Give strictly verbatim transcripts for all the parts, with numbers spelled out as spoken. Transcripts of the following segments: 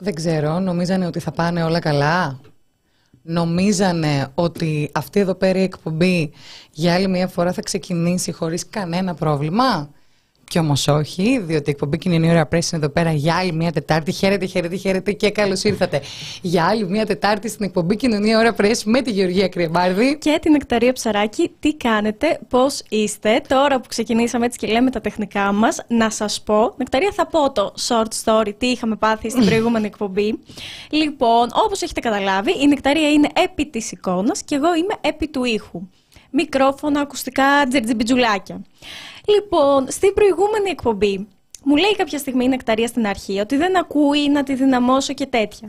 Δεν ξέρω, νομίζανε ότι θα πάνε όλα καλά. Νομίζανε ότι αυτή εδώ πέρα η εκπομπή για άλλη μια φορά θα ξεκινήσει χωρίς κανένα πρόβλημα. Κι όμως όχι, διότι η εκπομπή Κοινωνία Ωραία Πρέσβη είναι εδώ πέρα για άλλη μια Τετάρτη. Χαίρετε, χαίρετε, χαίρετε και καλώς ήρθατε για άλλη μια Τετάρτη στην εκπομπή Κοινωνία Ωραία Πρέσβη με τη Γεωργία Κρυεμπάρδη και την Νεκταρία Ψαράκη. Τι κάνετε, πώς είστε? Τώρα που ξεκινήσαμε έτσι και λέμε τα τεχνικά μας, να σας πω, Νεκταρία, θα πω το short story, τι είχαμε πάθει στην προηγούμενη εκπομπή. Λοιπόν, όπως έχετε καταλάβει, η Νεκταρία είναι επί της εικόνας και εγώ είμαι επί του ήχου. Μικρόφωνα, ακουστικά, τζερτζιμπιτζουλάκια. Λοιπόν, στην προηγούμενη εκπομπή μου λέει κάποια στιγμή η Νεκταρία στην αρχή ότι δεν ακούει, να τη δυναμώσω και τέτοια.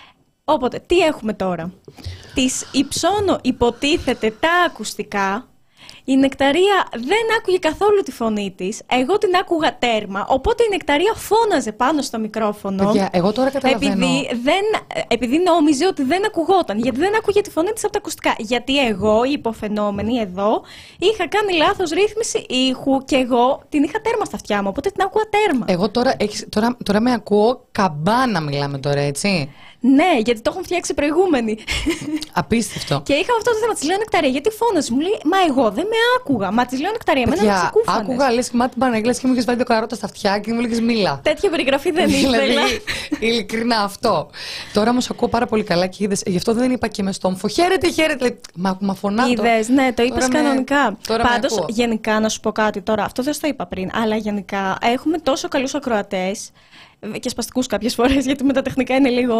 Οπότε, τι έχουμε τώρα? Της υψώνω υποτίθεται τα ακουστικά. Η Νεκταρία δεν άκουγε καθόλου τη φωνή της. Εγώ την άκουγα τέρμα. Οπότε η Νεκταρία φώναζε πάνω στο μικρόφωνο. Παιδιά, εγώ τώρα καταλαβαίνω. Επειδή, δεν, επειδή νόμιζε ότι δεν ακουγόταν. Γιατί δεν άκουγε τη φωνή της από τα ακουστικά. Γιατί εγώ, η υποφαινόμενη εδώ, είχα κάνει λάθος ρύθμιση ήχου και εγώ την είχα τέρμα στα αυτιά μου. Οπότε την άκουγα τέρμα. Εγώ τώρα, έχεις, τώρα, τώρα με ακούω καμπάνα, μιλάμε τώρα, έτσι. Ναι, γιατί το έχουν φτιάξει προηγούμενοι. Απίστευτο. Και είχα αυτό το θέμα. Τη λέω Νεκταρία, γιατί φώναζε? Μου λέει, μα εγώ δεν με άκουγα. Μα τη λέω Νεκταρία, εμένα με ξεκούφανε. Άκουγα, λες μάτι Παναγγέλα και μου είχε βάλει το καρότα στα αυτιά και μου λέγε μίλα. Τέτοια περιγραφή δεν ήθελα. Δηλαδή, ειλικρινά αυτό. Τώρα όμω ακούω πάρα πολύ καλά και είδες, γι' αυτό δεν είπα και με στόμφο. Χαίρετε, χαίρετε. Μα, μα φωνάτο. Είδες, ναι, το είπες κανονικά. Πάντως, με γενικά να σου πω κάτι τώρα. Αυτό δεν το είπα πριν. Αλλά γενικά έχουμε τόσο καλούς ακροατές. Και σπαστικούς κάποιες φορές, γιατί με τα τεχνικά είναι λίγο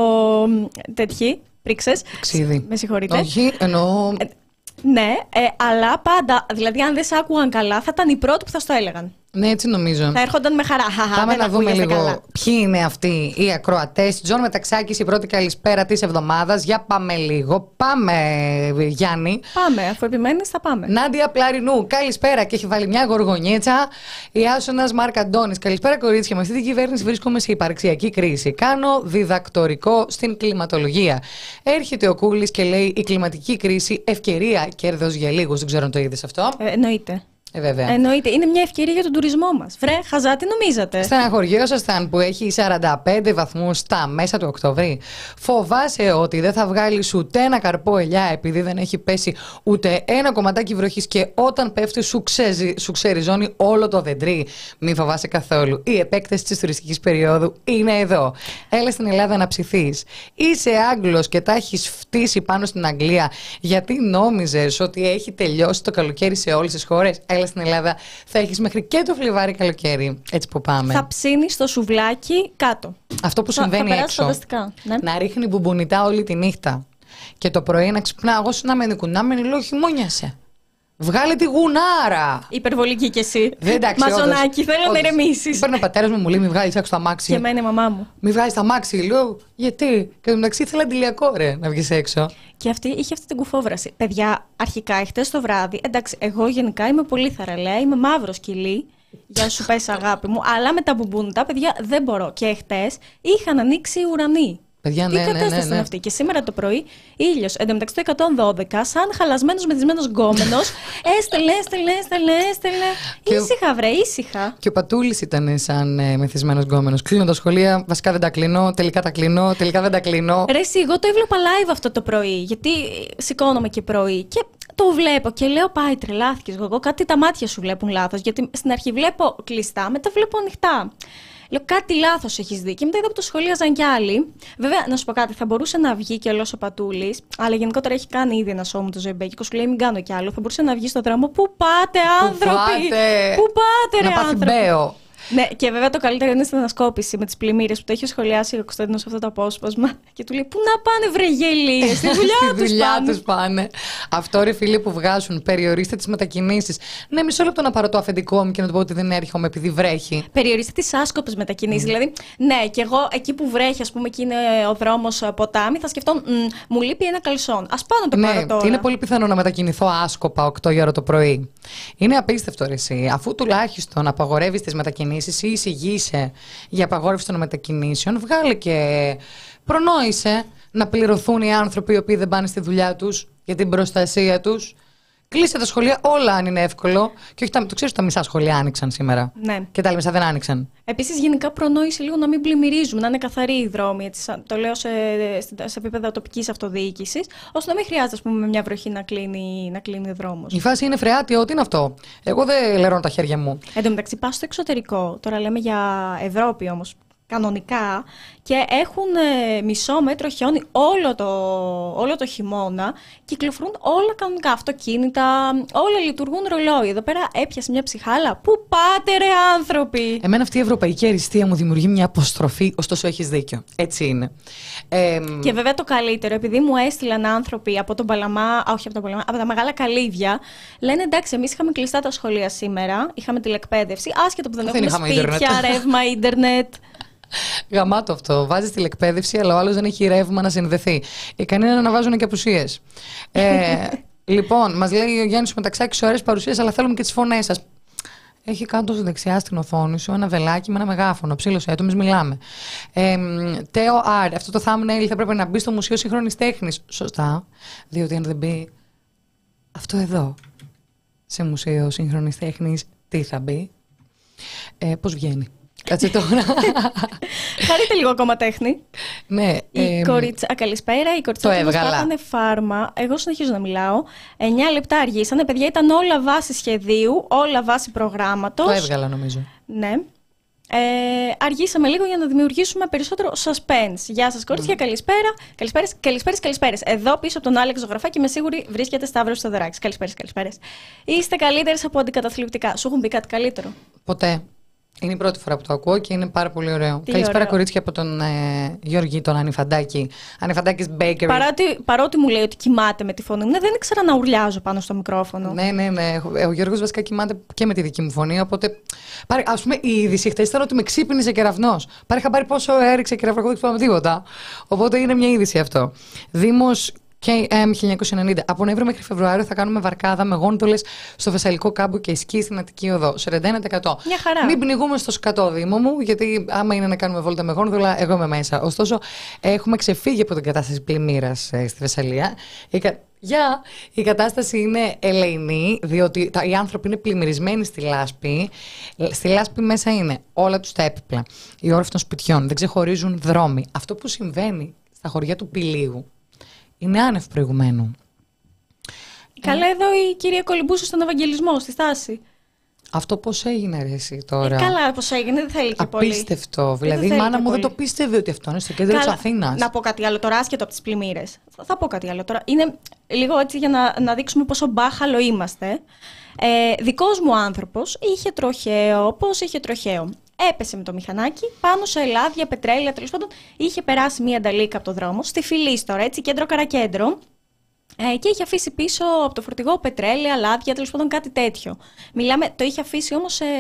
τέτοιοι, πρίξες. Ξύδι. Με συγχωρείτε. Όχι, εννοώ. Ε, ναι, ε, αλλά πάντα, δηλαδή αν δεν σε άκουγαν καλά, θα ήταν οι πρώτοι που θα στο έλεγαν. Ναι, έτσι νομίζω. Θα έρχονταν με χαρά. Πάμε να δούμε λίγο καλά. Ποιοι είναι αυτοί οι ακροατές. Τζον Μεταξάκης, η πρώτη καλησπέρα της εβδομάδας. Για πάμε λίγο. Πάμε, Γιάννη. Πάμε, αφού επιμένεις θα πάμε. Νάντια Πλαρινού, καλησπέρα και έχει βάλει μια γοργονίτσα. Η Άσονας Μάρκ Αντώνης, καλησπέρα κορίτσια. Με αυτή την κυβέρνηση βρίσκομαι σε υπαρξιακή κρίση. Κάνω διδακτορικό στην κλιματολογία. Έρχεται ο Κούλης και λέει: η κλιματική κρίση ευκαιρία, κέρδος για λίγους. Δεν ξέρω αν το είδες αυτό. Ε, εννοείται. Ε, βέβαια. Εννοείται. Είναι μια ευκαιρία για τον τουρισμό μας. Βρε, χαζά, τι νομίζατε? Στεναχωριόσασταν που έχει σαράντα πέντε βαθμούς τα μέσα του Οκτωβρή. Φοβάσαι ότι δεν θα βγάλεις ούτε ένα καρπό ελιά επειδή δεν έχει πέσει ούτε ένα κομματάκι βροχής και όταν πέφτει σου, ξεζι, σου ξεριζώνει όλο το δεντρί. Μην φοβάσαι καθόλου. Η επέκταση της τουριστικής περίοδου είναι εδώ. Έλα στην Ελλάδα να ψηθείς. Είσαι Άγγλος και τα έχεις φτύσει πάνω στην Αγγλία γιατί νόμιζες ότι έχει τελειώσει το καλοκαίρι σε όλες τις χώρες. Έλα στην Ελλάδα, θα έχεις μέχρι και το Φλιβάρι καλοκαίρι. Έτσι που πάμε. Θα ψήνεις το σουβλάκι κάτω. Αυτό που συμβαίνει θα έξω. Ναι. Να ρίχνει μπουμπουνιτά όλη τη νύχτα. Και το πρωί να ξυπνά. Εγώ σου να με νοικουνάμενη λέω χειμώνιασε. Βγάλε τη γουνάρα. Υπερβολική κι εσύ. Δεν εντάξει. Μαζονάκι, θέλω όντως, να ηρεμήσεις. Παίρνει ο πατέρας μου, μου λέει: μη βγάλεις έξω το αμάξι. Και εμένα η μαμά μου. Μη βγάλεις το αμάξι. Λέω: γιατί? Και μεταξύ ήθελα αντιλιακό ρε να βγεις έξω. Και αυτή είχε αυτή την κουφόβραση. Παιδιά, αρχικά εχθές το βράδυ, εντάξει, εγώ γενικά είμαι πολύ θαραλέα, είμαι μαύρο σκυλί. Για σου πες αγάπη μου, αλλά με τα μπουμπούντα, παιδιά, δεν μπορώ. Και εχθές είχαν ανοίξει οι ουρανοί. Παιδιά, τι ναι, κατάσταση ναι, ναι, ναι. είναι αυτή? Και σήμερα το πρωί ήλιος. Εν τω μεταξύ το εκατόν δώδεκα, σαν χαλασμένος μεθυσμένος γκόμενος, έστελε, έστελε, έστελε, έστελε. Ήσυχα, βρε, ήσυχα. Και ο Πατούλης ήταν σαν ε, μεθυσμένος γκόμενος. Κλείνω τα σχολεία, βασικά δεν τα κλείνω, τελικά τα κλείνω, τελικά δεν τα κλείνω. Ρε, εσύ, εγώ το έβλεπα live αυτό το πρωί, γιατί σηκώνομαι και πρωί. Και το βλέπω και λέω: πάει, τρελάθηκες. Εγώ κάτι τα μάτια σου βλέπουν λάθος. Γιατί στην αρχή βλέπω κλειστά, μετά βλέπω ανοιχτά. Λέω: κάτι λάθος έχεις δει. Και μετά είδα που το σχολίαζαν κι άλλοι. Βέβαια, να σου πω κάτι, θα μπορούσε να βγει και όλος ο Πατούλης, αλλά γενικότερα έχει κάνει ήδη ένα σώμα το Ζεμπέκι και σου λέει: μην κάνω κι άλλο. Θα μπορούσε να βγει στον δρόμο. Πού πάτε, άνθρωποι! Πού Πού πάτε, ρε, να πάθει άνθρωποι! μπέο. Ναι, και βέβαια το καλύτερο είναι στην ανασκόπηση με τις πλημμύρες που το έχει σχολιάσει ο Κωνσταντίνος αυτό το απόσπασμα. Και του λέει: πού να πάνε, βρε γελίες, στη δουλειά τους πάνε. τους πάνε. Αυτό, ρε φίλοι, που βγάζουν, περιορίστε τις μετακινήσεις. Ναι, μισό λεπτό να πάρω το αφεντικό μου και να του πω ότι δεν έρχομαι επειδή βρέχει. Περιορίστε τις άσκοπες μετακινήσεις. Mm. Δηλαδή, ναι, και εγώ εκεί που βρέχει, ας πούμε, εκεί είναι ο δρόμος ποτάμι, θα σκεφτώ: μου λείπει ένα καλσόν. Ας πάω να το πάρω ναι, τώρα. Είναι πολύ πιθανό να μετακινηθώ άσκοπα οκτώ η ώρα το πρωί. Είναι απίστευτο, ρε εσύ. Αφού τουλάχιστον απαγορεύεις τις μετακινήσεις ή εισηγείσαι για απαγόρευση των μετακινήσεων, βγάλε και προνόησε να πληρωθούν οι άνθρωποι οι οποίοι δεν πάνε στη δουλειά τους για την προστασία τους. Κλείστε τα σχολεία, όλα αν είναι εύκολο. Και όχι, τα, το ξέρεις, τα μισά σχολεία άνοιξαν σήμερα. Ναι. Και τα άλλα μισά δεν άνοιξαν. Επίσης, γενικά προνόησε λίγο να μην πλημμυρίζουμε, να είναι καθαροί οι δρόμοι. Έτσι, το λέω σε, σε επίπεδα τοπικής αυτοδιοίκησης, ώστε να μην χρειάζεται, ας πούμε, με μια βροχή να κλείνει, να κλείνει ο δρόμος. Η φάση είναι φρεάτιο, τι είναι αυτό. Εγώ δεν λερώνω τα χέρια μου. Εν τω μεταξύ, πας στο εξωτερικό, τώρα λέμε για Ευρώπη όμως, κανονικά, και έχουν ε, μισό μέτρο χιόνι όλο το, όλο το χειμώνα, κυκλοφορούν όλα κανονικά, αυτοκίνητα, όλα λειτουργούν ρολόι. Εδώ πέρα έπιασε μια ψυχάλα. Πού πάτε ρε άνθρωποι! Εμένα αυτή η ευρωπαϊκή αριστεία μου δημιουργεί μια αποστροφή, ωστόσο έχεις δίκιο. Έτσι είναι. Ε, και βέβαια το καλύτερο, επειδή μου έστειλαν άνθρωποι από τον Παλαμά, α, όχι από τον Παλαμά, από τα μεγάλα καλύβια, λένε εντάξει, εμείς είχαμε κλειστά τα σχολεία σήμερα, είχαμε τηλεκπαίδευση, άσχετο που δεν, δεν έχουμε σπίτια, ρεύμα, ίντερνετ. Γαμάτο αυτό. Βάζεις τηλεκπαίδευση, αλλά ο άλλος δεν έχει ρεύμα να συνδεθεί. Ικανοί είναι να βάζουν και απουσίες. ε, λοιπόν, μας λέει ο Γιάννης Μεταξάκης ώρες παρουσίες, αλλά θέλουμε και τις φωνές σας. Έχει κάτω στη δεξιά στην οθόνη σου ένα βελάκι με ένα μεγάφωνο. Ψήλωσέ το, εμείς μιλάμε. Ε, Τέο Αρ, αυτό το thumbnail θα πρέπει να μπει στο Μουσείο Σύγχρονης Τέχνης. Σωστά. Διότι αν δεν μπει αυτό εδώ σε Μουσείο Σύγχρονης Τέχνης, τι θα μπει, ε, πώς βγαίνει. Κάτσε τώρα. Χαρείτε λίγο ακόμα τέχνη. Ναι. Η ε, κορίτσα... Α, καλησπέρα. Οι κοριτσάκια μας πάθανε φάρμα. Εγώ συνεχίζω να μιλάω. εννιά λεπτά αργήσανε. Παιδιά, ήταν όλα βάση σχεδίου, όλα βάση προγράμματος. Το έβγαλα νομίζω. Ναι. Ε, αργήσαμε λίγο για να δημιουργήσουμε περισσότερο suspense. Γεια σας κορίτσια, mm. καλησπέρα. Καλησπέρες, καλησπέρες, καλησπέρες. Εδώ πίσω από τον Άλεξ Ζωγραφάκη είμαι σίγουρη βρίσκεται Σταύρος Θεοδωράκης. Καλησπέρες, καλησπέρες. Είστε καλύτερες από αντικαταθλιπτικά. Σου έχουν πει κάτι καλύτερο? Ποτέ. Είναι η πρώτη φορά που το ακούω και είναι πάρα πολύ ωραίο. Τι Καλησπέρα, ωραίο. Κορίτσια, από τον ε, Γιώργη, τον Ανιφαντάκη. Ανιφαντάκης Bakery. Παρότι, παρότι μου λέει ότι κοιμάται με τη φωνή μου, ναι, δεν ήξερα να ουρλιάζω πάνω στο μικρόφωνο. Ναι, ναι, ναι. Ο Γιώργος βασικά κοιμάται και με τη δική μου φωνή. Οπότε. Ας πούμε, η είδηση χτες ήταν ότι με ξύπνησε κεραυνός. Πάρε χαμπάρι πόσο έριξε κεραυνό, δεν θυμάμαι τίποτα. Οπότε είναι μια είδηση αυτό. Δήμος κέι εμ χίλια εννιακόσια ενενήντα. Από Νοέμβριο μέχρι Φεβρουάριο θα κάνουμε βαρκάδα με γόντολες στο Φεσσαλικό κάμπο και σκι στην Αττική Οδό. σαράντα ένα τοις εκατό. Μια χαρά. Μην πνιγούμε στο σκατό Δήμο μου, γιατί άμα είναι να κάνουμε βόλτα με γόνδολα, εγώ είμαι μέσα. Ωστόσο, έχουμε ξεφύγει από την κατάσταση πλημμύρας ε, στη Θεσσαλία. Η, κα... yeah, η κατάσταση είναι ελεηνή, διότι τα... οι άνθρωποι είναι πλημμυρισμένοι στη λάσπη. Στη λάσπη μέσα είναι όλα τους τα έπιπλα, οι όροφοι των σπιτιών, δεν ξεχωρίζουν δρόμοι. Αυτό που συμβαίνει στα χωριά του Πηλίου είναι άνευ προηγουμένου. Καλά, ε... εδώ η κυρία Κολυμπούσου στον Ευαγγελισμό, στη στάση. Αυτό πώς έγινε ρε εσύ τώρα? Ε, καλά, πώς έγινε, δεν θέλει και πολύ. Απίστευτο. Δηλαδή η μάνα μου πολύ. Δεν το πίστευε ότι αυτό είναι στο κέντρο της Αθήνας. Να πω κάτι άλλο τώρα, άσχετο από τις πλημμύρες. Θα, θα πω κάτι άλλο τώρα. Είναι λίγο έτσι για να, να δείξουμε πόσο μπάχαλο είμαστε. Ε, δικός μου άνθρωπος είχε τροχαίο. Πώς είχε τροχαίο? Έπεσε με το μηχανάκι πάνω σε λάδια, πετρέλαια, τέλος πάντων. Είχε περάσει μία νταλίκα από το δρόμο, στη Φυλής τώρα, έτσι, κέντρο καρακέντρο. Ε, και είχε αφήσει πίσω από το φορτηγό πετρέλαια, λάδια, τέλος πάντων κάτι τέτοιο. Μιλάμε, το είχε αφήσει όμως σε,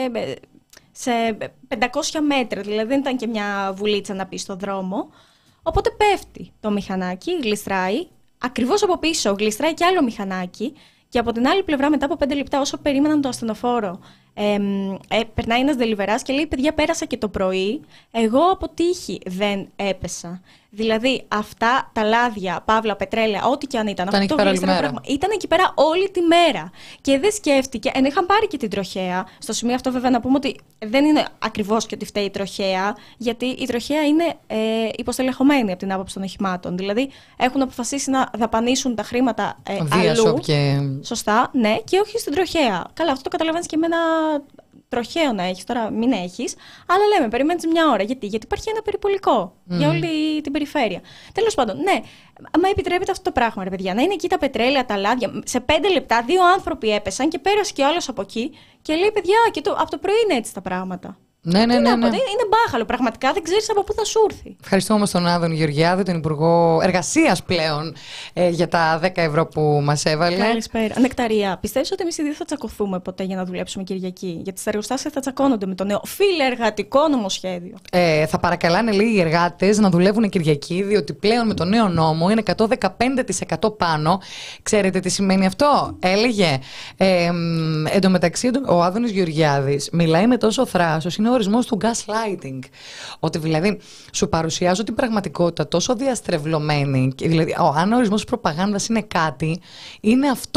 σε πεντακόσια μέτρα, δηλαδή δεν ήταν και μια βουλίτσα να πει στο δρόμο. Οπότε πέφτει το μηχανάκι, γλιστράει, ακριβώς από πίσω γλιστράει και άλλο μηχανάκι. Και από την άλλη πλευρά, μετά από πέντε λεπτά, όσο περίμεναν το ασθενοφόρο, ε, ε, περνάει ένας ντελιβεράς και λέει: παιδιά, πέρασα και το πρωί. Εγώ από τύχη δεν έπεσα. Δηλαδή, αυτά τα λάδια, παύλα, πετρέλαια, ό,τι και αν ήταν, ήταν αυτό το γλιστρό πράγμα, ήταν εκεί πέρα όλη τη μέρα. Και δεν σκέφτηκε, εν είχαν πάρει και την τροχαία. Στο σημείο αυτό, βέβαια, να πούμε ότι δεν είναι ακριβώς και ότι φταίει η τροχαία, γιατί η τροχαία είναι ε, υποστελεχωμένη από την άποψη των οχημάτων. Δηλαδή, έχουν αποφασίσει να δαπανίσουν τα χρήματα ε, αλλού. Και... Σωστά, ναι, και όχι στην τροχαία. Καλά, αυτό το καταλαβαίνεις και με ένα τροχαίο να έχεις, τώρα μην έχεις. Αλλά λέμε, περιμένεις μια ώρα. Γιατί, Γιατί υπάρχει ένα περιπολικό mm. για όλη την περιφέρεια. Τέλος πάντων, ναι, μα επιτρέπεται αυτό το πράγμα, ρε παιδιά. Να είναι εκεί τα πετρέλαια, τα λάδια. Σε πέντε λεπτά δύο άνθρωποι έπεσαν και πέρασε και ο άλλος από εκεί και λέει: παιδιά, και το, από το πρωί είναι έτσι τα πράγματα. Ναι, ναι, ναι, ναι. Είναι μπάχαλο. Πραγματικά δεν ξέρεις από πού θα σου έρθει. Ευχαριστούμε όμως τον Άδων Γεωργιάδη, τον Υπουργό Εργασίας πλέον, ε, για τα δέκα ευρώ που μας έβαλε. Καλησπέρα. Νεκταρία, πιστεύεις ότι εμείς οι δύο θα τσακωθούμε ποτέ για να δουλέψουμε Κυριακή? Γιατί στα εργοστάσια θα τσακώνονται με το νέο φιλεργατικό νομοσχέδιο. Ε, θα παρακαλάνε, λέει, οι εργάτες να δουλεύουν Κυριακή, διότι πλέον με το νέο νόμο είναι εκατόν δεκαπέντε τοις εκατό πάνω. Ξέρετε τι σημαίνει αυτό? Έλεγε. Ε, εν τω μεταξύ, ο Άδωνης Γεωργιάδης μιλάει με τόσο θράσος. Είναι ο ορισμός του gaslighting. Ότι δηλαδή σου παρουσιάζω την πραγματικότητα τόσο διαστρεβλωμένη. Δηλαδή, ο, αν ο ορισμός της προπαγάνδας είναι κάτι, είναι αυτό.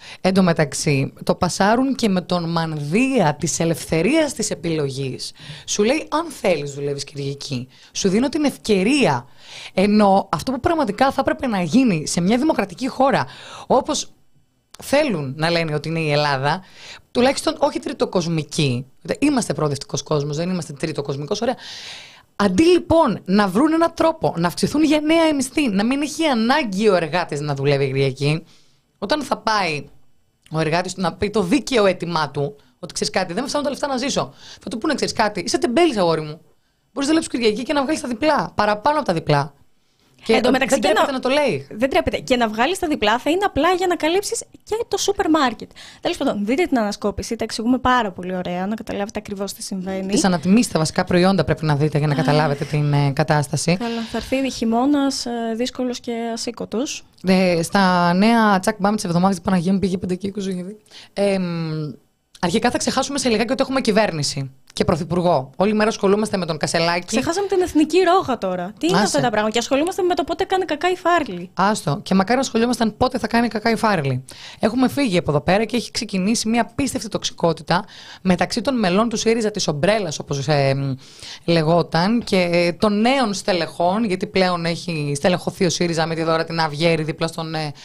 Εν τω μεταξύ, το πασάρουν και με τον μανδύα της ελευθερίας της επιλογής. Σου λέει, αν θέλεις δουλεύεις Κυριακή. Σου δίνω την ευκαιρία. Ενώ αυτό που πραγματικά θα έπρεπε να γίνει σε μια δημοκρατική χώρα, όπως θέλουν να λένε ότι είναι η Ελλάδα, τουλάχιστον όχι τριτοκοσμική. Είμαστε προοδευτικός κόσμος, δεν είμαστε τριτοκοσμικός, ωραία. Αντί λοιπόν να βρουν έναν τρόπο να αυξηθούν γενναία οι μισθοί, να μην έχει ανάγκη ο εργάτης να δουλεύει Κυριακή, όταν θα πάει ο εργάτης να πει το δίκαιο αίτημά του, ότι ξέρεις κάτι, δεν με φτάνουν τα λεφτά να ζήσω. Θα του πούνε, ξέρεις κάτι, είσαι τεμπέλης αγόρι μου. Μπορείς να δουλέψεις Κυριακή και να βγάλεις τα διπλά, παραπάνω από τα διπλά. Και Εν τω μεταξύ, δεν τρέπεται να... να το λέει. Δεν τρέπεται. Και να βγάλεις τα διπλά θα είναι απλά για να καλύψεις και το σούπερ μάρκετ. Τέλος πάντων, δείτε την ανασκόπηση, τα εξηγούμε πάρα πολύ ωραία, να καταλάβετε ακριβώς τι συμβαίνει. Τις ανατιμήσεις, τα βασικά προϊόντα πρέπει να δείτε για να καταλάβετε την ε, κατάσταση. Καλά, θα έρθει χειμώνας, ε, δύσκολος και ασήκωτος. Ε, στα νέα τσακ μπάμ της εβδομάδας, η Παναγία μου πήγε πέντε και είκοσι. Ε, αρχικά θα ξεχάσουμε σε λιγάκι ότι έχουμε κυβέρνηση και πρωθυπουργό. Όλη μέρα ασχολούμαστε με τον Κασελάκη. Ξεχάσαμε την εθνική ρόγα τώρα. Τι είναι Άσε. αυτά τα πράγματα. Και ασχολούμαστε με το πότε κάνει κακά η Φάρλη. Άστο. Και μακάρι να ασχολούμασταν πότε θα κάνει κακά η Φάρλη. Έχουμε φύγει από εδώ πέρα και έχει ξεκινήσει μια απίστευτη τοξικότητα μεταξύ των μελών του ΣΥΡΙΖΑ της Ομπρέλας, όπως ε, λεγόταν, και ε, των νέων στελεχών, γιατί πλέον έχει στελεχωθεί ο ΣΥΡΙΖΑ με τη Δώρα την Αυγέρη δίπλα στον, ε,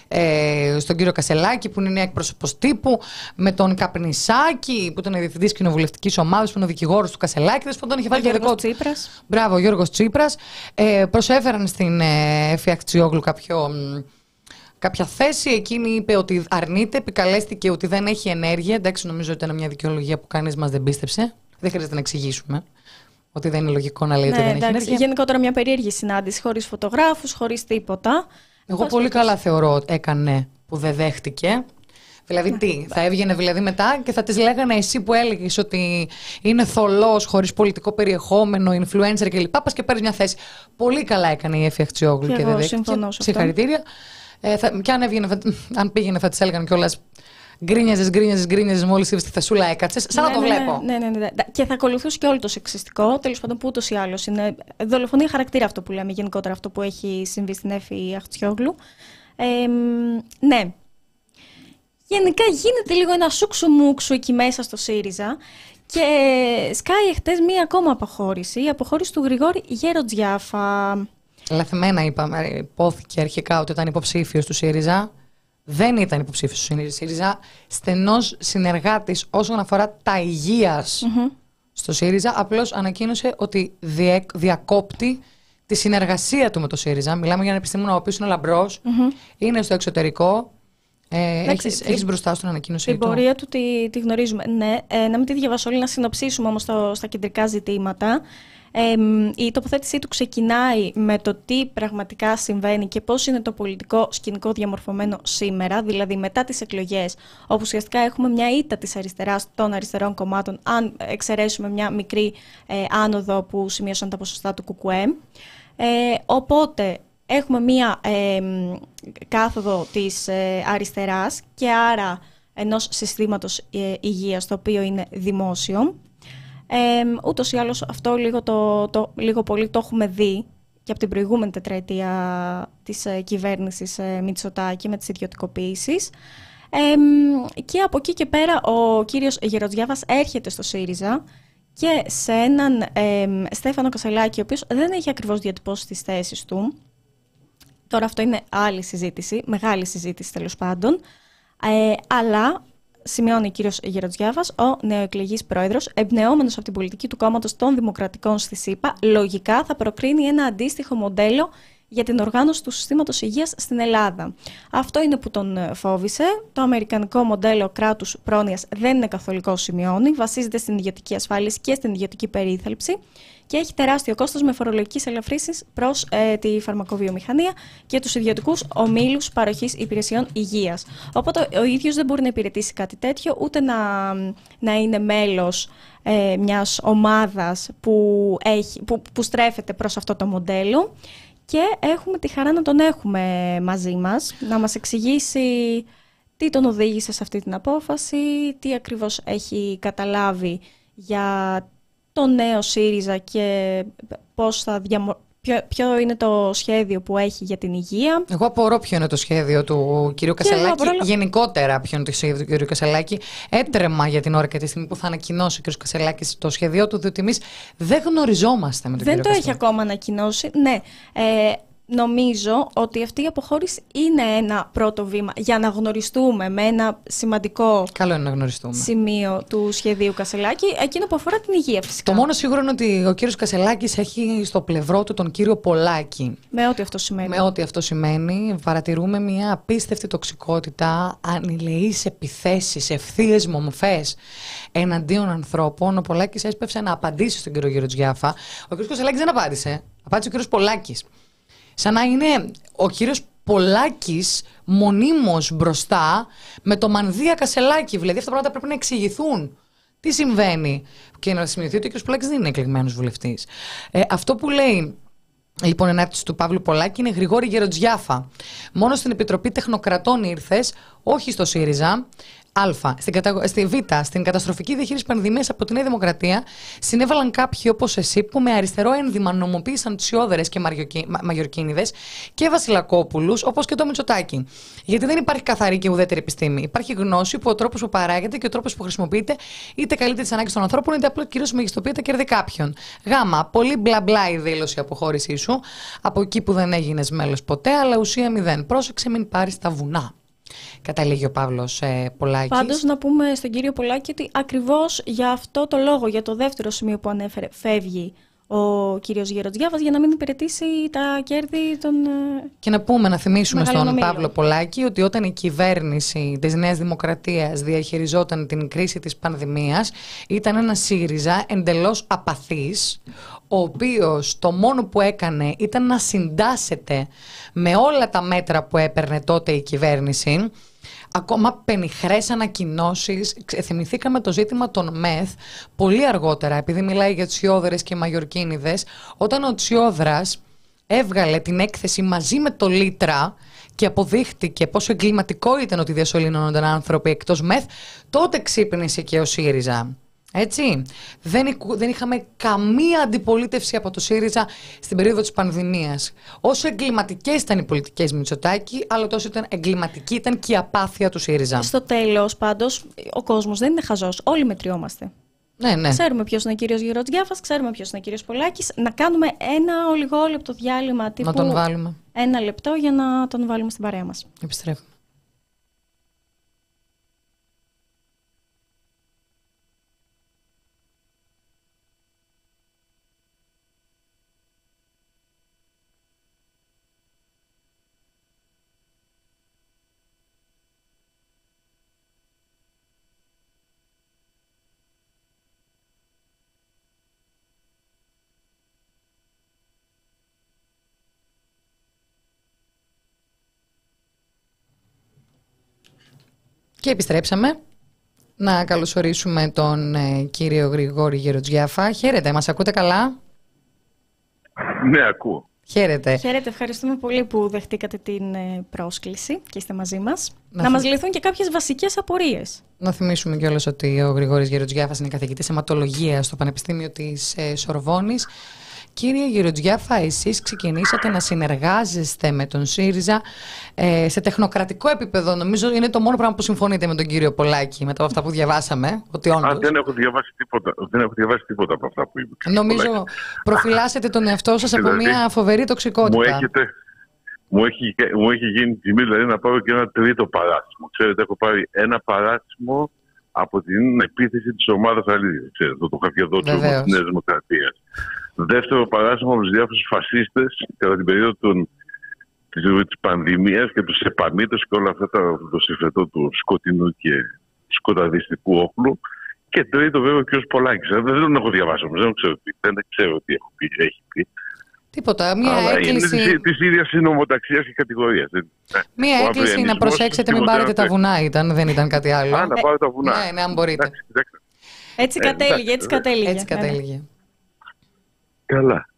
ε, στον κύριο Κασελάκη, που είναι νέα εκπρόσωπος τύπου, με τον Καπνισάκη, που ήταν διευθυντής κοινοβουλευτικής ομάδας, που είναι ο δικηγόρος του Κασελάκη. Δεν σποντών είχε βάλει και δικό του. Μπράβο, ο Γιώργος Τσίπρας. Ε, προσέφεραν στην ε, Εφη Αχτσιόγλου κάποιο, κάποια θέση. Εκείνη είπε ότι αρνείται, επικαλέστηκε ότι δεν έχει ενέργεια. Εντάξει, νομίζω ότι ήταν μια δικαιολογία που κανείς μας δεν πίστεψε. Δεν χρειάζεται να εξηγήσουμε ότι δεν είναι λογικό να λέει ναι, ότι δεν εντάξει, έχει ενέργεια. Γενικότερα μια περίεργη συνάντηση, χωρίς φωτογράφους, χωρίς τίποτα. Εγώ Πώς πολύ πώς. καλά θεωρώ έκανε που δεν δέχτηκε. Δηλαδή τι, θα έβγαινε δηλαδή μετά και θα της λέγανε εσύ που έλεγες ότι είναι θολός, χωρίς πολιτικό περιεχόμενο, influencer κλπ. Πας και παίρνεις μια θέση. Πολύ καλά έκανε η Εφη Αχτσιόγλου και, και δεν δέχτηκε. Συγχαρητήρια. Ε, θα, και αν, έβγαινε, θα, αν πήγαινε θα της έλεγαν κιόλας γκρίνιαζες, γκρίνιαζες, γκρίνιαζες μόλις είπες στη θεσούλα έκατσες. Σαν ναι, να το ναι, βλέπω. Ναι, ναι, ναι, ναι. Και θα ακολουθούσε και όλο το σεξιστικό, τέλος πάντων που ούτως ή άλλως είναι δολοφονία χαρακτήρα αυτό που λέμε, γενικότερα αυτό που έχει συμβεί στην Εφη Αχτσιόγλου. Ε, ναι. Γενικά γίνεται λίγο ένα σούξου μουξου εκεί μέσα στο ΣΥΡΙΖΑ και σκάει εχθές μία ακόμα αποχώρηση, η αποχώρηση του Γρηγόρη Γεροτζιάφα. Λαθεμένα είπαμε, υπόθηκε αρχικά ότι ήταν υποψήφιος του ΣΥΡΙΖΑ. Δεν ήταν υποψήφιος του ΣΥΡΙΖΑ. Στενός συνεργάτης όσον αφορά τα υγείας mm-hmm. στο ΣΥΡΙΖΑ. Απλώς ανακοίνωσε ότι διε, διακόπτει τη συνεργασία του με το ΣΥΡΙΖΑ. Μιλάμε για έναν επιστήμονα ο οποίος είναι λαμπρός, mm-hmm. είναι στο εξωτερικό. Ε, έχεις, έχεις μπροστά σου την ανακοίνωση του. Την πορεία του τη, τη γνωρίζουμε. Ναι, ε, να μην τη διαβάσω όλη, να συνοψίσουμε όμως το, στα κεντρικά ζητήματα. Ε, η τοποθέτησή του ξεκινάει με το τι πραγματικά συμβαίνει και πώς είναι το πολιτικό σκηνικό διαμορφωμένο σήμερα, δηλαδή μετά τις εκλογές, όπου ουσιαστικά έχουμε μια ήττα της αριστεράς των αριστερών κομμάτων, αν εξαιρέσουμε μια μικρή ε, άνοδο που σημείωσαν τα ποσοστά του ΚΚΕ. Ε, οπότε έχουμε μία ε, κάθοδο της ε, αριστεράς και άρα ενός συστήματος ε, υγείας το οποίο είναι δημόσιο. Ε, ούτως ή άλλως αυτό λίγο, το, το, λίγο πολύ το έχουμε δει και από την προηγούμενη τετραετία της ε, κυβέρνησης ε, Μητσοτάκη με τις ιδιωτικοποιήσεις. Ε, και από εκεί και πέρα ο κύριος Γεροτζιάφας έρχεται στο ΣΥΡΙΖΑ και σε έναν ε, Στέφανο Κασελάκη, ο οποίος δεν έχει ακριβώς διατυπώσει τις θέσεις του. Τώρα αυτό είναι άλλη συζήτηση, μεγάλη συζήτηση τέλος πάντων, ε, αλλά σημειώνει ο κύριος Γεροτζιάφας, ο νεοεκλεγής πρόεδρος, εμπνεόμενος από την πολιτική του κόμματος των Δημοκρατικών στη ΣΥΠΑ, λογικά θα προκρίνει ένα αντίστοιχο μοντέλο για την οργάνωση του συστήματος υγείας στην Ελλάδα. Αυτό είναι που τον φόβησε. Το αμερικανικό μοντέλο κράτους πρόνοιας δεν είναι καθολικό, σημειώνει, βασίζεται στην ιδιωτική ασφάλιση και στην ιδιωτική περίθαλψη και έχει τεράστιο κόστος με φορολογικές ελαφρύσεις προς ε, τη φαρμακοβιομηχανία και τους ιδιωτικούς ομίλους παροχής υπηρεσιών υγείας. Οπότε ο ίδιος δεν μπορεί να υπηρετήσει κάτι τέτοιο, ούτε να, να είναι μέλος ε, μιας ομάδας που, έχει, που, που στρέφεται προς αυτό το μοντέλο. Και έχουμε τη χαρά να τον έχουμε μαζί μας, να μας εξηγήσει τι τον οδήγησε σε αυτή την απόφαση, τι ακριβώς έχει καταλάβει για το νέο ΣΥΡΙΖΑ και πώς θα, διαμο... Ποιο, ποιο είναι το σχέδιο που έχει για την υγεία. Εγώ απορώ ποιο είναι το σχέδιο του κ. Κασελάκη. απορώ... Γενικότερα, ποιο είναι το σχέδιο του κ. Κασελάκη. Έτρεμα για την ώρα και τη στιγμή που θα ανακοινώσει ο κ. Κασελάκη το σχέδιο του, διότι εμείς δεν γνωριζόμαστε με τον δεν κ. Δεν το Κασελάκη. έχει ακόμα ανακοινώσει. Ναι. Ε, Νομίζω ότι αυτή η αποχώρηση είναι ένα πρώτο βήμα για να γνωριστούμε με ένα σημαντικό Καλό είναι να γνωριστούμε. σημείο του σχεδίου Κασελάκη, εκείνο που αφορά την υγεία φυσικά. Το μόνο σίγουρο είναι ότι ο κύριος Κασελάκης έχει στο πλευρό του τον κύριο Πολάκη. Με ό,τι αυτό σημαίνει. Με ό,τι αυτό σημαίνει, παρατηρούμε μια απίστευτη τοξικότητα, ανηλεείς επιθέσεις, ευθείες μομφές εναντίον ανθρώπων. Ο Πολάκης έσπευσε να απαντήσει στον κύριο Γεροτζιάφα. Ο κύριος Κασελάκης δεν απάντησε. Απάντησε ο κύριος Πολάκης. Σαν να είναι ο κύριος Πολάκης μονίμως μπροστά με το μανδύα Κασελάκη. Δηλαδή αυτά τα πράγματα πρέπει να εξηγηθούν. Τι συμβαίνει. Και να σημειωθεί ότι ο κύριος Πολάκης δεν είναι εκλεγμένος βουλευτής. Ε, αυτό που λέει λοιπόν ενάρτηση του Παύλου Πολάκη είναι Γρηγόρη Γεροτζιάφα. Μόνο στην Επιτροπή Τεχνοκρατών ήρθες, όχι στο ΣΥΡΙΖΑ. Α. Στην κατα... Στη Β. Στην καταστροφική διαχείριση πανδημίας από τη Νέα Δημοκρατία συνέβαλαν κάποιοι όπως εσύ που με αριστερό ένδυμα νομοποίησαν τσιόδερες και μαριοκι... μαγιορκίνηδες και βασιλακόπουλους όπως και το Μητσοτάκη. Γιατί δεν υπάρχει καθαρή και ουδέτερη επιστήμη. Υπάρχει γνώση που ο τρόπος που παράγεται και ο τρόπος που χρησιμοποιείται είτε καλύπτει τις ανάγκες των ανθρώπων είτε απλώς κυρίως μεγιστοποιεί τα κέρδη κάποιων. Γ. Πολύ μπλα μπλα η δήλωση αποχώρησή σου από εκεί που δεν έγινες μέλος ποτέ, αλλά ουσία μηδέν. Πρόσεξε μην πάρεις τα βουνά. Καταλήγει ο Παύλος ε, Πολάκης. Πάντως να πούμε στον κύριο Πολάκη ότι ακριβώς για αυτό το λόγο, για το δεύτερο σημείο που ανέφερε, φεύγει ο κύριος Γεροτζιάφας για να μην υπηρετήσει τα κέρδη των... Και να πούμε, να θυμίσουμε στον ομίλων. Παύλο Πολάκη ότι όταν η κυβέρνηση της Νέας Δημοκρατίας διαχειριζόταν την κρίση της πανδημίας ήταν ένα ΣΥΡΙΖΑ εντελώς απαθής, ο οποίος το μόνο που έκανε ήταν να συντάσσεται με όλα τα μέτρα που έπαιρνε τότε η κυβέρνηση. Ακόμα πενιχρές ανακοινώσεις. Θυμηθήκαμε το ζήτημα των ΜΕΘ πολύ αργότερα, επειδή μιλάει για τσιόδρες και μαγιορκίνηδες, όταν ο Τσιόδρας έβγαλε την έκθεση μαζί με το Λίτρα και αποδείχτηκε πόσο εγκληματικό ήταν ότι διασωληνώνονταν άνθρωποι εκτός ΜΕΘ, τότε ξύπνησε και ο ΣΥΡΙΖΑ. Έτσι. Δεν, δεν είχαμε καμία αντιπολίτευση από το ΣΥΡΙΖΑ στην περίοδο της πανδημίας. Όσο εγκληματικές ήταν οι πολιτικές Μητσοτάκη, αλλά τόσο ήταν εγκληματική ήταν και η απάθεια του ΣΥΡΙΖΑ. Στο τέλος, πάντως, ο κόσμος δεν είναι χαζός. Όλοι μετριόμαστε. Ναι, ναι. Ξέρουμε ποιος είναι ο κύριος Γεροτζιάφας, ξέρουμε ποιος είναι ο κύριος Πολάκης. Να κάνουμε ένα ολιγόλεπτο διάλειμμα τύπου. Να τον βάλουμε. Ένα λεπτό για να τον βάλουμε στην παρέα μας. Επιστρέφουμε. Και επιστρέψαμε. Να καλωσορίσουμε τον ε, κύριο Γρηγόρη Γεροτζιάφα. Χαίρετε, μας ακούτε καλά? Ναι, ακούω. Χαίρετε. Χαίρετε, ευχαριστούμε πολύ που δεχτήκατε την ε, πρόσκληση και είστε μαζί μας. Να, να θυ... μας λυθούν και κάποιες βασικές απορίες. Να θυμίσουμε κιόλας ότι ο Γρηγόρης Γεροτζιάφας είναι καθηγητής αιματολογίας στο Πανεπιστήμιο της ε, Σορβόνης. Κύριε Γεροτζιάφα, εσείς ξεκινήσατε να συνεργάζεστε με τον ΣΥΡΙΖΑ ε, σε τεχνοκρατικό επίπεδο. Νομίζω είναι το μόνο πράγμα που συμφωνείτε με τον κύριο Πολάκη, μετά από αυτά που διαβάσαμε. Ότι όντως... Α, δεν έχω διαβάσει τίποτα. Δεν έχω διαβάσει τίποτα από αυτά που είπε. Νομίζω προφυλάσσετε τον εαυτό σας από μια φοβερή τοξικότητα. Μου, έχετε, μου, έχει, μου έχει γίνει τιμή δηλαδή να πάρω και ένα τρίτο παράσημο. Ξέρετε, έχω πάρει ένα παράσημο από την επίθεση της ομάδας Αλίδης. Ξέρετε, το, το χαφιαδότσο της Νέας Δημοκρατίας. Δεύτερο παράσημο από τους διάφορους φασίστες κατά την περίοδο των, της, της πανδημίας και τους επαμήτες και όλα αυτά το συμφετό του σκοτεινού και σκοταδιστικού όπλου. Και τρίτο βέβαια ο κ. Πολάκης. Δεν τον έχω διαβάσει όμως, δεν ξέρω τι, δεν ξέρω τι έχω πει, έχει πει. Τίποτα, μία αλλά έκκληση... είναι της ίδιας συνομοταξίας και κατηγορίας. Μία έκκληση να προσέξετε μην πάρετε τα βουνά ήταν, δεν ήταν κάτι άλλο. Α, να πάρω τα βουνά. Ναι, ναι, αν μπορείτε. Εντάξει, εντάξει. Έτσι Ε, κατέληγε, εντάξει, έτσι κατέληγε. Έτσι κατέληγε. Καλά.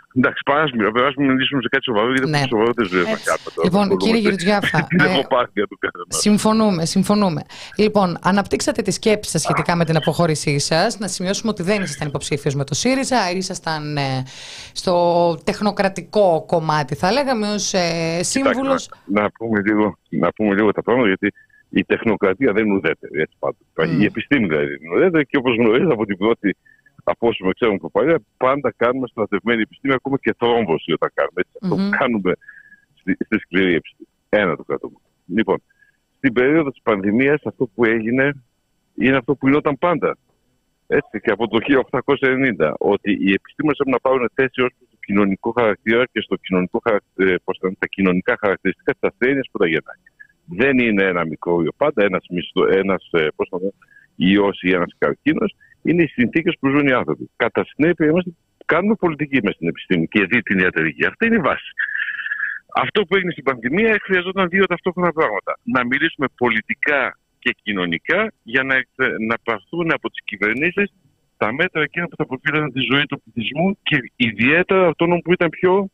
Εντάξει, παράσουμε, περάσουμε να μιλήσουμε σε κάτι σοβαρό, γιατί ναι. είναι σοβαρό δεν ζωή μας. Λοιπόν, κύριε Γεωργιάφα, ε, συμφωνούμε, συμφωνούμε. Λοιπόν, αναπτύξατε τη σκέψη σας σχετικά με την αποχώρησή σας. Να σημειώσουμε ότι δεν ήσασταν υποψήφιος με το ΣΥΡΙΖΑ, ήσασταν ε, στο τεχνοκρατικό κομμάτι, θα λέγαμε, ως ε, σύμβουλος. Να, να, πούμε λίγο, να πούμε λίγο τα πράγματα, γιατί η τεχνοκρατία δεν είναι ουδέτερη. Έτσι, mm. Η επιστήμη δηλαδή είναι ουδέτερη και όπως γνωρίζετε από την πρώτη. Από όσο με ξέρουμε από παλιά, πάντα κάνουμε στρατευμένη επιστήμη, ακόμα και θρόμβωση όταν κάνουμε. Έτσι, mm-hmm. Αυτό που κάνουμε στη, στη σκληρή επιστήμη. Ένα το κρατούμε. Λοιπόν, στην περίοδο της πανδημίας αυτό που έγινε είναι αυτό που γινόταν πάντα. Έτσι, και από το χίλια οκτακόσια ενενήντα, ότι οι επιστήμονες έπρεπε να πάρουν θέση ως προς το κοινωνικό χαρακτήρα και στο κοινωνικό χαρακτήρα, πώς θα, τα κοινωνικά χαρακτηριστικά της ασθένειας που τα γεννάει. Δεν είναι ένα μικρόβιο πάντα, ένας, ένας πώς θα, ιός ή ένας καρκίνος. Είναι οι συνθήκες που ζουν οι άνθρωποι. Κατά συνέπεια, είμαστε, κάνουμε πολιτική μέσα στην επιστήμη και δει την ιατρική. Αυτή είναι η βάση. Αυτό που έγινε στην πανδημία χρειαζόταν δύο ταυτόχρονα πράγματα. Να μιλήσουμε πολιτικά και κοινωνικά για να, να πάρθουν από τις κυβερνήσεις τα μέτρα εκείνα που θα προφίλωναν τη ζωή του πληθυσμού και ιδιαίτερα αυτών που ήταν πιο,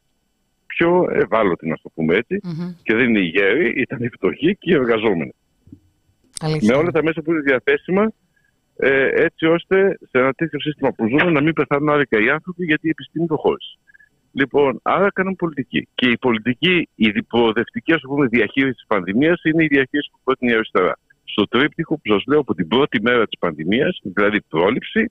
πιο ευάλωτοι, να το πούμε έτσι. Mm-hmm. Και δεν είναι οι γέροι, ήταν οι φτωχοί και οι εργαζόμενοι. Αλήθεια. Με όλα τα μέσα που είναι διαθέσιμα. Ε, έτσι ώστε σε ένα τέτοιο σύστημα που ζούμε να μην πεθάνουν άδικα οι άνθρωποι γιατί η επιστήμη προχώρησε. Λοιπόν, άρα κάνουμε πολιτική. Και η πολιτική, η προοδευτική ας πούμε, διαχείριση της πανδημίας είναι η διαχείριση που πρότεινε η αριστερά. Στο τρίπτυχο που σας λέω από την πρώτη μέρα της πανδημίας, δηλαδή πρόληψη,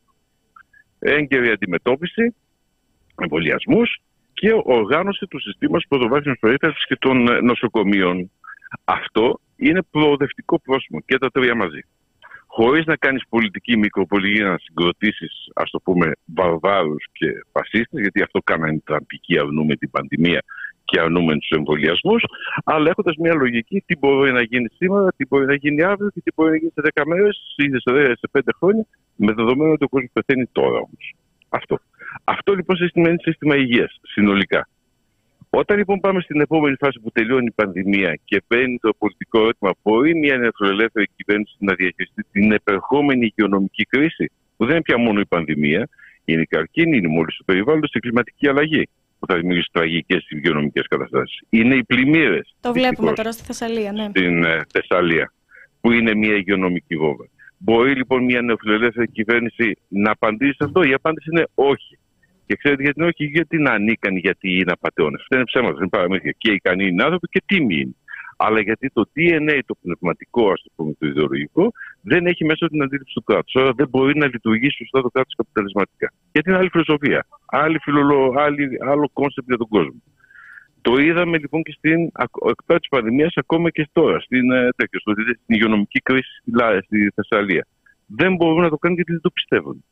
έγκαιρη αντιμετώπιση, εμβολιασμούς και οργάνωση του συστήματος πρωτοβάθμιας περίθαλψης και των νοσοκομείων. Αυτό είναι προοδευτικό πρόσημο και τα τρία μαζί. Χωρίς να κάνεις πολιτική μικροπολιτική να συγκροτήσεις, ας το πούμε, βαρβάρους και φασίστες, γιατί αυτό κάνανε οι τραμπικοί, αρνούμε την πανδημία και αρνούμε τους εμβολιασμούς, αλλά έχοντας μια λογική τι μπορεί να γίνει σήμερα, τι μπορεί να γίνει αύριο και τι μπορεί να γίνει σε δέκα μέρες ή σε πέντε χρόνια, με δεδομένο ότι ο κόσμος πεθαίνει τώρα όμως. Αυτό. Αυτό λοιπόν σημαίνει σύστημα υγείας συνολικά. Όταν λοιπόν πάμε στην επόμενη φάση που τελειώνει η πανδημία και μπαίνει το πολιτικό ερώτημα, μπορεί μια νεοφιλελεύθερη κυβέρνηση να διαχειριστεί την επερχόμενη υγειονομική κρίση, που δεν είναι πια μόνο η πανδημία, είναι η καρκίνη, είναι η μόλυνση του περιβάλλοντος, η κλιματική αλλαγή, που θα δημιουργήσει τραγικές υγειονομικές καταστάσεις. Είναι οι πλημμύρες. Το βλέπουμε τώρα στη Θεσσαλία, ναι. Στην ε, Θεσσαλία, που είναι μια υγειονομική βόμβα. Μπορεί λοιπόν μια νεοφιλελεύθερη κυβέρνηση να απαντήσει σε αυτό? Η απάντηση είναι όχι. Και ξέρετε γιατί είναι όχι, γιατί είναι ανίκανοι, γιατί είναι απατεώνες. Αυτά είναι ψέματα, δεν είναι παραμύθια. Και ικανοί είναι άνθρωποι και τίμοι είναι. Αλλά γιατί το ντι εν έι, το πνευματικό, ας το πούμε, το ιδεολογικό, δεν έχει μέσα την αντίληψη του κράτους. Άρα δεν μπορεί να λειτουργήσει σωστά το κράτος καπιταλισματικά. Γιατί είναι άλλη φιλοσοφία, άλλη φιλολο, άλλη, άλλο κόνσεπτ για τον κόσμο. Το είδαμε λοιπόν και στην εκτός της πανδημίας, ακόμα και τώρα, στην, τέτοιο, στην υγειονομική κρίση στη, στη Θεσσαλία. Δεν μπορούν να το κάνουν γιατί δεν το πιστεύουν.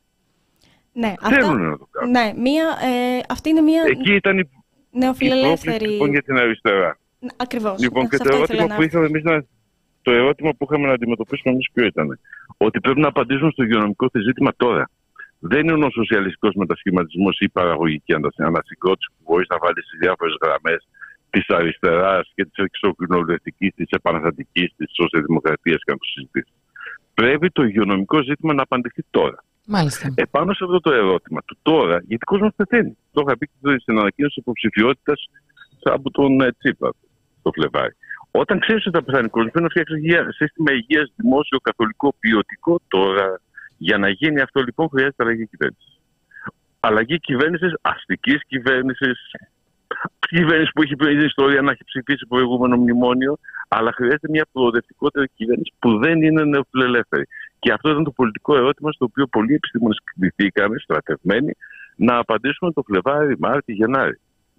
Ναι, θέλουν αυτό, να το κάνουν. Ναι, μία, ε, αυτή είναι μια Εκεί ήταν η, νεοφιλελεύθερη... η λοιπόν, για την αριστερά. Ακριβώς. Λοιπόν, και το ερώτημα, που είχαμε εμείς να, το ερώτημα που είχαμε να αντιμετωπίσουμε εμείς ποιο ήταν? Ότι πρέπει να απαντήσουμε στο υγειονομικό ζήτημα τώρα. Δεν είναι ο σοσιαλιστικός μετασχηματισμός ή η παραγωγική ανασυγκρότηση που μπορεί να βάλει στις διάφορες γραμμές της αριστεράς και της εξοκοινοβουλευτικής, της επαναστατικής, της σοσιαλδημοκρατίας και να το συζητήσει. Πρέπει το υγειονομικό ζήτημα να απαντηθεί τώρα. Μάλιστα. Επάνω σε αυτό το ερώτημα του τώρα, γιατί ο κόσμος πεθαίνει. Το είχα πει και στην ανακοίνωση υποψηφιότητας από τον ε, Τσίπρα το Φλεβάρι. Όταν ξέρεις ότι θα πεθάνει ο κόσμος, πρέπει να φτιάξεις σύστημα υγείας δημόσιο, καθολικό, ποιοτικό τώρα. Για να γίνει αυτό λοιπόν χρειάζεται αλλαγή κυβέρνησης. Αλλαγή κυβέρνησης, αστικής κυβέρνησης, κυβέρνηση που έχει πριν την ιστορία να έχει ψηφίσει προηγούμενο μνημόνιο, αλλά χρειάζεται μια προοδευτικότερη κυβέρνηση που δεν είναι νεοφιλελεύθερη. Και αυτό ήταν το πολιτικό ερώτημα στο οποίο πολλοί επιστήμονες κληθήκαμε, στρατευμένοι, να απαντήσουμε το Φλεβάρι, Μάρτι, Γενάρη.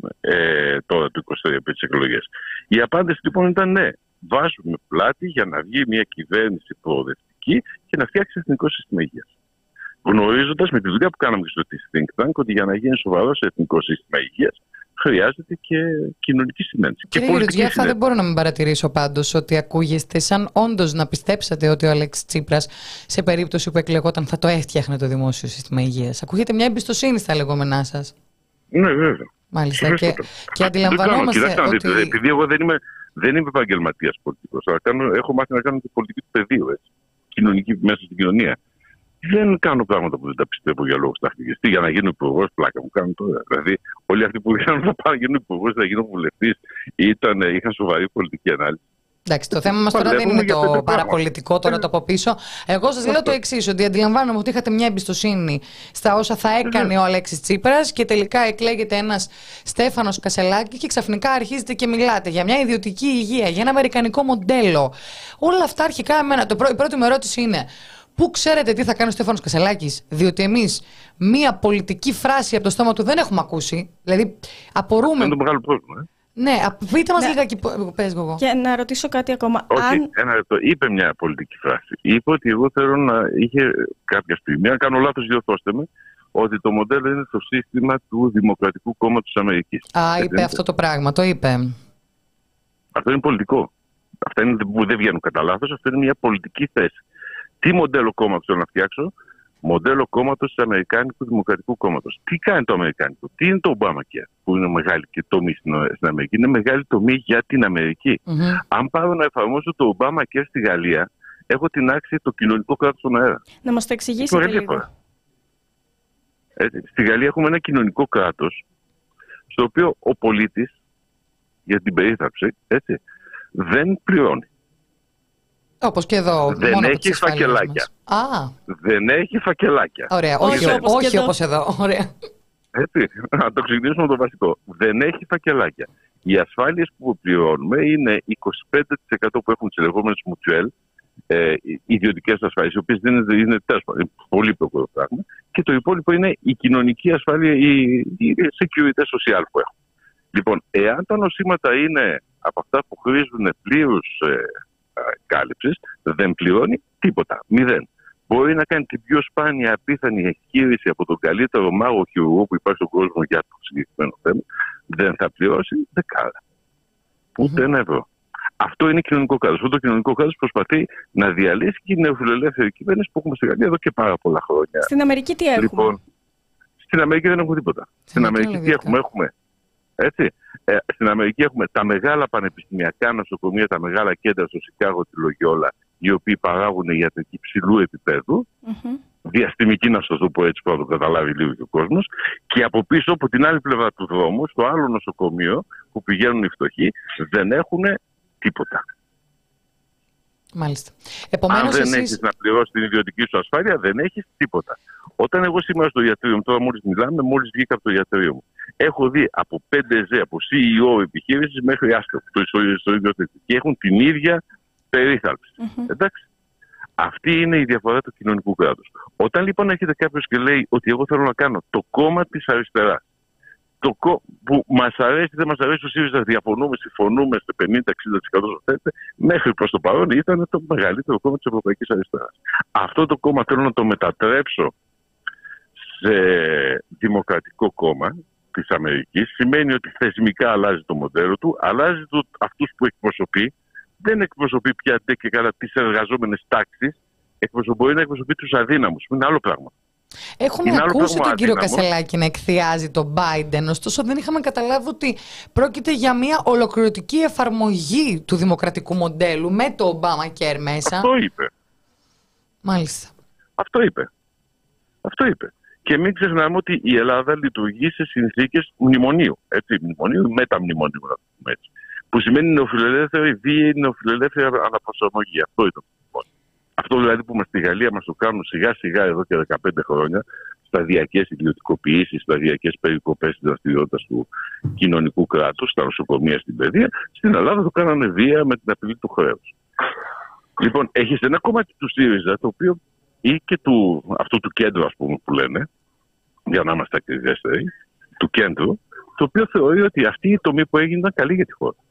Ε, τώρα του είκοσι τρία πριν τις εκλογές. Η απάντηση λοιπόν ήταν ναι. Βάζουμε πλάτη για να βγει μια κυβέρνηση προοδευτική και να φτιάξει εθνικό σύστημα υγείας. Γνωρίζοντας με τη δουλειά που κάναμε και στο Think Tank ότι για να γίνει σοβαρό εθνικό σύστημα υγείας χρειάζεται και κοινωνική συνένεση. Κύριε Γεωργιάφα, δεν μπορώ να μην παρατηρήσω πάντως ότι ακούγεστε σαν όντως να πιστέψατε ότι ο Αλέξης Τσίπρας σε περίπτωση που εκλεγόταν θα το έφτιαχνε το δημόσιο σύστημα υγείας. Ακούγεται μια εμπιστοσύνη στα λεγόμενά σας. Ναι, βέβαια. Μάλιστα. Και, και αντιλαμβανόμαστε Κοιτάξτε, ότι... δείτε, επειδή εγώ δεν είμαι, δεν είμαι επαγγελματίας πολιτικός, αλλά κάνω, έχω μάθει να κάνω την πολιτική του πεδίου, έτσι, κοινωνική, μέσα στην κοινωνία. δεν κάνω πράγματα που δεν τα πιστεύω για λόγους τακτικής. Τι, για να γίνω υπουργός, πλάκα μου κάνουν τώρα. Δηλαδή, όλοι αυτοί που είχαν να πάνε γίνουν υπουργός, να γίνουν βουλευτής, είχαν σοβαρή πολιτική ανάλυση. Εντάξει, το θέμα μας τώρα δεν είναι το παραπολιτικό τώρα το από πίσω. Εγώ σας λέω το εξής, ότι αντιλαμβάνομαι ότι είχατε μια εμπιστοσύνη στα όσα θα έκανε ο Αλέξης Τσίπρας και τελικά εκλέγεται ένας Στέφανος Κασσελάκης και ξαφνικά αρχίζετε και μιλάτε για μια ιδιωτική υγεία, για ένα αμερικανικό μοντέλο. Όλα αυτά αρχικά εμένα. Το πρω... Η πρώτη μου ερώτηση είναι: πού ξέρετε τι θα κάνει ο Στέφανος Κασσελάκης? Διότι εμείς μία πολιτική φράση από το στόμα του δεν έχουμε ακούσει. Δηλαδή, απορούμε. Είναι το μεγάλο πρόβλημα. Ε? Ναι, πείτε μας ναι. λίγα και πες εγώ. Και να ρωτήσω κάτι ακόμα. Όχι, αν... ένα λεπτό. Είπε μια πολιτική φράση. Είπε ότι εγώ θέλω να είχε κάποια στιγμή, αν κάνω λάθος διορθώστε με, ότι το μοντέλο είναι το σύστημα του Δημοκρατικού Κόμματος της Αμερικής. Α, έτσι είπε είναι? Αυτό το πράγμα, το είπε. Αυτό είναι πολιτικό. Αυτά είναι που δεν βγαίνουν κατά λάθος, αυτό είναι μια πολιτική θέση. Τι μοντέλο κόμματος θέλω να φτιάξω? Μοντέλο κόμματος του Αμερικάνικου Δημοκρατικού Κόμματος. Τι κάνει το Αμερικάνικο? Τι είναι το Obamacare, που είναι μεγάλη και τομή στην Αμερική? Είναι μεγάλη τομή για την Αμερική. Mm-hmm. Αν πάρω να εφαρμόσω το Obamacare στη Γαλλία, έχω την άξη το κοινωνικό κράτος στον αέρα. Να μας το εξηγήσετε λίγο. Έτσι, στη Γαλλία έχουμε ένα κοινωνικό κράτος, στο οποίο ο πολίτης για την περίθαλψη έτσι, δεν πληρώνει. Όπως και εδώ. Δεν έχει φακελάκια. Α. Δεν έχει φακελάκια. Ωραία. Όχι, όχι, όπως, όχι όπως εδώ. Ωραία. Έτσι. Να το ξεκινήσουμε το βασικό. Δεν έχει φακελάκια. Οι ασφάλειες που πληρώνουμε είναι είκοσι πέντε τοις εκατό που έχουν τις λεγόμενες mutual, ε, ιδιωτικές ασφάλειες, οι οποίες δεν είναι, είναι τέλος πάντων, πολύ πιο πράγμα. Και το υπόλοιπο είναι η κοινωνική ασφάλεια, η, η security social που έχουμε. Λοιπόν, εάν τα νοσήματα είναι από αυτά που χρήζουν πλήρους ε, κάλυψης, δεν πληρώνει τίποτα. Μηδέν. Μπορεί να κάνει την πιο σπάνια απίθανη εγχείρηση από τον καλύτερο μάγο χειρουργό που υπάρχει στον κόσμο για το συγκεκριμένο θέμα. Δεν θα πληρώσει δεκάρα. Ούτε mm-hmm. ένα ευρώ. Αυτό είναι κοινωνικό κράτος. Αυτό το κοινωνικό κράτος προσπαθεί να διαλύσει και η νεοφιλελεύθερη κυβέρνηση που έχουμε στη Γαλλία εδώ και πάρα πολλά χρόνια. Στην Αμερική τι έχουμε? Λοιπόν, στην Αμερική δεν έχουμε τίποτα. Στην, στην Αμερική τι έχουμε? Έχουμε έτσι. Ε, στην Αμερική έχουμε τα μεγάλα πανεπιστημιακά νοσοκομεία, τα μεγάλα κέντρα στο Σικάγο, τη Λογιόλα, οι οποίοι παράγουν ιατρική υψηλού επίπεδου. Mm-hmm. Διαστημική, να σας το πω έτσι, που θα το καταλάβει λίγο και ο κόσμος. Και από πίσω, από την άλλη πλευρά του δρόμου, στο άλλο νοσοκομείο που πηγαίνουν οι φτωχοί, δεν έχουν τίποτα. Μάλιστα. Επομένως, αν δεν εσείς... έχεις να πληρώσεις την ιδιωτική σου ασφάλεια, δεν έχεις τίποτα. Όταν εγώ σήμερα στο ιατρείο μου, τώρα μόλις μιλάμε, μόλις βγήκα από το ιατρείο μου, έχω δει από πέντε ζε, από σι ι ο επιχείρησης μέχρι άστρο, στο ίδιο τέτοιο. Και έχουν την ίδια περίθαλψη. Mm-hmm. Εντάξει. Αυτή είναι η διαφορά του κοινωνικού κράτους. Όταν λοιπόν έρχεται κάποιος και λέει ότι εγώ θέλω να κάνω το κόμμα της αριστεράς, το κό... που μας αρέσει, δεν μας αρέσει, ο ΣΥΡΙΖΑ, διαφωνούμε, συμφωνούμε στο πενήντα με εξήντα τοις εκατό θέτε, μέχρι προς το παρόν ήταν το μεγαλύτερο κόμμα της Ευρωπαϊκής Αριστεράς. Αυτό το κόμμα θέλω να το μετατρέψω σε δημοκρατικό κόμμα της Αμερικής. Σημαίνει ότι θεσμικά αλλάζει το μοντέλο του, αλλάζει το... αυτούς που εκπροσωπεί. Δεν εκπροσωπεί πια και καλά τις εργαζόμενες τάξεις, μπορεί να εκπροσωπεί τους αδύναμους. Είναι άλλο πράγμα. Έχουμε είναι ακούσει τον κύριο Κασσελάκη να εκθιάζει τον Biden, ωστόσο δεν είχαμε καταλάβει ότι πρόκειται για μια ολοκληρωτική εφαρμογή του δημοκρατικού μοντέλου με το Obamacare μέσα. Αυτό είπε. Μάλιστα. Αυτό είπε. Αυτό είπε. Και μην ξεχνάμε ότι η Ελλάδα λειτουργεί σε συνθήκες μνημονίου. Έτσι, μνημονίου, μεταμνημονίου, να το πούμε έτσι. Που σημαίνει νεοφιλελεύθερη βίαιη, νεοφιλελεύθερη αναπροσαρμογή. Αυτό ήταν. Αυτό δηλαδή που μας στη Γαλλία μας το κάνουν σιγά σιγά εδώ και δεκαπέντε χρόνια, σταδιακές ιδιωτικοποιήσεις, σταδιακές περικοπές της δραστηριότητας του κοινωνικού κράτους, στα νοσοκομεία, στην παιδεία, στην Ελλάδα το κάνανε βία με την απειλή του χρέους. Λοιπόν, έχεις ένα κομμάτι του ΣΥΡΙΖΑ, το οποίο ή και του, αυτού του κέντρου, ας πούμε, που λένε, για να είμαστε ακριβέστεροι, του κέντρου, το οποίο θεωρεί ότι αυτή η τομή που έγινε ήταν καλή για τη χώρα.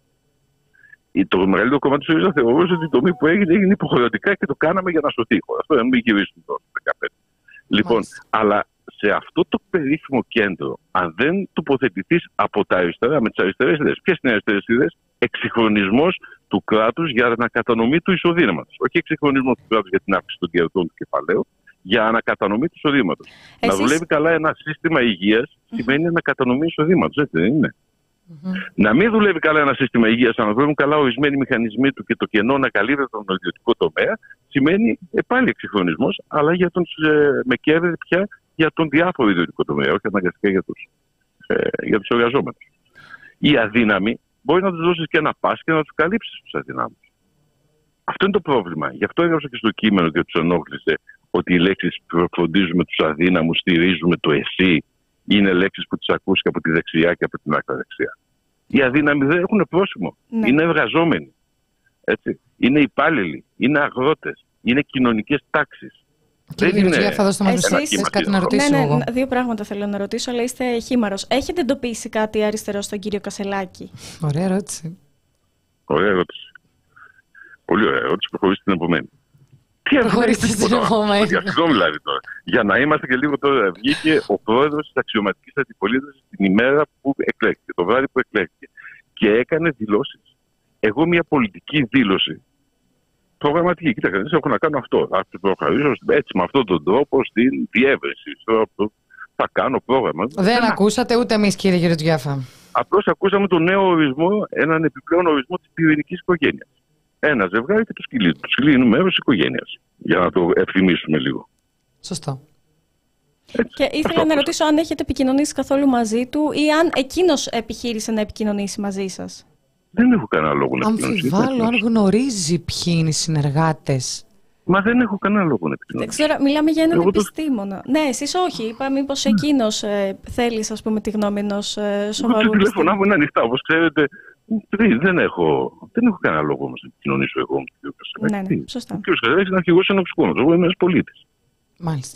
Το μεγαλύτερο κομμάτι του ΣΥΡΙΖΑ θεωρούσε ότι η τομή που έγινε έγινε υποχρεωτικά και το κάναμε για να σωθεί η χώρα. Αυτό δεν μην γυρίσουμε τώρα στο δεκαπέντε. Λοιπόν, Μάλιστα. αλλά σε αυτό το περίφημο κέντρο, αν δεν τοποθετηθείς από τα αριστερά, με τις αριστερές ιδέες, ποιες είναι οι αριστερές ιδέες? Εξυγχρονισμός του κράτους για ανακατανομή του εισοδήματος. Όχι εξυγχρονισμός του κράτους για την αύξηση των κερδών του κεφαλαίου, για ανακατανομή του εισοδήματος. Εσείς... Να δουλεύει καλά ένα σύστημα υγείας σημαίνει ανακατανομή εισοδήματος, έτσι δεν είναι? Mm-hmm. Να μην δουλεύει καλά ένα σύστημα υγείας, να δουλεύουν καλά ορισμένοι μηχανισμοί του και το κενό να καλύπτει τον ιδιωτικό τομέα, σημαίνει ε, πάλι εξυγχρονισμός, αλλά για τον, ε, με κέρδη πια για τον διάφορο ιδιωτικό τομέα, όχι αναγκαστικά για τους, ε, για τους εργαζόμενους. Οι αδύναμοι μπορεί να τους δώσεις και ένα πας και να τους καλύψεις τους αδυνάμους. Αυτό είναι το πρόβλημα. Γι' αυτό έγραψα και στο κείμενο και τους ενόχλησε ότι οι λέξεις φροντίζουμε τους αδύναμους, στηρίζουμε το εσύ, είναι λέξεις που τις ακούς και από τη δεξιά και από την άκρα δεξιά. Οι αδύναμοι δεν έχουν πρόσημο. Ναι. Είναι εργαζόμενοι. Έτσι. Είναι υπάλληλοι, είναι αγρότες, είναι κοινωνικές τάξεις. Κύριε Γεροτζιάφα, θα δώσω εσείς κάτι να ρωτήσω. Ναι, ναι, εγώ. Δύο πράγματα θέλω να ρωτήσω, αλλά είστε χήμαρος. Έχετε εντοπίσει κάτι αριστερό στον κύριο Κασσελάκη? Ωραία ερώτηση. Ωραία ερώτηση. Πολύ ωραία ερώτηση. Προχωρήστε την επομένη. Τι προχωρήστε την επομένη. Συγγνώμη δηλαδή τώρα. Για να είμαστε και λίγο τώρα. Βγήκε ο πρόεδρος της αξιωματικής αντιπολίτευσης την ημέρα που εκλέχθηκε, το βράδυ που εκλέχθηκε. Και έκανε δηλώσεις. Εγώ μια πολιτική δήλωση. Προγραμματική. Κοίτα, κανείς έχω να κάνω αυτό. Θα το προχωρήσω έτσι με αυτόν τον τρόπο στην διεύρυνση. Θα κάνω πρόγραμμα. Δεν, Δεν ακούσατε ούτε εμείς, κύριε Γεροτζιάφα. Απλώς ακούσαμε τον νέο ορισμό, έναν επιπλέον ορισμό της πυρηνικής οικογένειας. Ένα ζευγάρι και το σκυλί. Το σκυλί είναι μέρος της οικογένειας. Για να το ευθυμίσουμε λίγο. Σωστό. Έτσι, και ήθελα να ρωτήσω αν έχετε επικοινωνήσει καθόλου μαζί του ή αν εκείνος επιχείρησε να επικοινωνήσει μαζί σας. Δεν έχω κανένα λόγο να επικοινωνήσει. Αμφιβάλλω αν γνωρίζει ποιοι είναι οι συνεργάτες. Μα δεν έχω κανένα λόγο να επικοινωνήσει. Δεν ξέρω, μιλάμε για έναν Εγώ επιστήμονα. Το... Ναι, εσείς όχι. Είπα μήπως εκείνος ε, θέλει, ας πούμε, τη γνώμη ενός ε, σοβαρού. Το τηλέφωνά μου είναι ανοιχτά. Όπως ξέρετε, δεν έχω, δεν έχω κανένα λόγο να επικοινωνήσω εγώ με τον κύριο Κασσελάκη. Ναι, ναι, σωστά. Ο κύριος Κασσελάκης είναι αρχηγός ενός κόμματος. Εγώ είμαι ένας πολίτης. Μάλιστα.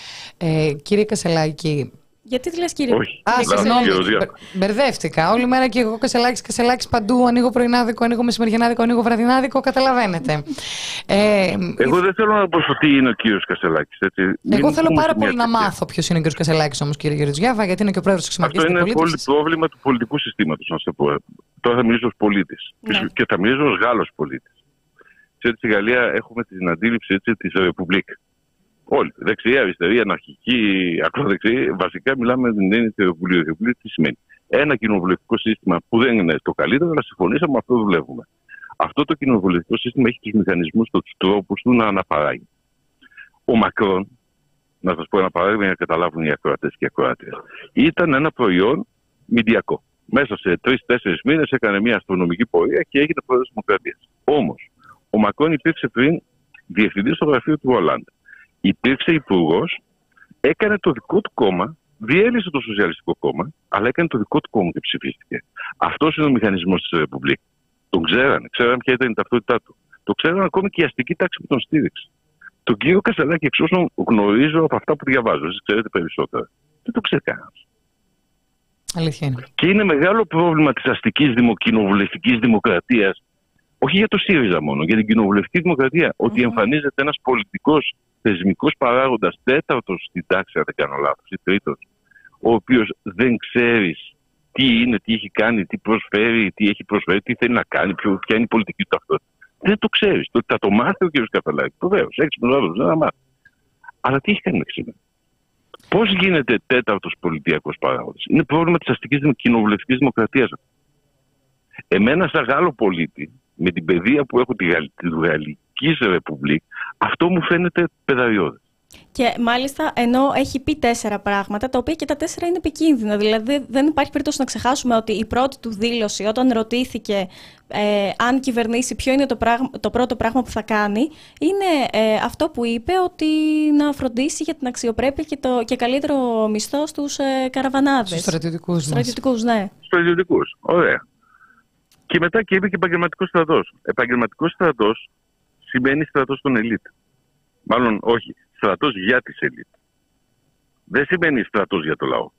Ε, κύριε Κασσελάκη. Γιατί τι λες, κύριε? Όχι. Α, συγγνώμη. Μπερδεύτηκα. Όλη μέρα και εγώ Κασσελάκης, Κασσελάκης παντού. Ανοίγω πρωινάδικο, ανοίγω μεσημεριανάδικο, ανοίγω βραδινάδικο. Καταλαβαίνετε. Ε, εγώ δεν θέλω να πω τι είναι ο κύριος Κασσελάκης. Έτσι. Εγώ Μην θέλω πάρα πολύ να μάθω ποιος είναι ο κύριος Κασσελάκης όμως, κύριε Γεροτζιάφα, γιατί είναι και ο πρόεδρος της Αξιωματικής Αντιπολίτευσης. Αυτό είναι πρόβλημα του πολιτικού συστήματος, να σας πω. Τώρα θα μιλήσω ως πολίτης. Ναι. Και θα μιλήσω ως Γάλλος πολίτης. Στη Γαλλία έχουμε την αντίληψη της Ρεπουμπλίκ. Όλοι. Δεξιά, αριστερή, αναρχική, ακροδεξιή. Βασικά μιλάμε με την έννοια της Ρεπουμπλίκ. Τι σημαίνει? Ένα κοινοβουλευτικό σύστημα που δεν είναι το καλύτερο, αλλά συμφωνήσαμε, αυτό δουλεύουμε. Αυτό το κοινοβουλευτικό σύστημα έχει τους μηχανισμούς, τους τρόπους του να αναπαράγει. Ο Μακρόν, να σας πω ένα παράδειγμα για να καταλάβουν οι ακροατές και οι ακροάτες, ήταν ένα προϊόν μηντιακό. Μέσα σε τρεις-τέσσερις μήνες έκανε μια αστρονομική πορεία και έγινε πρόεδρος της Δημοκρατίας. Όμως, ο Μακρόν υπήρξε πριν διευθυντής στο γραφείο του Ολάντ. Υπήρξε υπουργός, έκανε το δικό του κόμμα, διέλυσε το Σοσιαλιστικό Κόμμα, αλλά έκανε το δικό του κόμμα και ψηφίστηκε. Αυτός είναι ο μηχανισμός της Ρεπουμπλίκ. Τον ξέρανε, ξέρανε ποια ήταν η ταυτότητά του. Το ξέρανε ακόμη και η αστική τάξη που τον στήριξε. Τον κύριο Κασσελάκη, εξ όσων γνωρίζω από αυτά που διαβάζω, εσείς ξέρετε περισσότερα, δεν το ξέρει κανένας. Αλήθεια είναι. Και είναι μεγάλο πρόβλημα της αστικής δημοκοινοβουλευτικής δημοκρατίας, όχι για το ΣΥΡΙΖΑ μόνο, για την κοινοβουλευτική δημοκρατία, mm-hmm. ότι εμφανίζεται ένας πολιτικός θεσμικός παράγοντας, τέταρτος στην τάξη, αν δεν κάνω λάθος, ή τρίτος, ο οποίος δεν ξέρεις τι είναι, τι έχει κάνει, τι προσφέρει, τι έχει προσφέρει, τι θέλει να κάνει, ποια είναι η πολιτική του ταυτότητα. Δεν το ξέρεις. Το, θα το μάθει ο κ. Κασσελάκης. Βεβαίως, έξυπνος άνθρωπος, δεν θα μάθει. Αλλά τι έχει κάνει μέχρι σήμερα? Πώς γίνεται τέταρτος πολιτιακός παράγοντας? Είναι πρόβλημα της αστικής κοινοβουλευτικής δημοκρατίας. Εμένα, σαν Γάλλο πολίτη, με την παιδεία που έχω τη Γαλλική Ρεπουμπλίκ, αυτό μου φαίνεται πεδαριώδες. Και μάλιστα ενώ έχει πει τέσσερα πράγματα, τα οποία και τα τέσσερα είναι επικίνδυνα. Δηλαδή δεν υπάρχει περίπτωση να ξεχάσουμε ότι η πρώτη του δήλωση, όταν ρωτήθηκε ε, αν κυβερνήσει ποιο είναι το, πράγμα, το πρώτο πράγμα που θα κάνει, είναι ε, αυτό που είπε, ότι να φροντίσει για την αξιοπρέπεια και, το, και καλύτερο μισθό στους ε, καραβανάδες. Στους στρατιωτικούς. Στρατιωτικούς, ναι. Στρατιωτικούς, ωραία. Και μετά και είπε και επαγγελματικός στρατός. Επαγγελματικός στρατός σημαίνει στρατός των ελίτ. Μάλλον όχι. Στρατός για τις ελίτ. Δεν σημαίνει στρατός για το λαό.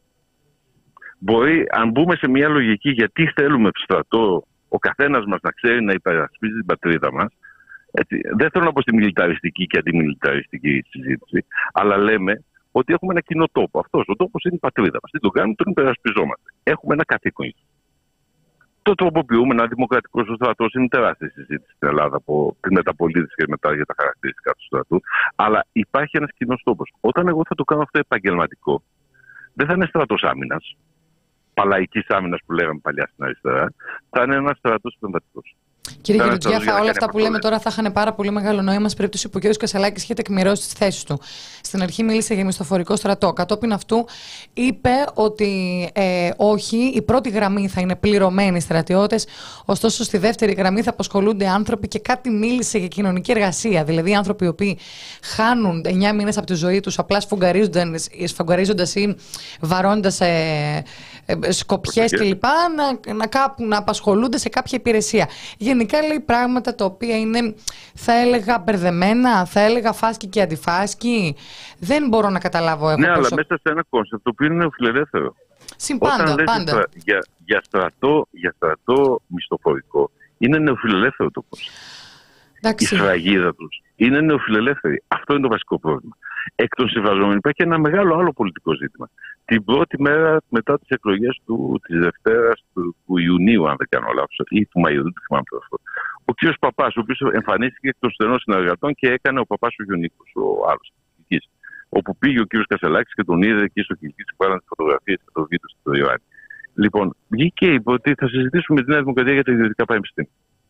Μπορεί, αν μπούμε σε μια λογική γιατί θέλουμε το στρατό, ο καθένας μας να ξέρει να υπερασπίζει την πατρίδα μας, έτσι, δεν θέλω να πω στη μιλιταριστική και αντιμιλιταριστική συζήτηση, αλλά λέμε ότι έχουμε ένα κοινό τόπο. Αυτός ο τόπος είναι η πατρίδα μας. Τι τον κάνουμε, τον υπερασπιζόμαστε. Έχουμε ένα καθήκον. Το τροποποιούμε, ένα δημοκρατικό στρατό. Είναι τεράστια συζήτηση στην Ελλάδα από τη μεταπολίτευση και μετά για τα χαρακτηριστικά του στρατού. Αλλά υπάρχει ένας κοινός τόπος. Όταν εγώ θα το κάνω αυτό επαγγελματικό, δεν θα είναι στρατός άμυνας, παλαϊκής άμυνας που λέγαμε παλιά στην αριστερά, θα είναι ένας στρατός επεμβατικός. Κύριε Γεροτζιάφα, όλα αυτά που λέμε τώρα θα είχαν πάρα πολύ μεγάλο νόημα σε περίπτωση που ο κ. Κασελάκης είχε τεκμηρώσει τις θέσεις του. Στην αρχή μίλησε για μισθοφορικό στρατό. Κατόπιν αυτού είπε ότι ε, όχι, η πρώτη γραμμή θα είναι πληρωμένοι στρατιώτες, ωστόσο στη δεύτερη γραμμή θα απασχολούνται άνθρωποι και κάτι μίλησε για κοινωνική εργασία. Δηλαδή άνθρωποι οι οποίοι χάνουν εννιά μήνες από τη ζωή τους απλά σφουγγαρίζοντας ή βαρώντας ε, ε, σκοπιές κλπ. Να, να, κάπου, να απασχολούνται σε κάποια υπηρεσία. Γενικά λέει πράγματα τα οποία είναι, θα έλεγα, μπερδεμένα, θα έλεγα φάσκη και αντιφάσκη. Δεν μπορώ να καταλάβω. Ναι, πόσο... αλλά μέσα σε ένα κόνσεπτ το οποίο είναι νεοφιλελεύθερο. Συμπάντα, πάντα. Για, για, για, στρατό, για στρατό μισθοφορικό είναι νεοφιλελεύθερο το κόνσεπτ. Η σφραγίδα τους είναι νεοφιλελεύθερη. Αυτό είναι το βασικό πρόβλημα. Εκ των συμβαζόμενων υπάρχει ένα μεγάλο άλλο πολιτικό ζήτημα. Την πρώτη μέρα μετά τις εκλογές του, της Δευτέρας του, του Ιουνίου, αν δεν κάνω λάθος, ή του Μαΐου, δεν θυμάμαι το αυτό. Ο κ. Παπάς, ο οποίος εμφανίστηκε εκ των στενών συνεργατών και έκανε ο Παπάς ο Γιονίκος, ο άλλος, όπου πήγε ο κ. Κασελάκης και τον είδε εκεί στο Κιλκής που κάνανε τις φωτογραφίες και το βίντεο στο Ιωάννη. Λοιπόν, βγήκε και είπε ότι θα συζητήσουμε με τη Νέα Δημοκρατία για τα ιδιωτικά πανεπιστήμια.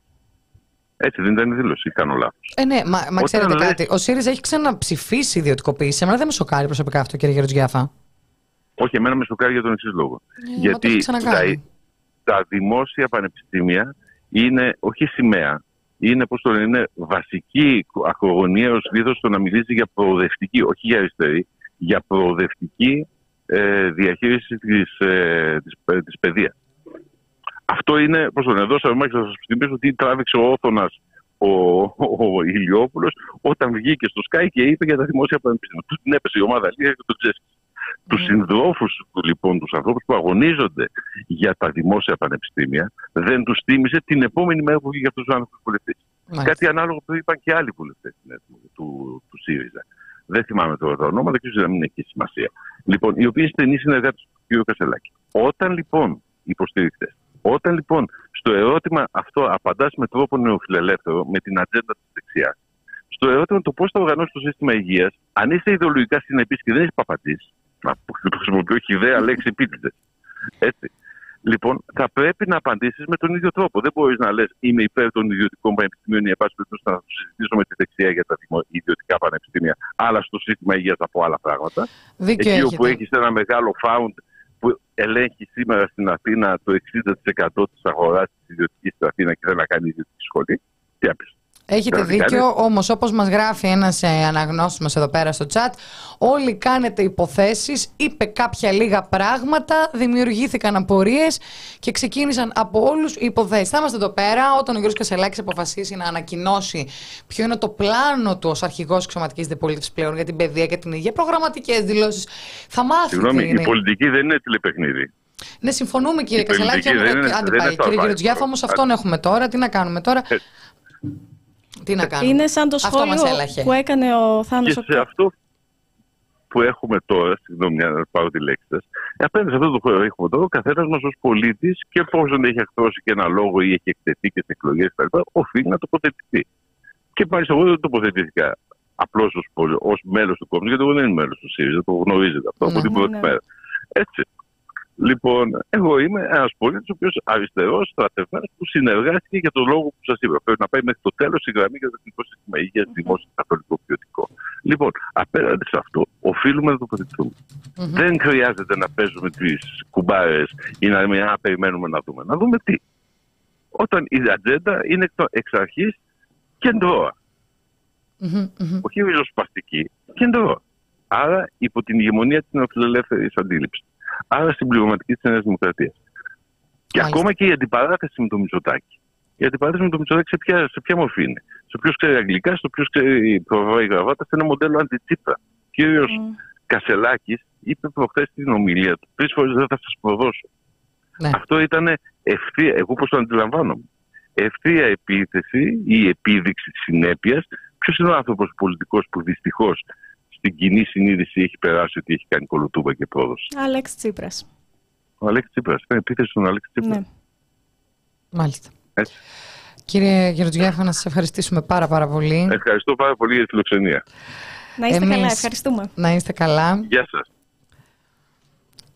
Έτσι δεν ήταν η δήλωση, κάνω λάθος. Ε, ναι, μα, μα ξέρετε λες... κάτι. Ο ΣΥΡΙΖΑ έχει ξαναψηφίσει ιδιωτικοποίηση. Εμένα δεν με σοκάρει προσωπικά αυτό, κύριε Γεροτζιάφα. Όχι, εμένα με σοκάρει για τον εξής λόγο. Ε, Γιατί τα, τα δημόσια πανεπιστήμια είναι όχι σημαία. Είναι, πώς το λένε, είναι βασική ακρογωνία ως λίθος στο να μιλήσει για προοδευτική, όχι για αριστερή, για προοδευτική ε, διαχείριση της, ε, της, ε, της παιδείας. Αυτό είναι, πώς το λένε, εδώ σας σας θυμίσω ότι τράβηξε ο Όθωνας ο, ο, ο Ηλιόπουλος όταν βγήκε στο Sky και είπε για τα δημόσια πανεπιστήμια. Του την έπεσε η ομάδα Λίγα και τον Τζέσκης. Mm. Τους συνδρόφους λοιπόν, τους ανθρώπους που αγωνίζονται για τα δημόσια πανεπιστήμια, δεν τους τίμησε την επόμενη μέρα που βγήκε αυτός ο άνθρωπος βουλευτής. Mm. Κάτι ανάλογο που είπαν και άλλοι βουλευτές του, του ΣΥΡΙΖΑ. Δεν θυμάμαι τώρα τα ονόματα και ίσως να μην έχει σημασία. Λοιπόν, οι οποίοι στενοί συνεργάτες του κ. Κασελάκη. Όταν λοιπόν υποστηρικτές, όταν λοιπόν στο ερώτημα αυτό απαντάς με τρόπο νεοφιλελεύθερο, με την ατζέντα της δεξιάς, στο ερώτημα το πώς θα οργανώσει το σύστημα υγείας, αν είσαι ιδεολογικά συνεπής και δεν είσαι παπατής, να χρησιμοποιώ ιδέα λέξη επίτηδες, έτσι. Λοιπόν, θα πρέπει να απαντήσεις με τον ίδιο τρόπο. Δεν μπορείς να λες είμαι υπέρ των ιδιωτικών πανεπιστημίων ή εν πάση περιπτώσει να συζητήσω με τη δεξιά για τα ιδιωτικά πανεπιστήμια, αλλά στο σύστημα υγείας από άλλα πράγματα. Δίκαιο εκεί έχετε. Όπου έχεις ένα μεγάλο φάουντ που ελέγχει σήμερα στην Αθήνα το εξήντα τοις εκατό της αγοράς της ιδιωτικής στην Αθήνα και δεν να κάνει ιδιωτική σχολή. Τι άπεις. Έχετε δίκιο, όμως όπως μας γράφει ένας ε, αναγνώστης μας εδώ πέρα στο chat, όλοι κάνετε υποθέσεις, είπε κάποια λίγα πράγματα, δημιουργήθηκαν απορίες και ξεκίνησαν από όλους οι υποθέσεις. Θα είμαστε εδώ πέρα όταν ο κ. Κασελάκης αποφασίσει να ανακοινώσει ποιο είναι το πλάνο του ως αρχηγός της εξωματικής αντιπολίτευσης πλέον για την παιδεία και την υγεία, προγραμματικές δηλώσεις. Θα μάθει. Συγγνώμη, η πολιτική δεν είναι τηλεπαιχνίδι. Ναι, συμφωνούμε κύριε Κασελάκη. Κύριε Γεροτζιάφα, όμως αυτόν έχουμε τώρα. Τι να κάνουμε τώρα. Ε, Τι να κάνουμε. Είναι σαν το σχόλιο που έκανε ο Θάνος. Και σε αυτό που έχουμε τώρα, συγγνώμη να πάρω τη λέξη σας, απέναντι σε αυτό το χώρο έχουμε τώρα, ο καθένας μας ως πολίτης και εφόσον έχει εκδώσει και ένα λόγο ή έχει εκτεθεί και στις εκλογές κτλ., οφείλει να τοποθετηθεί. Και μάλιστα εγώ δεν τοποθετήθηκα απλώς ως, ως μέλος του κόμματος, γιατί εγώ δεν είμαι μέλος του ΣΥΡΙΖΑ, το γνωρίζετε αυτό από την πρώτη ναι. μέρα. Έτσι. Λοιπόν, εγώ είμαι ένας πολίτης ο οποίος αριστερός, στρατευμένος, που συνεργάστηκε για τον λόγο που σας είπα. Πρέπει να πάει μέχρι το τέλος η γραμμή για το εθνικό σύστημα υγείας, δημόσιο, καθολικό, ποιοτικό. Λοιπόν, απέναντι σε αυτό, οφείλουμε να τοποθετηθούμε. Mm-hmm. Δεν χρειάζεται να παίζουμε τις κουμπάρες ή να, να περιμένουμε να δούμε. Να δούμε τι. Όταν η ατζέντα είναι εξ αρχής κεντρώα. Mm-hmm. Όχι ριζοσπαστική, κεντρώα. Άρα υπό την ηγεμονία της νεοφιλελεύθερης αντίληψης. Άρα στην πληρωματική της Νέας Δημοκρατίας. Και Μάλιστα. ακόμα και η αντιπαράθεση με το Μητσοτάκη. Η αντιπαράθεση με το Μητσοτάκη σε ποια, σε ποια μορφή είναι. Σε ποιος ξέρει αγγλικά, σε ποιος ξέρει προβάει γραβάτα, σε ένα μοντέλο αντιτσίπρα. Κύριος mm. Κασελάκης είπε προχθές στην ομιλία του: τρεις φορές δεν θα σας προδώσω. Ναι. Αυτό ήταν ευθεία, εγώ πώς το αντιλαμβάνομαι. Ευθεία επίθεση ή επίδειξη συνέπειας. Ποιος είναι ο άνθρωπος πολιτικός που δυστυχώς στην κοινή συνείδηση έχει περάσει ότι έχει κάνει κολοτούμπα και πρόδοση? Αλέξη Τσίπρας. Ο Αλέξη Τσίπρας. Είναι επίθεση στον Αλέξη Τσίπρα. Ναι. Μάλιστα. Έτσι. Κύριε Γεροτζιάφα, να σας ευχαριστήσουμε πάρα πάρα πολύ. Ευχαριστώ πάρα πολύ για τη φιλοξενία. Να είστε Εμείς... καλά, ευχαριστούμε. Να είστε καλά. Γεια σας.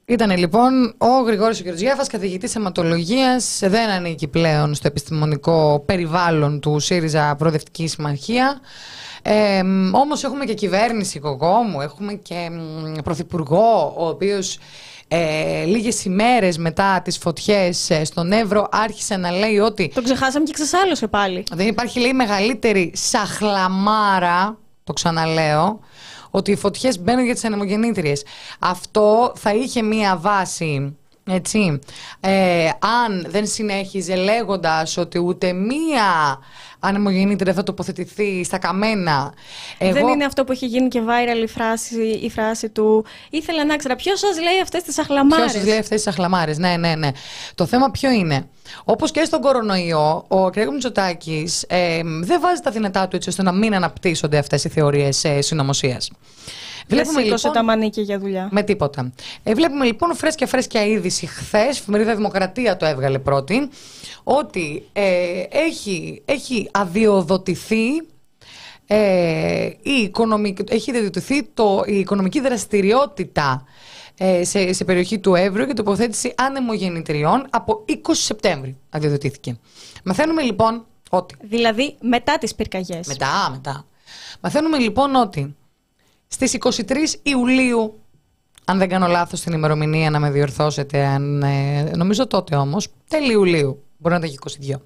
Ήτανε λοιπόν ο Γρηγόρης ο Γεωργιάφας, καθηγητής αιματολογίας, δεν ανήκει πλέον στο επιστημονικό περιβάλλον του ΣΥΡΙΖΑ Προοδευτική Συμμαχία. Ε, όμως έχουμε και κυβέρνηση κοκόμου, έχουμε και πρωθυπουργό, ο οποίος ε, λίγες ημέρες μετά τις φωτιές ε, στον Εύρο άρχισε να λέει ότι... Το ξεχάσαμε και ξεσάλωσε πάλι. Δεν υπάρχει, λέει, μεγαλύτερη σαχλαμάρα, το ξαναλέω, ότι οι φωτιές μπαίνουν για τις ανεμογεννήτριες. Αυτό θα είχε μία βάση, έτσι, ε, αν δεν συνέχιζε λέγοντας ότι ούτε μία ανεμογεννήτρια θα τοποθετηθεί στα καμένα. Εγώ... Δεν είναι αυτό που έχει γίνει και viral η φράση, η φράση του «Ήθελα να ξέρω ποιος σας λέει αυτές τις αχλαμάρες». Ποιος σας λέει αυτές τις αχλαμάρες, ναι, ναι, ναι. Το θέμα ποιο είναι? Όπως και στον κορονοϊό, ο κ. Μητσοτάκης ε, δεν βάζει τα δυνατά του έτσι ώστε να μην αναπτύσσονται αυτές οι θεωρίες ε, συνωμοσίας. Δεν σήκωσε λοιπόν τα μανίκια για δουλειά. Με τίποτα. Ε, βλέπουμε λοιπόν φρέσκια φρέσκια είδηση χθες, η εφημερίδα Δημοκρατία το έβγαλε πρώτη, ότι ε, έχει, έχει αδειοδοτηθεί, ε, η οικονομική, έχει αδειοδοτηθεί το, η οικονομική δραστηριότητα ε, σε, σε περιοχή του Εύρου για τοποθέτηση ανεμογεννητριών από είκοσι Σεπτέμβρη αδειοδοτήθηκε. Μαθαίνουμε λοιπόν ότι... Δηλαδή μετά τις πυρκαγιές. Μετά, μετά. Μαθαίνουμε λοιπόν ότι στις είκοσι τρεις Ιουλίου, αν δεν κάνω λάθος την ημερομηνία να με διορθώσετε, αν, ε, νομίζω τότε όμως, τέλη Ιουλίου, μπορεί να τα έχει είκοσι δύο.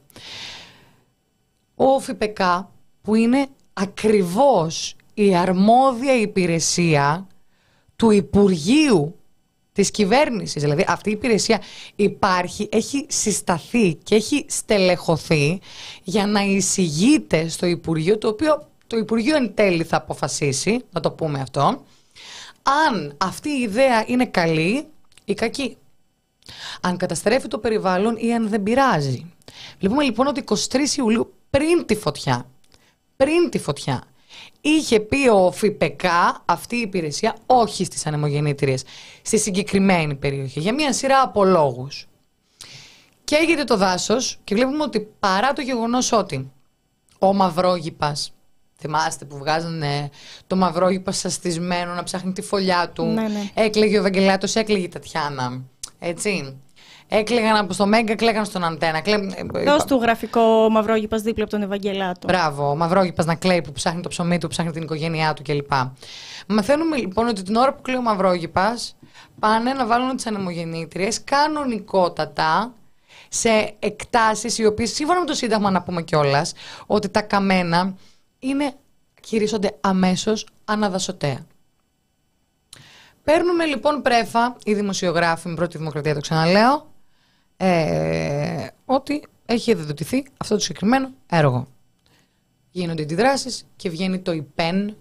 Ο ΦΠΚ, που είναι ακριβώς η αρμόδια υπηρεσία του Υπουργείου της κυβέρνησης, δηλαδή αυτή η υπηρεσία υπάρχει, έχει συσταθεί και έχει στελεχωθεί για να εισηγείται στο Υπουργείο, το οποίο το Υπουργείο εν τέλει θα αποφασίσει, να το πούμε αυτό, αν αυτή η ιδέα είναι καλή ή κακή. Αν καταστρέφει το περιβάλλον ή αν δεν πειράζει. Βλέπουμε λοιπόν ότι εικοστή τρίτη Ιουλίου, πριν τη φωτιά, πριν τη φωτιά, είχε πει ο ΦΠΚ, αυτή η υπηρεσία, όχι στις ανεμογεννήτριες, στη συγκεκριμένη περιοχή, για μια σειρά από λόγους. Και έγινε το δάσος και βλέπουμε ότι παρά το γεγονός ότι ο Μαυρόγυπας, θυμάστε που βγάζανε το Μαυρόγυπα σαστισμένο να ψάχνει τη φωλιά του. Ναι, ναι. Έκλαιγε ο Ευαγγελάτος, έκλαιγε η Τατιάνα. Έτσι. Έκλαιγαν από στο Μέγκα, κλαίγαν στον Αντένα. Κλαί... Δώσ' του γραφικό Μαυρόγυπας δίπλα από τον Ευαγγελάτο. Μπράβο, ο Μαυρόγυπας να κλαίει που ψάχνει το ψωμί του, που ψάχνει την οικογένειά του κλπ. Μαθαίνουμε λοιπόν ότι την ώρα που κλαίει ο Μαυρόγυπας πάνε να βάλουν τις ανεμογεννήτριες κανονικότατα σε εκτάσεις οι οποίες, σύμφωνα με το Σύνταγμα να πούμε κιόλας, ότι τα καμένα είναι, χειρίζονται αμέσως αναδασωτέα. Παίρνουμε λοιπόν πρέφα, οι δημοσιογράφοι με Πρώτη Δημοκρατία, το ξαναλέω, ε, ότι έχει εδεδοτηθεί αυτό το συγκεκριμένο έργο. Γίνονται αντιδράσεις και βγαίνει το ΙΠΕΝ,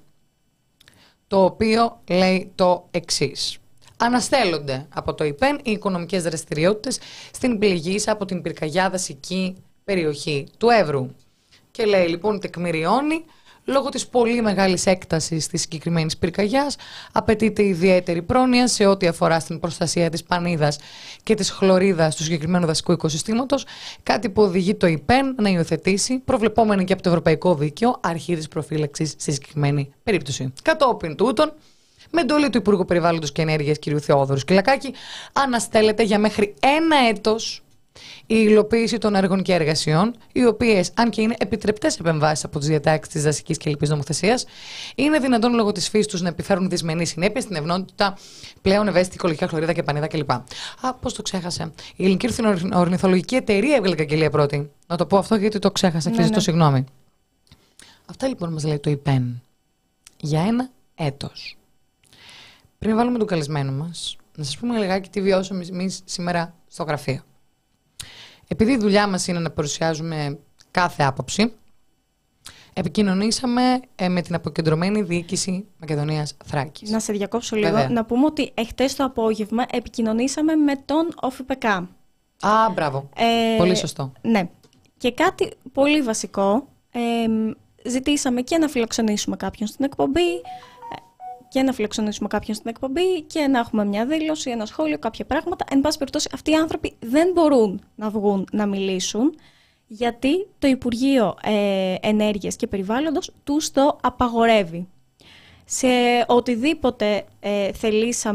το οποίο λέει το εξής. Αναστέλλονται από το ΙΠΕΝ οι οικονομικές δραστηριότητες στην πληγήσα από την πυρκαγιά δασική περιοχή του Εύρου. Και λέει λοιπόν, τεκμηριώνει, λόγω της πολύ μεγάλης έκτασης της συγκεκριμένης πυρκαγιάς απαιτείται ιδιαίτερη πρόνοια σε ό,τι αφορά στην προστασία της πανίδας και της χλωρίδας του συγκεκριμένου δασικού οικοσυστήματος, κάτι που οδηγεί το ΙΠΕΝ να υιοθετήσει, προβλεπόμενη και από το Ευρωπαϊκό Δίκαιο, αρχή της προφύλαξης στη συγκεκριμένη περίπτωση. Κατόπιν τούτων, με εντολή του Υπουργού Περιβάλλοντος και Ενέργειας κ. Θεόδωρου Σκυλακάκη, αναστέλλεται για μέχρι ένα έτος η υλοποίηση των έργων και εργασιών, οι οποίες, αν και είναι επιτρεπτές επεμβάσεις από τις διατάξεις της δασικής και λοιπής νομοθεσίας, είναι δυνατόν λόγω της φύσης τους να επιφέρουν δυσμενείς συνέπειες στην ευνότητα, πλέον ευαίσθητη οικολογικά χλωρίδα και πανίδα κλπ. Α, πώς το ξέχασα. Η Ελληνική Ορνηθολογική Εταιρεία έβγαλε καταγγελία πρώτη. Να το πω αυτό γιατί το ξέχασα και ναι, ζητώ ναι. συγγνώμη. Αυτά λοιπόν μας λέει το ΙΠΕΝ για ένα έτος. Πριν βάλουμε τον καλεσμένο μας, να σας πούμε λιγάκι τι βιώσαμε εμείς σήμερα στο γραφείο. Επειδή η δουλειά μας είναι να παρουσιάζουμε κάθε άποψη, επικοινωνήσαμε ε, με την αποκεντρωμένη διοίκηση Μακεδονίας Θράκης. Να σε διακόψω λίγο. Βέβαια. Να πούμε ότι εχθές το απόγευμα επικοινωνήσαμε με τον ΟΦΠΚ. Α, μπράβο. Ε, πολύ σωστό. Ναι. Και κάτι πολύ βασικό. Ε, ζητήσαμε και να φιλοξενήσουμε κάποιον στην εκπομπή, και να φιλοξενήσουμε κάποιον στην εκπομπή και να έχουμε μια δήλωση, ένα σχόλιο, κάποια πράγματα. Εν πάση περιπτώσει, αυτοί οι άνθρωποι δεν μπορούν να βγουν να μιλήσουν, γιατί το Υπουργείο ε, Ενέργειας και Περιβάλλοντος τους το απαγορεύει. Σε οτιδήποτε ε, θελήσαμε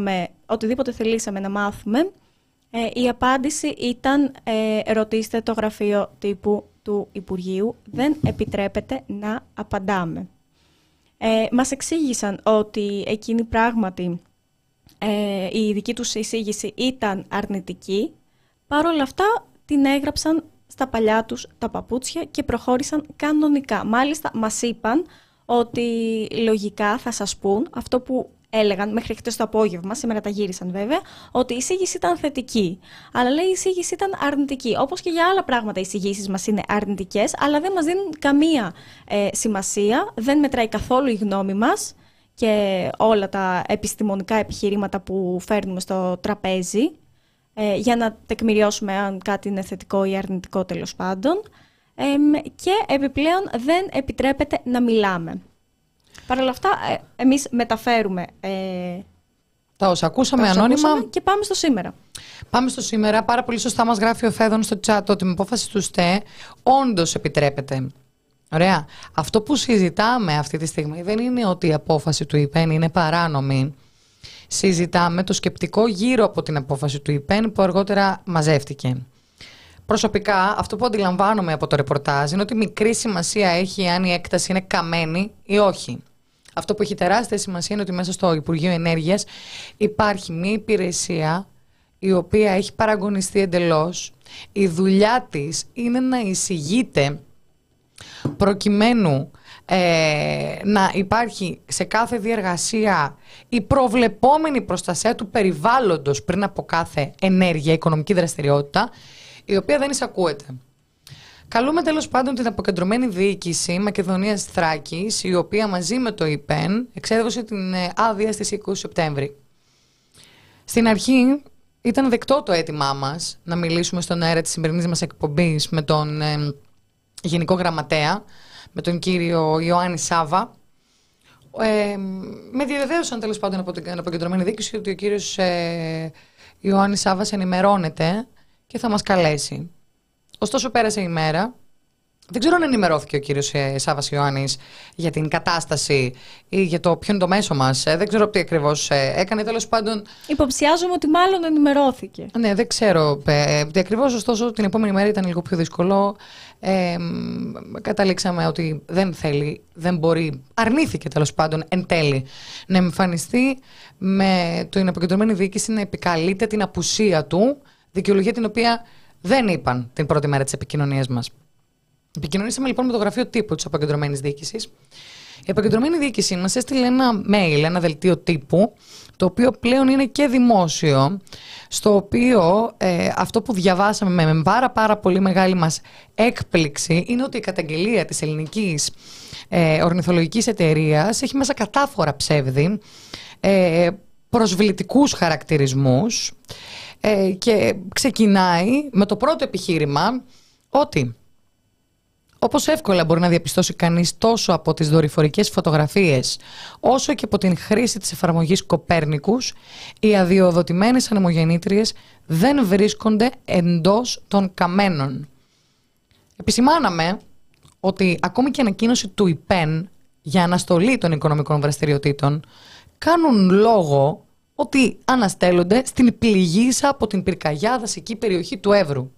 οτιδήποτε θελήσαμε να μάθουμε, ε, η απάντηση ήταν ε, ρωτήστε το γραφείο τύπου του Υπουργείου, δεν επιτρέπεται να απαντάμε. Ε, μας εξήγησαν ότι εκείνη πράγματι ε, η δική τους εισήγηση ήταν αρνητική, παρόλα αυτά την έγραψαν στα παλιά τους τα παπούτσια και προχώρησαν κανονικά. Μάλιστα μας είπαν ότι λογικά θα σας πούν αυτό που έλεγαν μέχρι χτες το απόγευμα, σήμερα τα γύρισαν βέβαια, ότι η εισήγηση ήταν θετική. Αλλά λέει η εισήγηση ήταν αρνητική. Όπως και για άλλα πράγματα οι εισηγήσεις μας είναι αρνητικές, αλλά δεν μας δίνουν καμία ε, σημασία, δεν μετράει καθόλου η γνώμη μας και όλα τα επιστημονικά επιχειρήματα που φέρνουμε στο τραπέζι, ε, για να τεκμηριώσουμε αν κάτι είναι θετικό ή αρνητικό τέλος πάντων. Ε, και επιπλέον δεν επιτρέπεται να μιλάμε. Παρ' όλα αυτά, ε, εμείς μεταφέρουμε ε, τα όσα ακούσαμε τα όσα ανώνυμα ακούσαμε και πάμε στο σήμερα. Πάμε στο σήμερα. Πάρα πολύ σωστά μας γράφει ο Φέδων στο chat ότι με απόφαση του ΣΤΕ όντως επιτρέπεται. Ωραία. Αυτό που συζητάμε αυτή τη στιγμή δεν είναι ότι η απόφαση του ΙΠΕΝ είναι παράνομη. Συζητάμε το σκεπτικό γύρω από την απόφαση του ΙΠΕΝ που αργότερα μαζεύτηκε. Προσωπικά, αυτό που αντιλαμβάνομαι από το ρεπορτάζ είναι ότι μικρή σημασία έχει αν η έκταση είναι καμένη ή όχι. Αυτό που έχει τεράστια σημασία είναι ότι μέσα στο Υπουργείο Ενέργειας υπάρχει μια υπηρεσία η οποία έχει παραγωνιστεί εντελώς. Η δουλειά της είναι να εισηγείται προκειμένου ε, να υπάρχει σε κάθε διεργασία η προβλεπόμενη προστασία του περιβάλλοντος πριν από κάθε ενέργεια, οικονομική δραστηριότητα, η οποία δεν εισακούεται. Καλούμε τέλος πάντων την αποκεντρωμένη διοίκηση Μακεδονίας Θράκης, η οποία μαζί με το ΙΠΕΝ εξέδωσε την άδεια στις είκοσι Σεπτέμβρη. Στην αρχή ήταν δεκτό το αίτημά μας να μιλήσουμε στον αέρα της σημερινής μας εκπομπής με τον ε, Γενικό Γραμματέα, με τον κύριο Ιωάννη Σάβα. Ε, με διαβεβαίωσαν τέλος πάντων από την αποκεντρωμένη διοίκηση ότι ο κύριος ε, Ιωάννης Σάβας ενημερώνεται και θα μας καλέσει. Ωστόσο πέρασε η μέρα. Δεν ξέρω αν ενημερώθηκε ο κύριος ε, Σάβας Ιωάννης για την κατάσταση ή για το ποιο είναι το μέσο μας. Ε, δεν ξέρω τι ακριβώς ε, έκανε, τέλος πάντων. Υποψιάζομαι ότι μάλλον ενημερώθηκε. Ναι, δεν ξέρω ε, τι ακριβώς. Ωστόσο την επόμενη μέρα ήταν λίγο πιο δύσκολο. Ε, καταλήξαμε ότι δεν θέλει, δεν μπορεί, αρνήθηκε τέλος πάντων εν τέλει να εμφανιστεί, με την αποκεντρωμένη διοίκηση να επικαλείται την απουσία του, δικαιολογία την οποία δεν είπαν την πρώτη μέρα της επικοινωνίας μας. Επικοινωνήσαμε λοιπόν με το γραφείο τύπου της αποκεντρωμένης διοίκησης. Η αποκεντρωμένη διοίκηση μας έστειλε ένα mail, ένα δελτίο τύπου, το οποίο πλέον είναι και δημόσιο, στο οποίο ε, αυτό που διαβάσαμε με, με πάρα πάρα πολύ μεγάλη μας έκπληξη είναι ότι η καταγγελία της ελληνικής ε, ορνηθολογικής εταιρείας έχει μέσα κατάφορα ψεύδι, ε, προσβλητικούς χαρακτηρισμούς, ε, και ξεκινάει με το πρώτο επιχείρημα ότι όπως εύκολα μπορεί να διαπιστώσει κανείς τόσο από τις δορυφορικές φωτογραφίες όσο και από την χρήση της εφαρμογής Κοπέρνικους, οι αδειοδοτημένες ανεμογεννήτριες δεν βρίσκονται εντός των καμένων. Επισημάναμε ότι ακόμη και η ανακοίνωση του ΙΠΕΝ για αναστολή των οικονομικών δραστηριοτήτων κάνουν λόγο ότι αναστέλλονται στην πληγήσα από την πυρκαγιά δασική περιοχή του Εύρου.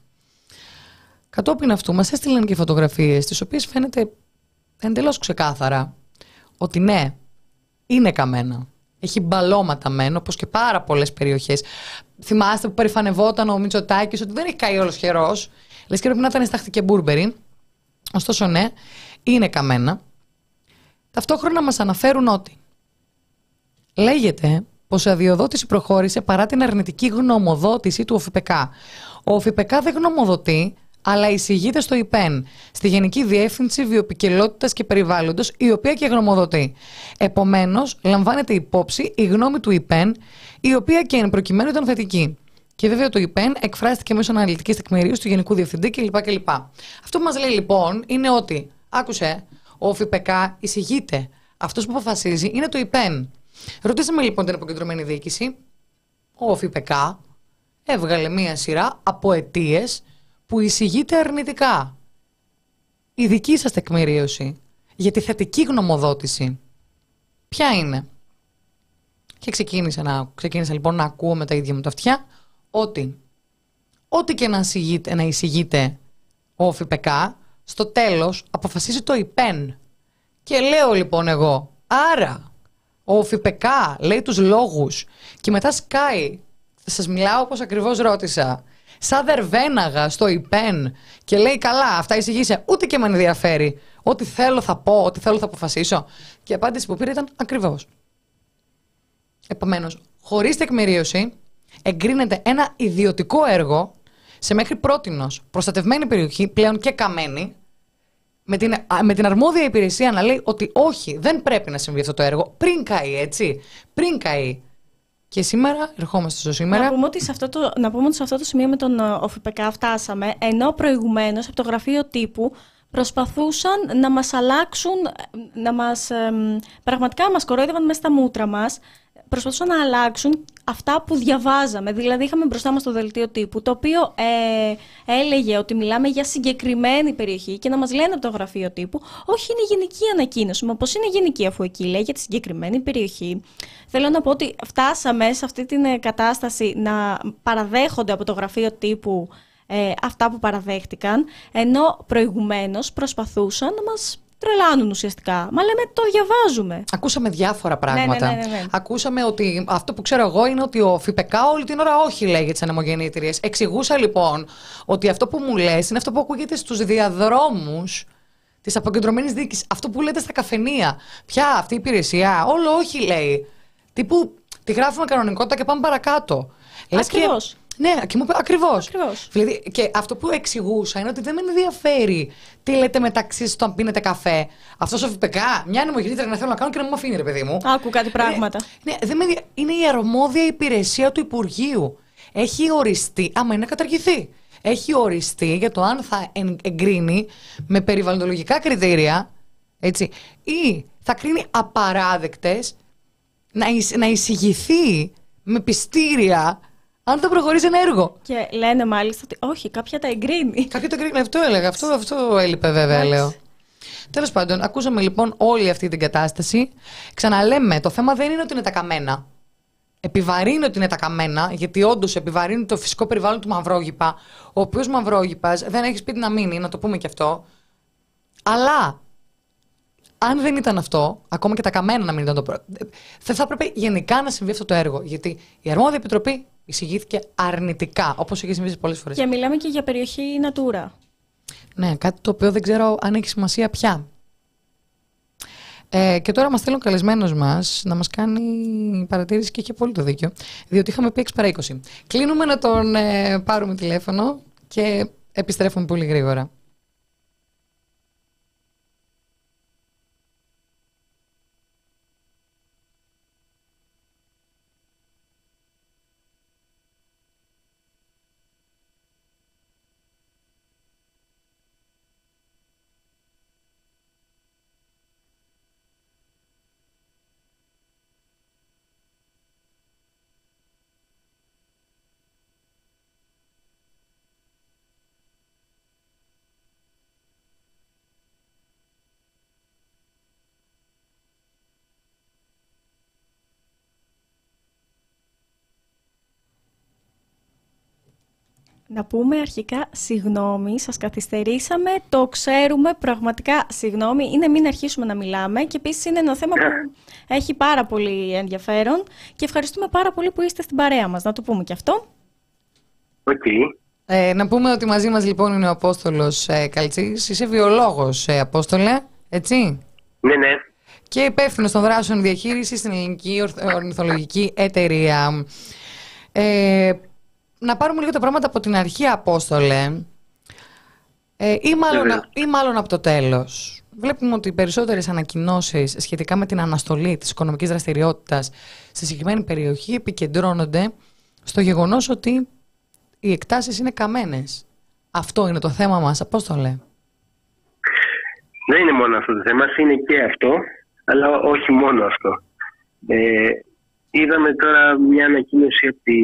Κατόπιν αυτού μας έστειλαν και φωτογραφίες, τις οποίες φαίνεται εντελώς ξεκάθαρα ότι ναι, είναι καμένα. Έχει μπαλώματα μεν, όπως και πάρα πολλές περιοχές. Θυμάστε που περηφανευόταν ο Μητσοτάκης ότι δεν έχει καεί όλος χερός. Λες και πρέπει να ήταν στάχτη και μπούρμπερι. Ωστόσο ναι, είναι καμένα. Ταυτόχρονα μας αναφέρουν ότι λέγεται πως η αδειοδότηση προχώρησε παρά την αρνητική γνωμοδότηση του ΟΦΙΠΕΚΑ. Ο ΟΦΙΠΕΚΑ δεν γνωμοδοτεί, αλλά εισηγείται στο ΙΠΕΝ, στη Γενική Διεύθυνση Βιοποικιλότητας και Περιβάλλοντος, η οποία και γνωμοδοτεί. Επομένως, λαμβάνεται υπόψη η γνώμη του ΙΠΕΝ, η οποία και εν προκειμένου ήταν θετική. Και βέβαια το ΙΠΕΝ εκφράστηκε μέσω αναλυτικής τεκμηρίωσης του Γενικού Διευθυντή κλπ. κλπ. Αυτό που μας λέει λοιπόν είναι ότι, άκουσε, ο ΟΦΙΠΕΚΑ εισηγείται. Αυτός που αποφασίζει είναι το ΙΠΕΝ. Ρωτήσαμε λοιπόν την αποκεντρωμένη διοίκηση. Ο ΟΦΙΠΕΚΑ έβγαλε μία σειρά από αιτίες που εισηγείται αρνητικά. Η δική σας τεκμηρίωση για τη θετική γνωμοδότηση ποια είναι? Και ξεκίνησα, να, ξεκίνησα λοιπόν να ακούω με τα ίδια μου τα αυτιά ότι ό,τι και να εισηγείται, να εισηγείται ο ΦΠΚ, στο τέλος αποφασίζει το ΙΠΕΝ. Και λέω λοιπόν εγώ, άρα ο ΦΠΚ λέει τους λόγους και μετά σκάει, θα σας μιλάω όπως ακριβώς ρώτησα, σαν δερβέναγα στο ΙΠΕΝ και λέει καλά, αυτά εισηγήσε, ούτε και με ενδιαφέρει. Ό,τι θέλω θα πω, ό,τι θέλω θα αποφασίσω. Και η απάντηση που πήρε ήταν ακριβώς. Επομένως, χωρίς τεκμηρίωση, εγκρίνεται ένα ιδιωτικό έργο σε μέχρι πρότινος προστατευμένη περιοχή, πλέον και καμένη, με την, με την αρμόδια υπηρεσία να λέει ότι όχι, δεν πρέπει να συμβεί αυτό το έργο, πριν καεί, έτσι. Πριν καεί. Και σήμερα, ερχόμαστε στο σήμερα. Να πούμε ότι σε αυτό το, να πούμε ότι σε αυτό το σημείο με τον ΟΦΠΚ φτάσαμε, ενώ προηγουμένως από το γραφείο τύπου προσπαθούσαν να μας αλλάξουν, να μας, εμ, πραγματικά μας κορόιδευαν μέσα στα μούτρα μας, προσπαθούσαν να αλλάξουν αυτά που διαβάζαμε. Δηλαδή είχαμε μπροστά μας το δελτίο τύπου, το οποίο ε, έλεγε ότι μιλάμε για συγκεκριμένη περιοχή και να μας λένε από το γραφείο τύπου, όχι, είναι γενική ανακοίνωση. Μα πώς είναι γενική, αφού εκεί λέει για τη συγκεκριμένη περιοχή. Θέλω να πω ότι φτάσαμε σε αυτή την κατάσταση να παραδέχονται από το γραφείο τύπου ε, αυτά που παραδέχτηκαν, ενώ προηγουμένως προσπαθούσαν να μας τρελάνουν ουσιαστικά. Μα λέμε, το διαβάζουμε. Ακούσαμε διάφορα πράγματα. Ναι, ναι, ναι, ναι, ναι. Ακούσαμε ότι αυτό που ξέρω εγώ είναι ότι ο ΦΠΚ όλη την ώρα όχι λέει για τις ανεμογεννήτριες. Εξηγούσα λοιπόν ότι αυτό που μου λες είναι αυτό που ακούγεται στους διαδρόμους της αποκεντρωμένης διοίκησης. Αυτό που λέτε στα καφενεία. Ποια αυτή η υπηρεσία, όλο όχι λέει. Τύπου τη γράφουμε κανονικότητα και πάμε παρακάτω. Ακριβώς. Ναι, και μου είπε ακριβώς. Ακριβώς. Δηλαδή, και αυτό που εξηγούσα είναι ότι δεν με ενδιαφέρει τι λέτε μεταξύ σας όταν πίνετε καφέ. Αυτός ο ΦΠΚ, μια ανεμογεννήτρια να θέλω να κάνω και να μου αφήνει, ρε παιδί μου. Άκου κάτι πράγματα. Ναι, ναι, δεν με, είναι η αρμόδια υπηρεσία του Υπουργείου. Έχει οριστεί, άμα είναι να καταργηθεί. Έχει οριστεί για το αν θα εγκρίνει με περιβαλλοντολογικά κριτήρια, έτσι, ή θα κρίνει απαράδεκτες να, εισ, να εισηγηθεί με πιστήρια αν θα προχωρήσει ένα έργο. Και λένε μάλιστα ότι όχι, κάποια τα εγκρίνει. Κάποια τα εγκρίνει. Αυτό έλεγα. Αυτό, αυτό έλειπε βέβαια, λέω. Τέλος πάντων, ακούσαμε λοιπόν όλη αυτή την κατάσταση. Ξαναλέμε, το θέμα δεν είναι ότι είναι τα καμένα. Επιβαρύνει ότι είναι τα καμένα, γιατί όντως επιβαρύνει το φυσικό περιβάλλον του Μαυρόγυπα, ο οποίος Μαυρόγυπας δεν έχει σπίτι να μείνει, να το πούμε και αυτό. Αλλά αν δεν ήταν αυτό, ακόμα και τα καμένα να μην ήταν το πρώτο, δεν θα έπρεπε γενικά να συμβεί αυτό το έργο. Γιατί η αρμόδια επιτροπή εισηγήθηκε αρνητικά, όπως έχει συμβεί πολλές φορές. Και μιλάμε και για περιοχή Natura. Ναι, κάτι το οποίο δεν ξέρω αν έχει σημασία πια. Ε, και τώρα μας στέλνει ο καλεσμένος μας να μας κάνει παρατήρηση και έχει πολύ το δίκιο, διότι είχαμε πει έξι παρά είκοσι. Κλείνουμε να τον ε, πάρουμε τηλέφωνο και επιστρέφουμε πολύ γρήγορα. Να πούμε αρχικά συγγνώμη, σας καθυστερήσαμε, το ξέρουμε, πραγματικά συγγνώμη, είναι μην αρχίσουμε να μιλάμε και επίσης είναι ένα θέμα που έχει πάρα πολύ ενδιαφέρον και ευχαριστούμε πάρα πολύ που είστε στην παρέα μας, να το πούμε και αυτό. Okay. Ε, να πούμε ότι μαζί μας λοιπόν είναι ο Απόστολος ε, Καλτσής, είσαι βιολόγος ε, Απόστολε, έτσι? Ναι, ναι. Και υπεύθυνος των δράσεων διαχείρισης στην Ελληνική Ορνηθολογική Εταιρεία. Ε, Να πάρουμε λίγο τα πράγματα από την αρχή, Απόστολε, ε, ή, μάλλον, ή μάλλον από το τέλος. Βλέπουμε ότι οι περισσότερες ανακοινώσεις σχετικά με την αναστολή της οικονομικής δραστηριότητας στη συγκεκριμένη περιοχή επικεντρώνονται στο γεγονός ότι οι εκτάσεις είναι καμένες. Αυτό είναι το θέμα μας, Απόστολε. Δεν είναι μόνο αυτό το θέμα, είναι και αυτό, αλλά όχι μόνο αυτό. Ε, είδαμε τώρα μια ανακοίνωση από τη...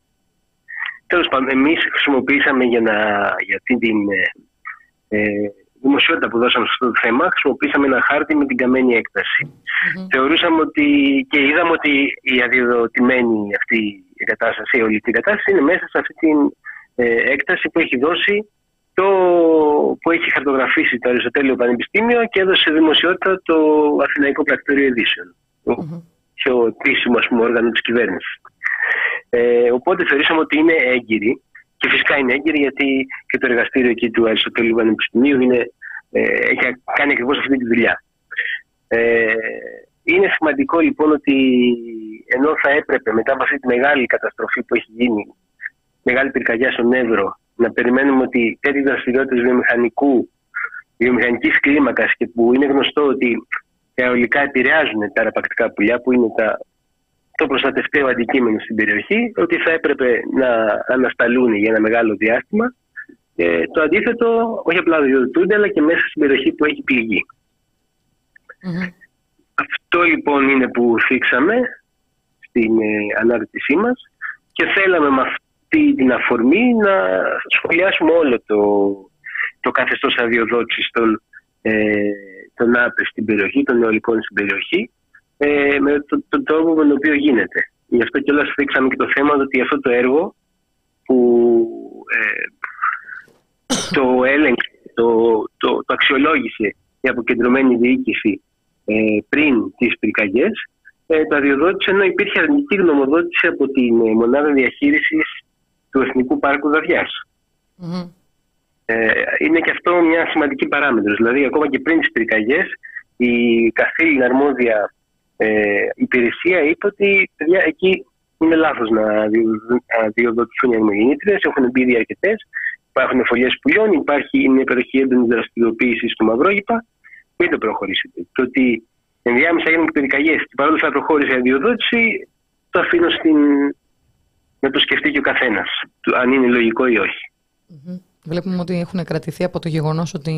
Τέλος πάντων, εμείς χρησιμοποίησαμε για, να, για αυτή την ε, δημοσιότητα που δώσαμε σε αυτό το θέμα, χρησιμοποίησαμε ένα χάρτη με την καμένη έκταση. Mm-hmm. Θεωρούσαμε ότι και είδαμε ότι η αδειοδοτημένη αυτή η κατάσταση, η ολική κατάσταση, είναι μέσα σε αυτή την ε, έκταση που έχει δώσει το, που έχει χαρτογραφήσει το Αριστοτέλειο Πανεπιστήμιο και έδωσε δημοσιότητα το Αθηναϊκό Πρακτορείο Ειδήσεων. Mm-hmm. Πιο επίσημο, ας πούμε, όργανο της κυβέρνησης. Ε, οπότε θεωρήσαμε ότι είναι έγκυρη. Και φυσικά είναι έγκυρη γιατί και το εργαστήριο εκεί του Αριστοτέλειου Πανεπιστημίου είναι, ε, έχει κάνει ακριβώς αυτή τη δουλειά. Ε, είναι σημαντικό λοιπόν ότι ενώ θα έπρεπε μετά από αυτή τη μεγάλη καταστροφή που έχει γίνει, μεγάλη πυρκαγιά στον Εύρο, να περιμένουμε ότι τέτοιες δραστηριότητες βιομηχανικού, βιομηχανικής κλίμακας και που είναι γνωστό ότι τα αιωλικά επηρεάζουν τα αραπακτικά πουλιά που είναι τα το προστατευταίο αντικείμενο στην περιοχή, ότι θα έπρεπε να ανασταλούν για ένα μεγάλο διάστημα. Ε, το αντίθετο, όχι απλά διοδοτούνται, αλλά και μέσα στην περιοχή που έχει πληγεί. Mm-hmm. Αυτό λοιπόν είναι που θίξαμε στην ε, ανάρτησή μας και θέλαμε με αυτή την αφορμή να σχολιάσουμε όλο το, το καθεστώς αδειοδότησης των, ε, των ΑΠΕ στην περιοχή, των αιωλικών στην περιοχή, Ε, με τον το τρόπο με τον οποίο γίνεται. Γι' αυτό κιόλας θίξαμε και το θέμα ότι αυτό το έργο που ε, το έλεγξε, το, το, το αξιολόγησε η αποκεντρωμένη διοίκηση ε, πριν τις πυρκαγιές, ε, το αδειοδότησε ενώ υπήρχε αρνητική γνωμοδότηση από την ε, μονάδα διαχείρισης του Εθνικού Πάρκου Δαδιάς. Mm-hmm. Ε, είναι και αυτό μια σημαντική παράμετρος. Δηλαδή, ακόμα και πριν τις πυρκαγιές, η καθήλυνα αρμόδια Ε, η υπηρεσία είπε ότι παιδιά, εκεί είναι λάθος να αδειοδοτηθούν οι ανεμογεννήτριες. Έχουν μπει ήδη αρκετές, υπάρχουν φωλιές πουλιών, υπάρχει μια περιοχή έντονη δραστηριοποίηση στο Μαυρόγυπα. Μην το προχωρήσετε. Το ότι ενδιάμεσα έγιναν και πυρκαγιές και παρόλο που θα προχώρησε η αδειοδότηση, το αφήνω στην... να το σκεφτεί και ο καθένας, αν είναι λογικό ή όχι. Mm-hmm. Βλέπουμε ότι έχουν κρατηθεί από το γεγονός ότι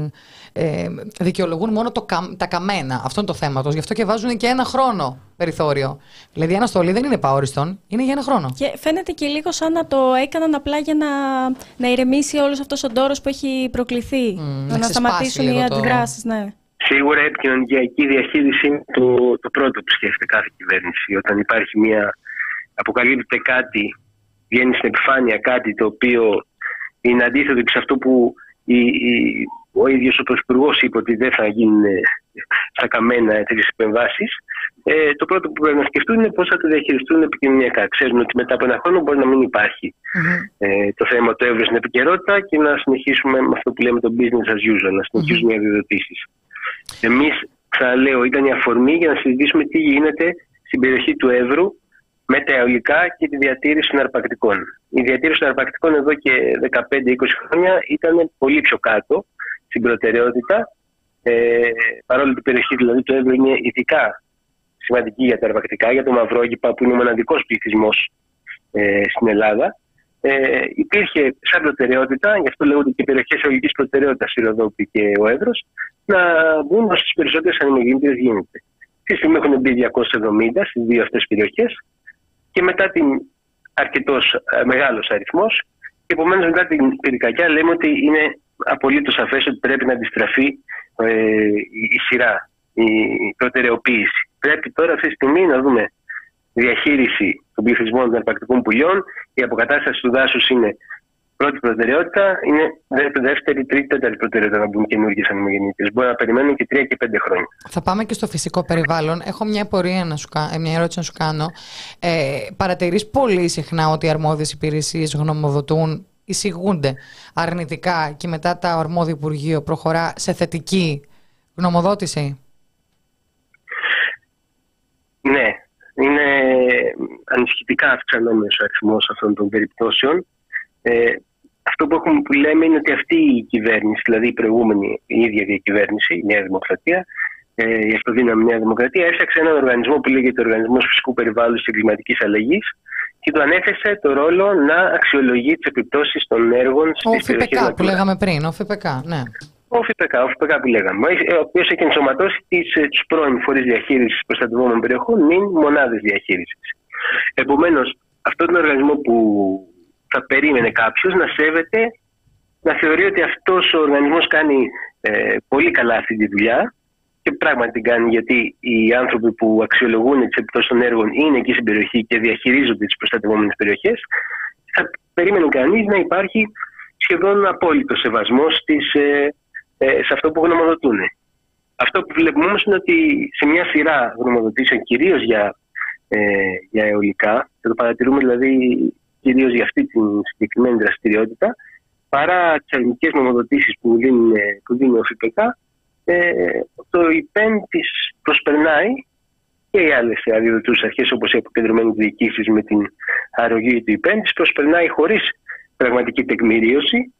ε, δικαιολογούν μόνο το κα, τα καμένα. Αυτό είναι το θέμα τους. Γι' αυτό και βάζουν και ένα χρόνο περιθώριο. Δηλαδή, η αναστολή δεν είναι παόριστον, είναι για ένα χρόνο. Και φαίνεται και λίγο σαν να το έκαναν απλά για να, να ηρεμήσει όλος αυτός ο ντόρος που έχει προκληθεί. Mm, να, να σταματήσουν οι αντιδράσεις. Το... Ναι. Σίγουρα η επικοινωνιακή διαχείριση είναι το, το πρώτο που σκέφτεται κάθε κυβέρνηση. Όταν υπάρχει μια. Αποκαλύπτεται κάτι, βγαίνει στην επιφάνεια κάτι το οποίο είναι αντίθετο και σε αυτό που η, η, ο ίδιος ο Πρωθυπουργός είπε ότι δεν θα γίνουν στα καμένα τέτοιες επεμβάσεις. Ε, το πρώτο που πρέπει να σκεφτούν είναι πώς θα το διαχειριστούν επικοινωνιακά. Ξέρουν ότι μετά από ένα χρόνο μπορεί να μην υπάρχει mm-hmm. ε, το θέμα το έβρεση στην επικαιρότητα και να συνεχίσουμε με αυτό που λέμε το business as usual, να συνεχίσουμε mm-hmm. οι αδειοδοτήσεις. Εμείς, ξαναλέω, ήταν η αφορμή για να συζητήσουμε τι γίνεται στην περιοχή του Εύρου με τα αιωλικά και τη διατήρηση των αρπακτικών. Η διατήρηση των αρπακτικών εδώ και δεκαπέντε είκοσι χρόνια ήταν πολύ πιο κάτω στην προτεραιότητα. Ε, παρόλο που η περιοχή δηλαδή του Εύρου είναι ειδικά σημαντική για τα αρπακτικά, για το Μαυρόγυπα που είναι ο μοναδικός πληθυσμός ε, στην Ελλάδα. Ε, υπήρχε σαν προτεραιότητα, γι' αυτό λέγονται και περιοχές αιωλικής προτεραιότητας η Ροδόπη και ο Εύρος, να μπουν όσες περισσότερες ανεμογεννήτριες γίνεται. Στη στιγμή έχουν μπει διακόσιες εβδομήντα στις δύο αυτές περιοχές. Και μετά την αρκετός ε, μεγάλος αριθμός, και επομένως μετά την πυρκαγιά λέμε ότι είναι απολύτως σαφές ότι πρέπει να αντιστραφεί ε, η, η σειρά, η, η προτεραιοποίηση. Πρέπει τώρα αυτή τη στιγμή να δούμε διαχείριση των πληθυσμών των αρπακτικών πουλιών. Η αποκατάσταση του δάσους είναι πρώτη προτεραιότητα, είναι δεύτερη, τρίτη, τέταρτη προτεραιότητα να μπουν καινούργιες ανεμογεννήτριες. Μπορεί να περιμένουν και τρία και πέντε χρόνια. Θα πάμε και στο φυσικό περιβάλλον. Έχω μια απορία να σου, μια ερώτηση να σου κάνω. Ε, παρατηρείς πολύ συχνά ότι οι αρμόδιες υπηρεσίες γνωμοδοτούν, εισηγούνται αρνητικά και μετά το αρμόδιο Υπουργείο προχωρά σε θετική γνωμοδότηση? Ναι, είναι ανησυχητικά αυξανόμενος ο αριθμός αυτών των περιπτώσεων. Ε, αυτό που, έχουμε, που λέμε είναι ότι αυτή η κυβέρνηση, δηλαδή η προηγούμενη, η ίδια διακυβέρνηση, η Νέα Δημοκρατία, ε, η αυτοδύναμη Νέα Δημοκρατία, έφτιαξε έναν οργανισμό που λέγεται Οργανισμός Φυσικού Περιβάλλοντος και Κλιματικής Αλλαγής και του ανέθεσε το ρόλο να αξιολογεί τις επιπτώσεις των έργων στις περιοχές. Ο ΦΠΚ που λέγαμε πριν, ο ΦΠΚ, ναι. Ο ΦΠΚ, ο ΦΠΚ που λέγαμε, ο οποίος έχει ενσωματώσει τους πρώην φορείς διαχείρισης προστατευόμενων περιοχών, νυν μονάδες διαχείρισης. Επομένως, αυτόν τον οργανισμό που θα περίμενε κάποιος να σέβεται, να θεωρεί ότι αυτός ο οργανισμός κάνει ε, πολύ καλά αυτή τη δουλειά και πράγματι την κάνει, γιατί οι άνθρωποι που αξιολογούν τις επιπτώσεις των έργων είναι εκεί στην περιοχή και διαχειρίζονται τις προστατευόμενες περιοχές. Θα περίμενε κανείς να υπάρχει σχεδόν απόλυτο σεβασμός στις, ε, ε, σε αυτό που γνωμοδοτούν. Αυτό που βλέπουμε όμως είναι ότι σε μια σειρά γνωμοδοτήσεων, κυρίως για, ε, για αιωλικά, και το παρατηρούμε δηλαδή κυρίως για αυτή την συγκεκριμένη δραστηριότητα, παρά τις αρνητικές γνωμοδοτήσεις που δίνει, που δίνει ο ΦΠΚ, ε, το ΙΠΕΝ της προσπερνάει και οι άλλες αδειοδοτούσες αρχές, όπως οι αποκεντρωμένες διοικήσεις με την αρρωγή του ΙΠΕΝ, τις προσπερνάει χωρίς πραγματική τεκμηρίωση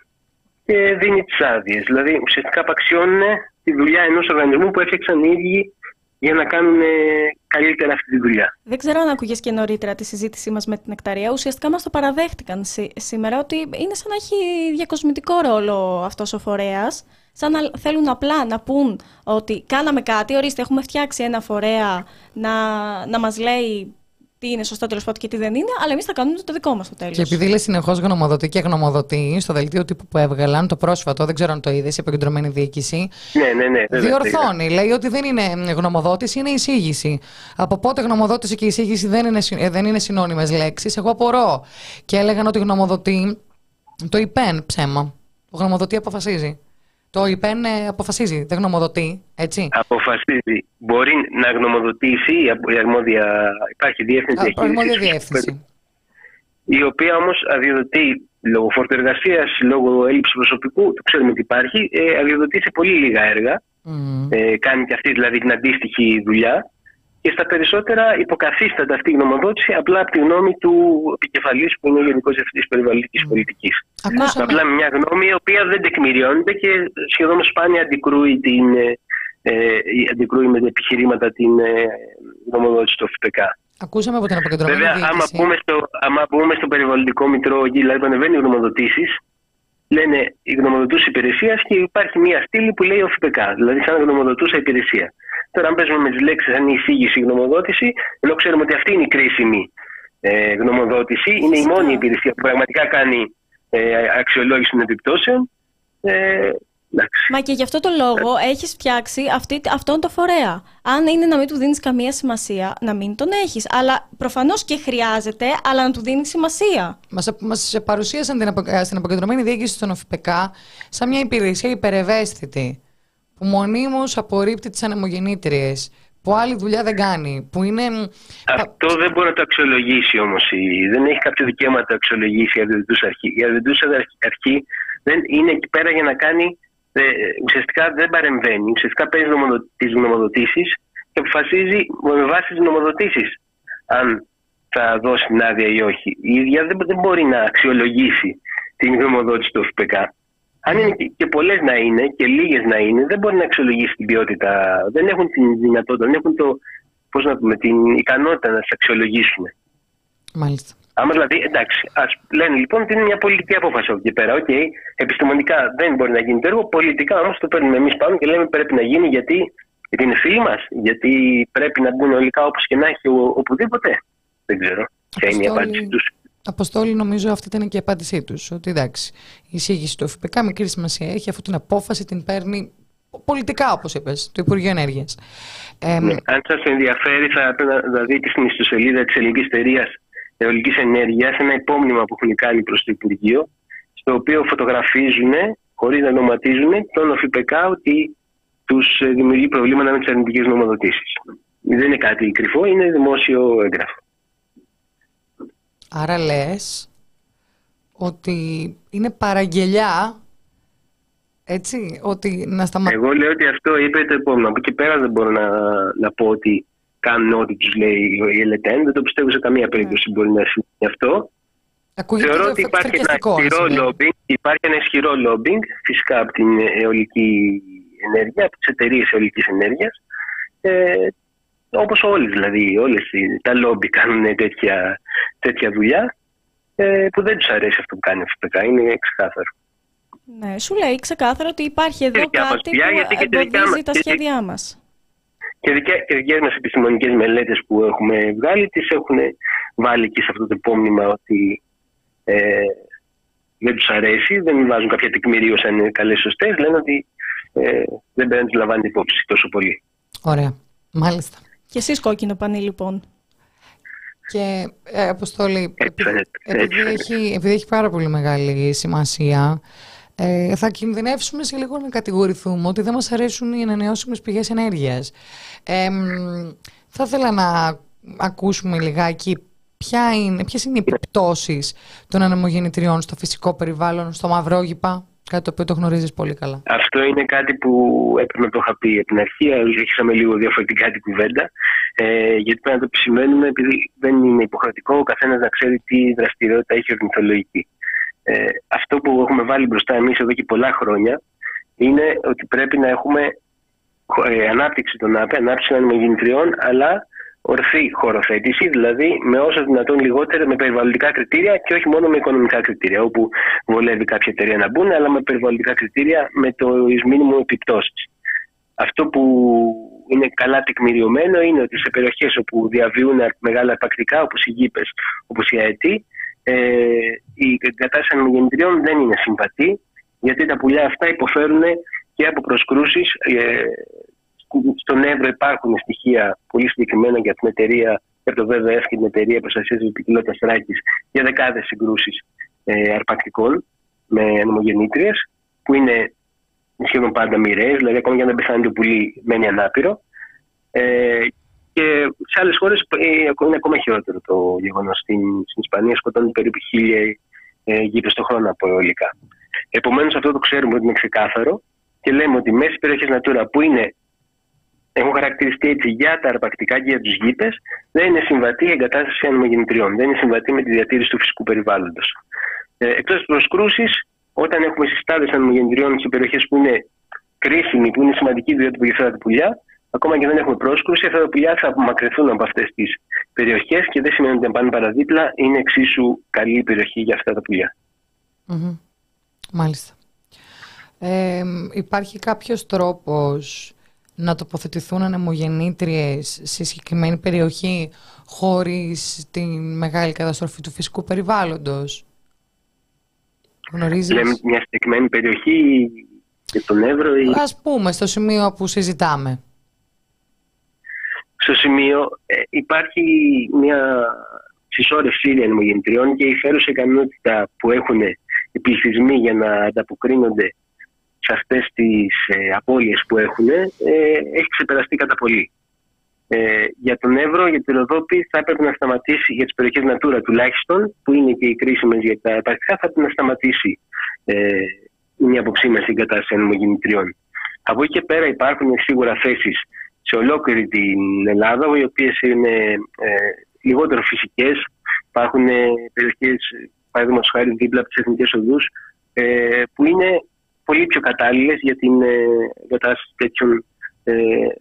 και δίνει τις άδειες. Δηλαδή ουσιαστικά απαξιώνουν τη δουλειά ενός οργανισμού που έφτιαξαν οι ίδιοι για να κάνουν καλύτερα αυτή τη δουλειά. Δεν ξέρω αν ακούγες και νωρίτερα τη συζήτησή μας με την Νεκταρία. Ουσιαστικά μας το παραδέχτηκαν σή- σήμερα ότι είναι σαν να έχει διακοσμητικό ρόλο αυτός ο φορέας. Σαν να θέλουν απλά να πούν ότι κάναμε κάτι, ορίστε, έχουμε φτιάξει ένα φορέα να, να μας λέει τι είναι σωστό τέλος πάντων και τι δεν είναι, αλλά εμείς θα κάνουμε το δικό μας το τέλος. Και επειδή λέει συνεχώς γνωμοδοτεί και γνωμοδοτεί, στο δελτίο τύπου που έβγαλαν το πρόσφατο, δεν ξέρω αν το είδες, η επικεντρωμένη διοίκηση. Ναι, ναι, ναι. Διορθώνει. Λέει ότι δεν είναι γνωμοδότηση, είναι εισήγηση. Από πότε γνωμοδότηση και εισήγηση δεν είναι, δεν είναι συνώνυμες λέξεις, εγώ απορώ. Και έλεγαν ότι γνωμοδοτεί το ΙΠΕΝ, ψέμα. Το γνωμοδοτεί αποφασίζει. Το ΙΠΕΝ ε, αποφασίζει, δεν γνωμοδοτεί, έτσι. Αποφασίζει. Μπορεί να γνωμοδοτήσει η αρμόδια. Υπάρχει διεύθυνση διαχείρισης, η οποία όμως αδειοδοτεί λόγω φόρτου εργασίας, λόγω έλλειψης προσωπικού, το ξέρουμε τι υπάρχει, ε, αδειοδοτεί σε πολύ λίγα έργα. Mm. Ε, κάνει και αυτή δηλαδή την αντίστοιχη δουλειά. Και στα περισσότερα υποκαθίσταται αυτή η γνωμοδότηση απλά από τη γνώμη του επικεφαλής, που είναι ο Γενικός Διευθυντής Περιβαλλοντικής mm. Πολιτικής. Ακούσαμε. Απλά μια γνώμη η οποία δεν τεκμηριώνεται και σχεδόν σπάνια αντικρούει, την, ε, αντικρούει με επιχειρήματα την ε, γνωμοδότηση του ΦΠΚ. Ακούσαμε από την αποκεντρωμένη Βέβαια, διοίκηση. άμα πούμε, στο, άμα πούμε στο περιβαλλοντικό μητρό, εκεί δηλαδή που ανεβαίνουν οι γνωμοδοτήσεις, λένε η γνωμοδοτούσα υπηρεσία και υπάρχει μια στήλη που λέει ο ΦΠΚ, δηλαδή σαν γνωμοδοτούσα υπηρεσία. Τώρα, αν παίζουμε με τις λέξεις, αν είναι εισήγηση, γνωμοδότηση, ενώ ξέρουμε ότι αυτή είναι η κρίσιμη ε, γνωμοδότηση, είναι η μόνη υπηρεσία που πραγματικά κάνει ε, αξιολόγηση των επιπτώσεων. Ε, Μα και γι' αυτό το λόγο έχεις φτιάξει αυτή, αυτόν το φορέα. Αν είναι να μην του δίνεις καμία σημασία, να μην τον έχεις. Αλλά προφανώς και χρειάζεται, αλλά να του δίνεις σημασία. Μας, μας παρουσίασαν την, στην αποκεντρωμένη διοίκηση των ΟΦΠΚ σαν μια υπηρεσία υπερευαίσθητη, που μονίμως απορρίπτει τις ανεμογεννήτριες, που άλλη δουλειά δεν κάνει. Που είναι... Αυτό δεν μπορεί να το αξιολογήσει όμως. Δεν έχει κάποιο δικαίωμα να το αξιολογήσει η αδειοδοτούσα αρχή. Η αδειοδοτούσα αρχή δεν είναι εκεί πέρα για να κάνει. Ε, ουσιαστικά δεν παρεμβαίνει. Ουσιαστικά παίζει τις γνωμοδοτήσεις και αποφασίζει με βάση τις γνωμοδοτήσεις αν θα δώσει την άδεια ή όχι. Η ίδια δεν, δεν μπορεί να αξιολογήσει την γνωμοδότηση του ΦΠΚ. Αν είναι και, και πολλές να είναι και λίγες να είναι, δεν μπορεί να αξιολογήσει την ποιότητα. Δεν έχουν την δυνατότητα, δεν έχουν το, πώς να πούμε, την ικανότητα να τις αξιολογήσουν. Μάλιστα. Άμα δηλαδή, εντάξει, ας λένε λοιπόν ότι είναι μια πολιτική απόφαση από εκεί πέρα. Οκ, okay, επιστημονικά δεν μπορεί να γίνει το έργο, πολιτικά όμως το παίρνουμε εμείς πάνω και λέμε πρέπει να γίνει γιατί, γιατί είναι φίλοι μας, γιατί πρέπει να μπουν ολικά όπως και να έχει ο, οπουδήποτε. Δεν ξέρω ποια είναι η απάντησή τους. Αποστόλη, νομίζω αυτή ήταν και η απάντησή τους. Ότι εντάξει, η εισήγηση του ΦΠΚ μικρή σημασία έχει, αφού την απόφαση την παίρνει πολιτικά, όπως είπες, το Υπουργείο Ενέργειας. Ε, ναι, αν σας ενδιαφέρει, θα, θα δείτε στην ιστοσελίδα της Ελληνικής Εταιρείας Αιωλικής Ενέργειας ένα υπόμνημα που έχουν κάνει προς το Υπουργείο, στο οποίο φωτογραφίζουν, χωρίς να ονοματίζουν, τον ΟΦΠΚ ότι τους δημιουργεί προβλήματα με τις αρνητικές νομοδοτήσεις. Δεν είναι κάτι κρυφό, είναι δημόσιο έγγραφο. Άρα λες ότι είναι παραγγελιά, έτσι, ότι να σταματήσει. Εγώ λέω ότι αυτό είπε το επόμενο. Από εκεί πέρα δεν μπορώ να, να πω ότι κάνουν ό,τι τους λέει η ΕΛΕΤΕΝ. Δεν το πιστεύω σε καμία περίπτωση μπορεί να συμβεί αυτό. Ακούγεται. Θεωρώ ότι υπάρχει ένα, ισχυρό lobbying, υπάρχει ένα ισχυρό lobbying, φυσικά από την αιωλική ενέργεια, από τις εταιρείες αιωλικής ενέργειας. Ε, όπως όλες δηλαδή, όλες τα lobby κάνουν τέτοια, τέτοια δουλειά ε, που δεν τους αρέσει αυτό που κάνει ο ΦΠΚ, είναι ξεκάθαρο. Ναι, σου λέει ξεκάθαρα ότι υπάρχει εδώ κάτι πια, που εμποδίζει τα σχέδιά μας. Και οι δικές μας επιστημονικές μελέτες που έχουμε βγάλει τις έχουν βάλει και σε αυτό το υπόμνημα ότι ε, δεν τους αρέσει, δεν βάζουν κάποια τεκμηρίωση αν είναι καλές σωστές, λένε ότι ε, δεν πρέπει να τους λαμβάνετε υπόψη τόσο πολύ. Ωραία, μάλιστα. Και εσείς κόκκινο πανί λοιπόν. Και ε, Αποστόλη, Έτσι, επειδή, έτσι, επειδή, έχει, επειδή έχει πάρα πολύ μεγάλη σημασία, ε, θα κινδυνεύσουμε σε λίγο να κατηγορηθούμε ότι δεν μας αρέσουν οι ανανεώσιμες πηγές ενέργειας. Ε, θα ήθελα να ακούσουμε λιγάκι ποια είναι, ποιες είναι οι επιπτώσεις των ανεμογεννητριών στο φυσικό περιβάλλον, στο μαυρόγυπα, κάτι το οποίο το γνωρίζεις πολύ καλά. Αυτό είναι κάτι που έπρεπε να το είχα πει από την αρχή, αρχίσαμε λίγο διαφορετικά την κουβέντα, ε, γιατί πρέπει να το επισημαίνουμε, επειδή δεν είναι υποχρεωτικό ο καθένας να ξέρει τι δραστηριότητα έχει ορνηθολογική. Ε, αυτό που έχουμε βάλει μπροστά εμείς εδώ και πολλά χρόνια είναι ότι πρέπει να έχουμε ε, ανάπτυξη των ΑΠΕ, ανάπτυξη των ανεμογεννητριών, αλλά ορθή χωροθέτηση, δηλαδή με όσο δυνατόν λιγότερα με περιβαλλοντικά κριτήρια και όχι μόνο με οικονομικά κριτήρια, όπου βολεύει κάποια εταιρεία να μπουν, αλλά με περιβαλλοντικά κριτήρια με το μήνυμο επιπτώσεις. Αυτό που είναι καλά τεκμηριωμένο είναι ότι σε περιοχές όπου διαβιούν μεγάλα αρπακτικά, όπως οι γήπες, όπως η ΑΕΤ, ε, η κατάσταση ανεμογεννητριών δεν είναι συμβατή, γιατί τα πουλιά αυτά υποφέρουν και από προσκρούσεις. Ε, Στον Εύρο υπάρχουν στοιχεία πολύ συγκεκριμένα για την εταιρεία, για το βι βι εφ και την εταιρεία προστασίας της ποικιλότητας Θράκης, για δεκάδες συγκρούσεις ε, αρπακτικών με ανεμογεννήτριες, που είναι σχεδόν πάντα μοιραίες, δηλαδή ακόμα και αν δεν πεθάνει το πουλί, μένει ανάπηρο. Ε, και σε άλλες χώρες ε, είναι ακόμα χειρότερο το γεγονός. Στην, στην Ισπανία σκοτώνουν περίπου χίλια ε, γήπες το χρόνο από αιωλικά. Επομένως, αυτό το ξέρουμε ότι είναι ξεκάθαρο και λέμε ότι μέσα στις περιοχές Natura που είναι έχουν χαρακτηριστεί έτσι για τα αρπακτικά και για τους γήπες, δεν είναι συμβατή η εγκατάσταση ανεμογεννητριών. Δεν είναι συμβατή με τη διατήρηση του φυσικού περιβάλλοντος. Ε, εκτός της προσκρούσης, όταν έχουμε συστάδες ανεμογεννητριών σε περιοχές που είναι κρίσιμοι, που είναι σημαντικοί διότι για αυτά τα πουλιά, ακόμα και δεν έχουμε πρόσκρουση, αυτά τα πουλιά θα απομακρυνθούν από αυτές τις περιοχές και δεν σημαίνει ότι αν πάνε παραδίπλα είναι εξίσου καλή περιοχή για αυτά τα πουλιά. Mm-hmm. Μάλιστα. Ε, υπάρχει κάποιος τρόπος να τοποθετηθούν ανεμογεννήτριες σε συγκεκριμένη περιοχή χωρίς τη μεγάλη καταστροφή του φυσικού περιβάλλοντος? Γνωρίζεις? Λέμε μια συγκεκριμένη περιοχή και τον Εύρο ή... Ας πούμε στο σημείο που συζητάμε. Στο σημείο ε, υπάρχει μια συσσόρευση ανεμογεννητριών και η φέρουσα ικανότητα που έχουν οι πληθυσμοί για να ανταποκρίνονται σε αυτές τις ε, απώλειες που έχουν, ε, έχει ξεπεραστεί κατά πολύ. Ε, για τον Εύρο, για τη Ροδόπη, θα έπρεπε να σταματήσει, για τις περιοχές Natura τουλάχιστον, που είναι και οι κρίσιμες για τα επαρκτικά, θα έπρεπε να σταματήσει ε, μια αποψή μας στην κατάσταση ανεμογεννητριών. Από εκεί και πέρα υπάρχουν σίγουρα θέσεις σε ολόκληρη την Ελλάδα, οι οποίες είναι ε, λιγότερο φυσικές. Υπάρχουν ε, περιοχές, παραδείγματος χάρη δίπλα από τις εθνικές οδούς, ε, που είναι πολύ πιο κατάλληλες για την εγκατάσταση τέτοιων ε,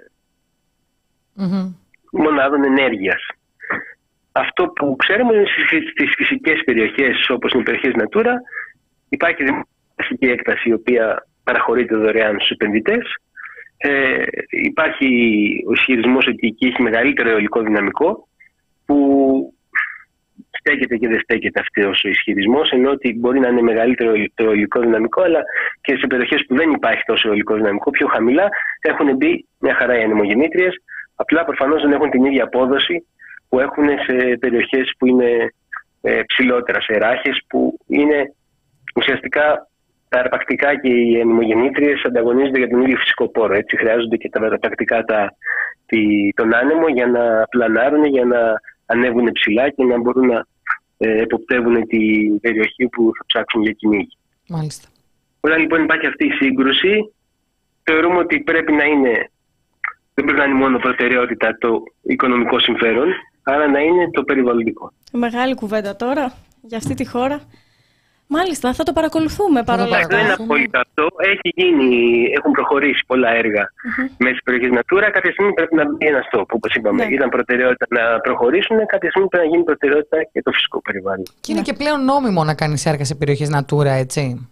mm-hmm. μονάδων ενέργειας. Αυτό που ξέρουμε είναι στις φυσικές περιοχές, όπως είναι οι περιοχές Natura, υπάρχει δημοσιογραφική έκταση η οποία παραχωρείται δωρεάν στους επενδυτές. Ε, υπάρχει ο ισχυρισμός ότι εκεί έχει μεγαλύτερο αιωλικό δυναμικό, που στέκεται και δεν στέκεται αυτός ο ισχυρισμός, ενώ ότι μπορεί να είναι μεγαλύτερο το αιωλικό δυναμικό, αλλά και σε περιοχές που δεν υπάρχει τόσο αιωλικό δυναμικό, πιο χαμηλά, έχουν μπει μια χαρά οι ανεμογεννήτριες. Απλά προφανώς δεν έχουν την ίδια απόδοση που έχουν σε περιοχές που είναι ε, ψηλότερα, σε ράχες, που είναι ουσιαστικά τα αρπακτικά και οι ανεμογεννήτριες ανταγωνίζονται για τον ίδιο φυσικό πόρο. Έτσι χρειάζονται και τα αρπακτικά τα, τη, τον άνεμο για να πλανάρουν, για να ανέβουν ψηλά και να μπορούν να ε, εποπτεύουν την περιοχή που θα ψάξουν για κυνήγι. Μάλιστα. Όταν λοιπόν υπάρχει αυτή η σύγκρουση, θεωρούμε ότι πρέπει να είναι, δεν πρέπει να είναι μόνο προτεραιότητα το οικονομικό συμφέρον, αλλά να είναι το περιβαλλοντικό. Μεγάλη κουβέντα τώρα για αυτή τη χώρα. Μάλιστα, θα το παρακολουθούμε παρόλα αυτά. Δεν είναι απόλυτα αυτό. Έχει γίνει, έχουν προχωρήσει πολλά έργα mm-hmm. μέσα στις περιοχές Natura. Κάποια στιγμή πρέπει να μπει ένα στόπ. Όπως είπαμε, ναι. Ήταν προτεραιότητα να προχωρήσουν. Κάποια στιγμή πρέπει να γίνει προτεραιότητα και το φυσικό περιβάλλον. Και είναι ναι. και πλέον νόμιμο να κάνεις έργα σε περιοχές Natura, έτσι.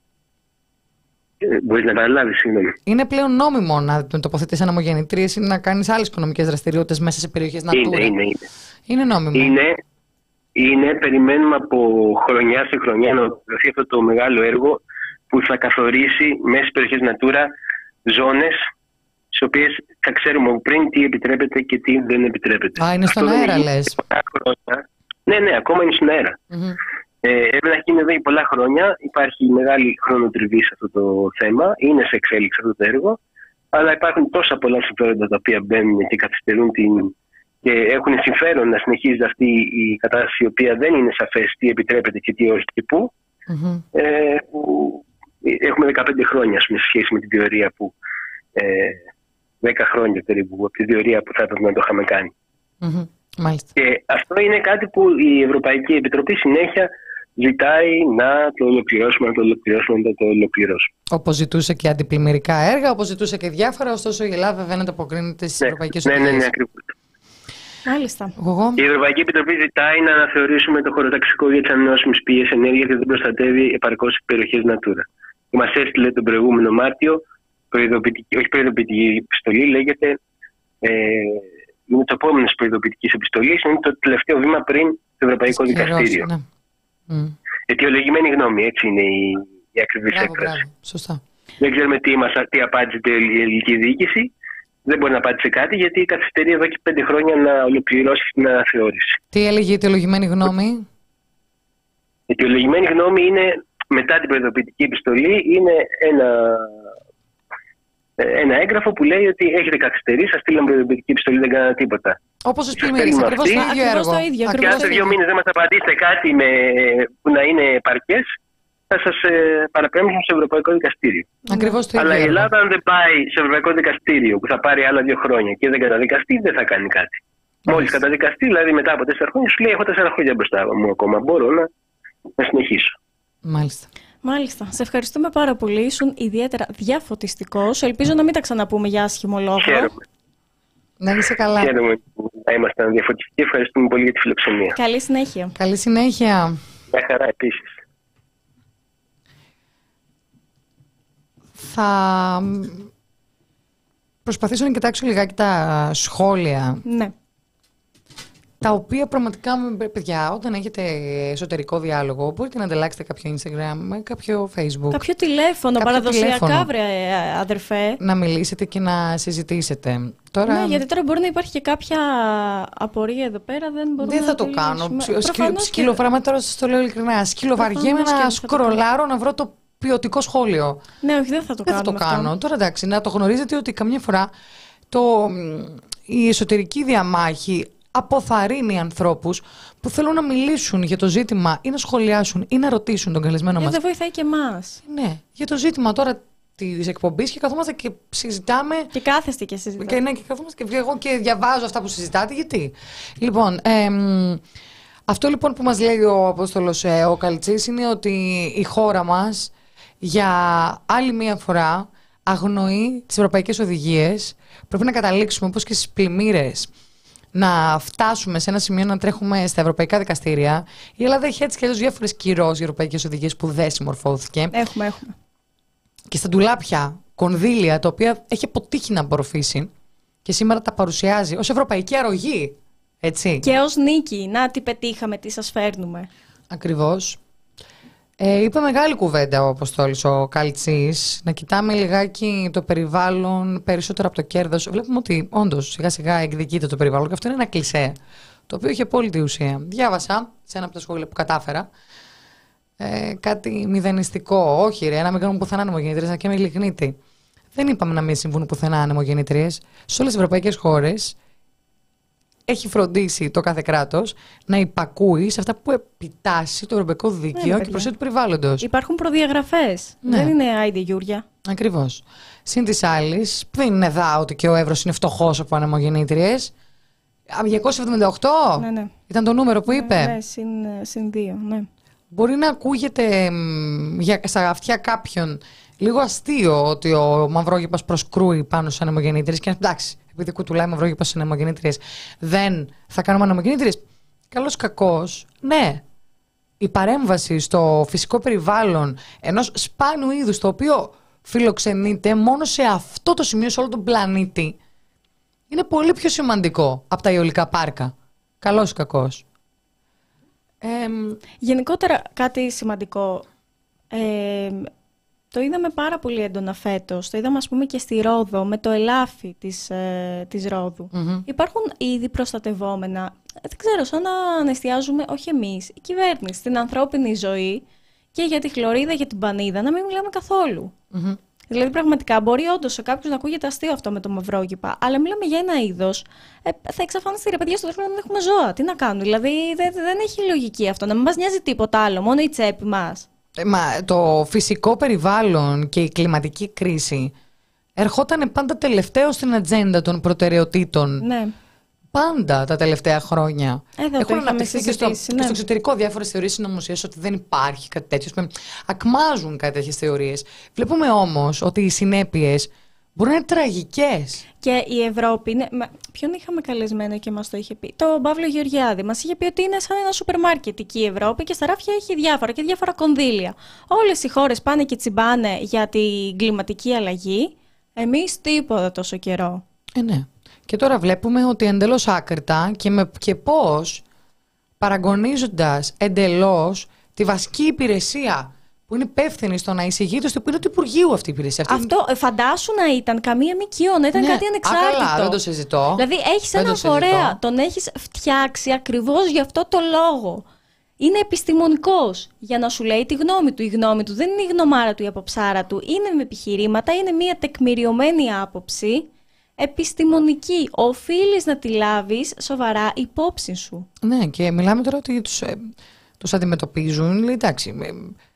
Ε, μπορείς να παραλάβεις, συγγνώμη. Είναι πλέον νόμιμο να τοποθετείς ανεμογεννητρίες ή να κάνεις άλλες οικονομικές δραστηριότητες μέσα σε περιοχές Natura? Είναι, είναι, είναι. Είναι νόμιμο. Είναι. Είναι, περιμένουμε από χρονιά σε χρονιά να ολοκληρωθεί αυτό το μεγάλο έργο που θα καθορίσει μέσα στις περιοχές Natura ζώνες, στις οποίες θα ξέρουμε από πριν τι επιτρέπεται και τι δεν επιτρέπεται. Α, είναι στον αέρα, λες. Ναι, ναι, ακόμα είναι στον αέρα. Mm-hmm. Ε, Έπρεπε να έχει γίνει εδώ για πολλά χρόνια. Υπάρχει μεγάλη χρονοτριβή σε αυτό το θέμα. Είναι σε εξέλιξη αυτό το έργο. Αλλά υπάρχουν τόσα πολλά συμφέροντα τα οποία μπαίνουν και καθυστερούν την, και έχουν συμφέρον να συνεχίζει αυτή η κατάσταση, η οποία δεν είναι σαφές τι επιτρέπεται και τι όχι και πού. Mm-hmm. Ε, που έχουμε δεκαπέντε χρόνια, πούμε, σε σχέση με τη διορία που. Ε, δέκα χρόνια περίπου από τη διορία που θα έπρεπε να το είχαμε κάνει. Mm-hmm. Μάλιστα. Και αυτό είναι κάτι που η Ευρωπαϊκή Επιτροπή συνέχεια ζητάει να το ολοκληρώσουμε, να το ολοκληρώσουμε, να το ολοκληρώσουμε. Όπως ζητούσε και αντιπλημμυρικά έργα, όπως ζητούσε και διάφορα, ωστόσο η Ελλάδα δεν ανταποκρίνεται στις ναι, ευρωπαϊκές οδηγίες. Ναι, ναι, ναι, ακριβώς. Μάλιστα. Εγώ. Η Ευρωπαϊκή Επιτροπή ζητάει να αναθεωρήσουμε το χωροταξικό για τις ανανεώσιμες πηγές ενέργειας και δεν προστατεύει επαρκώς τις περιοχές Natura. Και μας έστειλε τον προηγούμενο Μάρτιο, προειδοποιητική, όχι προειδοποιητική επιστολή, λέγεται. Ε, είναι το επόμενο προειδοποιητική επιστολή, είναι το τελευταίο βήμα πριν το Ευρωπαϊκό Δικαστήριο. Ναι. Mm. Αιτιολογημένη γνώμη, έτσι είναι η, η ακριβή έκφραση. Σωστά. Δεν ξέρουμε τι, μας, τι απάντησε η ελληνική διοίκηση. Δεν μπορεί να απάντησε κάτι, γιατί καθυστερεί εδώ και πέντε χρόνια να ολοκληρώσει την αναθεώρηση. Τι έλεγε η αιτιολογημένη γνώμη? Η αιτιολογημένη γνώμη είναι, μετά την προειδοποιητική επιστολή, είναι ένα. Ένα έγγραφο που λέει ότι έχετε καθυστερήσει, σας στείλαμε προειδοποιητική επιστολή, δεν κάνατε τίποτα. Όπως σας πλημμύρισε, ακριβώς το ίδιο έργο. Το ίδιο, και αν σε δύο μήνες δεν μας απαντήσετε κάτι με, που να είναι επαρκές, θα σας ε, παραπέμψουν στο Ευρωπαϊκό Δικαστήριο. Ακριβώς το ίδιο. Αλλά η Ελλάδα, αν δεν πάει στο Ευρωπαϊκό Δικαστήριο, που θα πάρει άλλα δύο χρόνια και δεν καταδικαστεί, δεν θα κάνει κάτι. Μόλις καταδικαστεί, δηλαδή μετά από τέσσερα χρόνια, σου λέει: έχω τέσσερα χρόνια μπροστά μου ακόμα. Μπορώ να, να συνεχίσω. Μάλιστα. Μάλιστα. Σε ευχαριστούμε πάρα πολύ. Ήσουν ιδιαίτερα διαφωτιστικός. Ελπίζω να μην τα ξαναπούμε για άσχημο λόγο. Χαίρομαι. Να είσαι καλά. Χαίρομαι που να ήμασταν διαφωτιστικοί. Ευχαριστούμε πολύ για τη φιλοξενία. Καλή συνέχεια. Καλή συνέχεια. Μια χαρά επίσης. Θα προσπαθήσω να κοιτάξω λιγάκι τα σχόλια. Ναι. Τα οποία πραγματικά, παιδιά, όταν έχετε εσωτερικό διάλογο, μπορείτε να ανταλλάξετε κάποιο Instagram, κάποιο Facebook. Κάποιο τηλέφωνο, κάποιο παραδοσιακά, βρε αδερφέ. Να μιλήσετε και να συζητήσετε. Τώρα... Ναι, γιατί τώρα μπορεί να υπάρχει και κάποια απορία εδώ πέρα, δεν μπορούμε δεν θα να το κάνω. Προφανώς Σκυλοβράμμα, και... τώρα σας το λέω ειλικρινά. Σκυλοβαριέμαι να σκρολάρω, να βρω το ποιοτικό σχόλιο. Ναι, όχι, δεν θα το δεν κάνω. Δεν θα το κάνω. Αυτό. Τώρα εντάξει, να το γνωρίζετε ότι καμιά φορά το... η εσωτερική διαμάχη αποθαρρύνει ανθρώπους που θέλουν να μιλήσουν για το ζήτημα ή να σχολιάσουν ή να ρωτήσουν τον καλεσμένο μας. Δεν βοηθάει και εμάς. Ναι, για το ζήτημα τώρα της εκπομπής και καθόμαστε και συζητάμε. Και κάθεστε και συζητάτε. Και, ναι, και καθόμαστε και εγώ και διαβάζω αυτά που συζητάτε. Γιατί. Λοιπόν, εμ, αυτό λοιπόν που μας λέει ο Απόστολος ε, ο Καλτσής είναι ότι η χώρα μας για άλλη μία φορά αγνοεί τις ευρωπαϊκές οδηγίες. Πρέπει να καταλήξουμε όπως και στις πλημμύρες να φτάσουμε σε ένα σημείο να τρέχουμε στα ευρωπαϊκά δικαστήρια. Η Ελλάδα έχει έτσι και αλλιώς διάφορες κυρώσεις ευρωπαϊκές οδηγίες που δεν συμμορφώθηκε. Έχουμε, έχουμε. Και στα ντουλάπια κονδύλια τα οποία έχει αποτύχει να απορροφήσει και σήμερα τα παρουσιάζει ως ευρωπαϊκή αρρωγή. Έτσι. Και ως νίκη. Να τι πετύχαμε, τι σας φέρνουμε. Ακριβώς. Ε, είπε μεγάλη κουβέντα ο Αποστόλης ο Καλτσής, να κοιτάμε λιγάκι το περιβάλλον περισσότερο από το κέρδος. Βλέπουμε ότι όντως σιγά σιγά εκδικείται το περιβάλλον και αυτό είναι ένα κλισέ, το οποίο έχει απόλυτη ουσία. Διάβασα σε ένα από τα σχόλια που κατάφερα ε, κάτι μηδενιστικό. Όχι ρε, να μην κάνουμε πουθενά ανεμογεννήτριες, να και με ειλικρινήτη. Δεν είπαμε να μην συμβούν πουθενά ανεμογεννήτριες. Σε όλες τις ευρωπαϊκές χώρες έχει φροντίσει το κάθε κράτος να υπακούει σε αυτά που επιτάσσει το ευρωπαϊκό δίκαιο ναι, και η προστασία του περιβάλλοντος. Υπάρχουν προδιαγραφές. Ναι. Δεν είναι άιντε Γιούρια. Ακριβώς. Συν της άλλης, δεν είναι δά ότι και ο Εύρος είναι φτωχός από ανεμογεννήτριες. διακόσια εβδομήντα οκτώ ναι, ναι. ήταν το νούμερο που είπε. Ναι, ναι συν, συν δύο. Ναι. Μπορεί να ακούγεται μ, για, στα αυτιά κάποιον λίγο αστείο ότι ο Μαυρόγυπας προσκρούει πάνω στις ανεμογεννήτριες και εντάξει. Επειδή κουτουλάει Μαυρόγυπας στις ανεμογεννήτριες, δεν θα κάνουμε ανεμογεννήτριες. Καλώς κακώς, ναι. Η παρέμβαση στο φυσικό περιβάλλον ενός σπάνιου είδους, το οποίο φιλοξενείται μόνο σε αυτό το σημείο, σε όλο τον πλανήτη, είναι πολύ πιο σημαντικό από τα αιωλικά πάρκα. Καλώς κακώς. Ε, Γενικότερα κάτι σημαντικό. Ε, το είδαμε πάρα πολύ έντονα φέτος. Το είδαμε, ας πούμε, και στη Ρόδο, με το ελάφι της, ε, της Ρόδου. Mm-hmm. Υπάρχουν είδη προστατευόμενα. Δεν ξέρω, σαν να εστιάζουμε, όχι εμείς, η κυβέρνηση, στην ανθρώπινη ζωή και για τη χλωρίδα, για την πανίδα, να μην μιλάμε καθόλου. Mm-hmm. Δηλαδή, πραγματικά, μπορεί όντως σε κάποιους να ακούγεται αστείο αυτό με το μαυρόκηπα, αλλά μιλάμε για ένα είδος. Ε, θα εξαφανιστεί, ρε παιδιά, στο τέλος να μην έχουμε ζώα. Τι να κάνουμε, δηλαδή, δεν, δεν έχει λογική αυτό. Να μην μας νοιάζει τίποτα άλλο, μόνο η τσέπη μας. Ε, μα το φυσικό περιβάλλον και η κλιματική κρίση ερχόταν πάντα τελευταίο στην ατζέντα των προτεραιοτήτων. Ναι. Πάντα τα τελευταία χρόνια. Εδώ έχουν αναπτυχθεί και, στο, ναι. και στο εξωτερικό διάφορες θεωρίες συνωμοσίας ότι δεν υπάρχει κάτι τέτοιο. Ακμάζουν κάτι τέτοιες θεωρίες. Βλέπουμε όμως ότι οι συνέπειες μπορούν να είναι τραγικές. Και η Ευρώπη είναι. Ποιον είχαμε καλεσμένο και μας το είχε πει? Το Παύλο Γεωργιάδη. Μας είχε πει ότι είναι σαν ένα σούπερ μάρκετ εκεί η Ευρώπη και στα ράφια έχει διάφορα και διάφορα κονδύλια. Όλες οι χώρες πάνε και τσιμπάνε για την κλιματική αλλαγή. Εμείς τίποτα τόσο καιρό. Ε, ναι. Και τώρα βλέπουμε ότι εντελώς άκρητα και, με, και πώς παραγωνίζοντας εντελώς τη βασική υπηρεσία που είναι υπεύθυνη στο να εισηγείται στο πυρό του Υπουργείου αυτή η υπηρεσία. Αυτό αυτή... φαντάσου να ήταν καμία ΜΚΟ, να ήταν ναι, κάτι ανεξάρτητο. Α, καλά, δεν το συζητώ. Δηλαδή έχεις ένα φορέα, τον έχεις φτιάξει ακριβώς γι' αυτό το λόγο. Είναι επιστημονικός για να σου λέει τη γνώμη του. Η γνώμη του δεν είναι η γνωμάρα του, η αποψάρα του. Είναι με επιχειρήματα, είναι μια τεκμηριωμένη άποψη. Επιστημονική. Οφείλεις να τη λάβεις σοβαρά υπόψη σου. Ναι, και μιλάμε τώρα ότι τους, ε, τους αντιμετωπίζουν. Λέει, εντάξει, ε,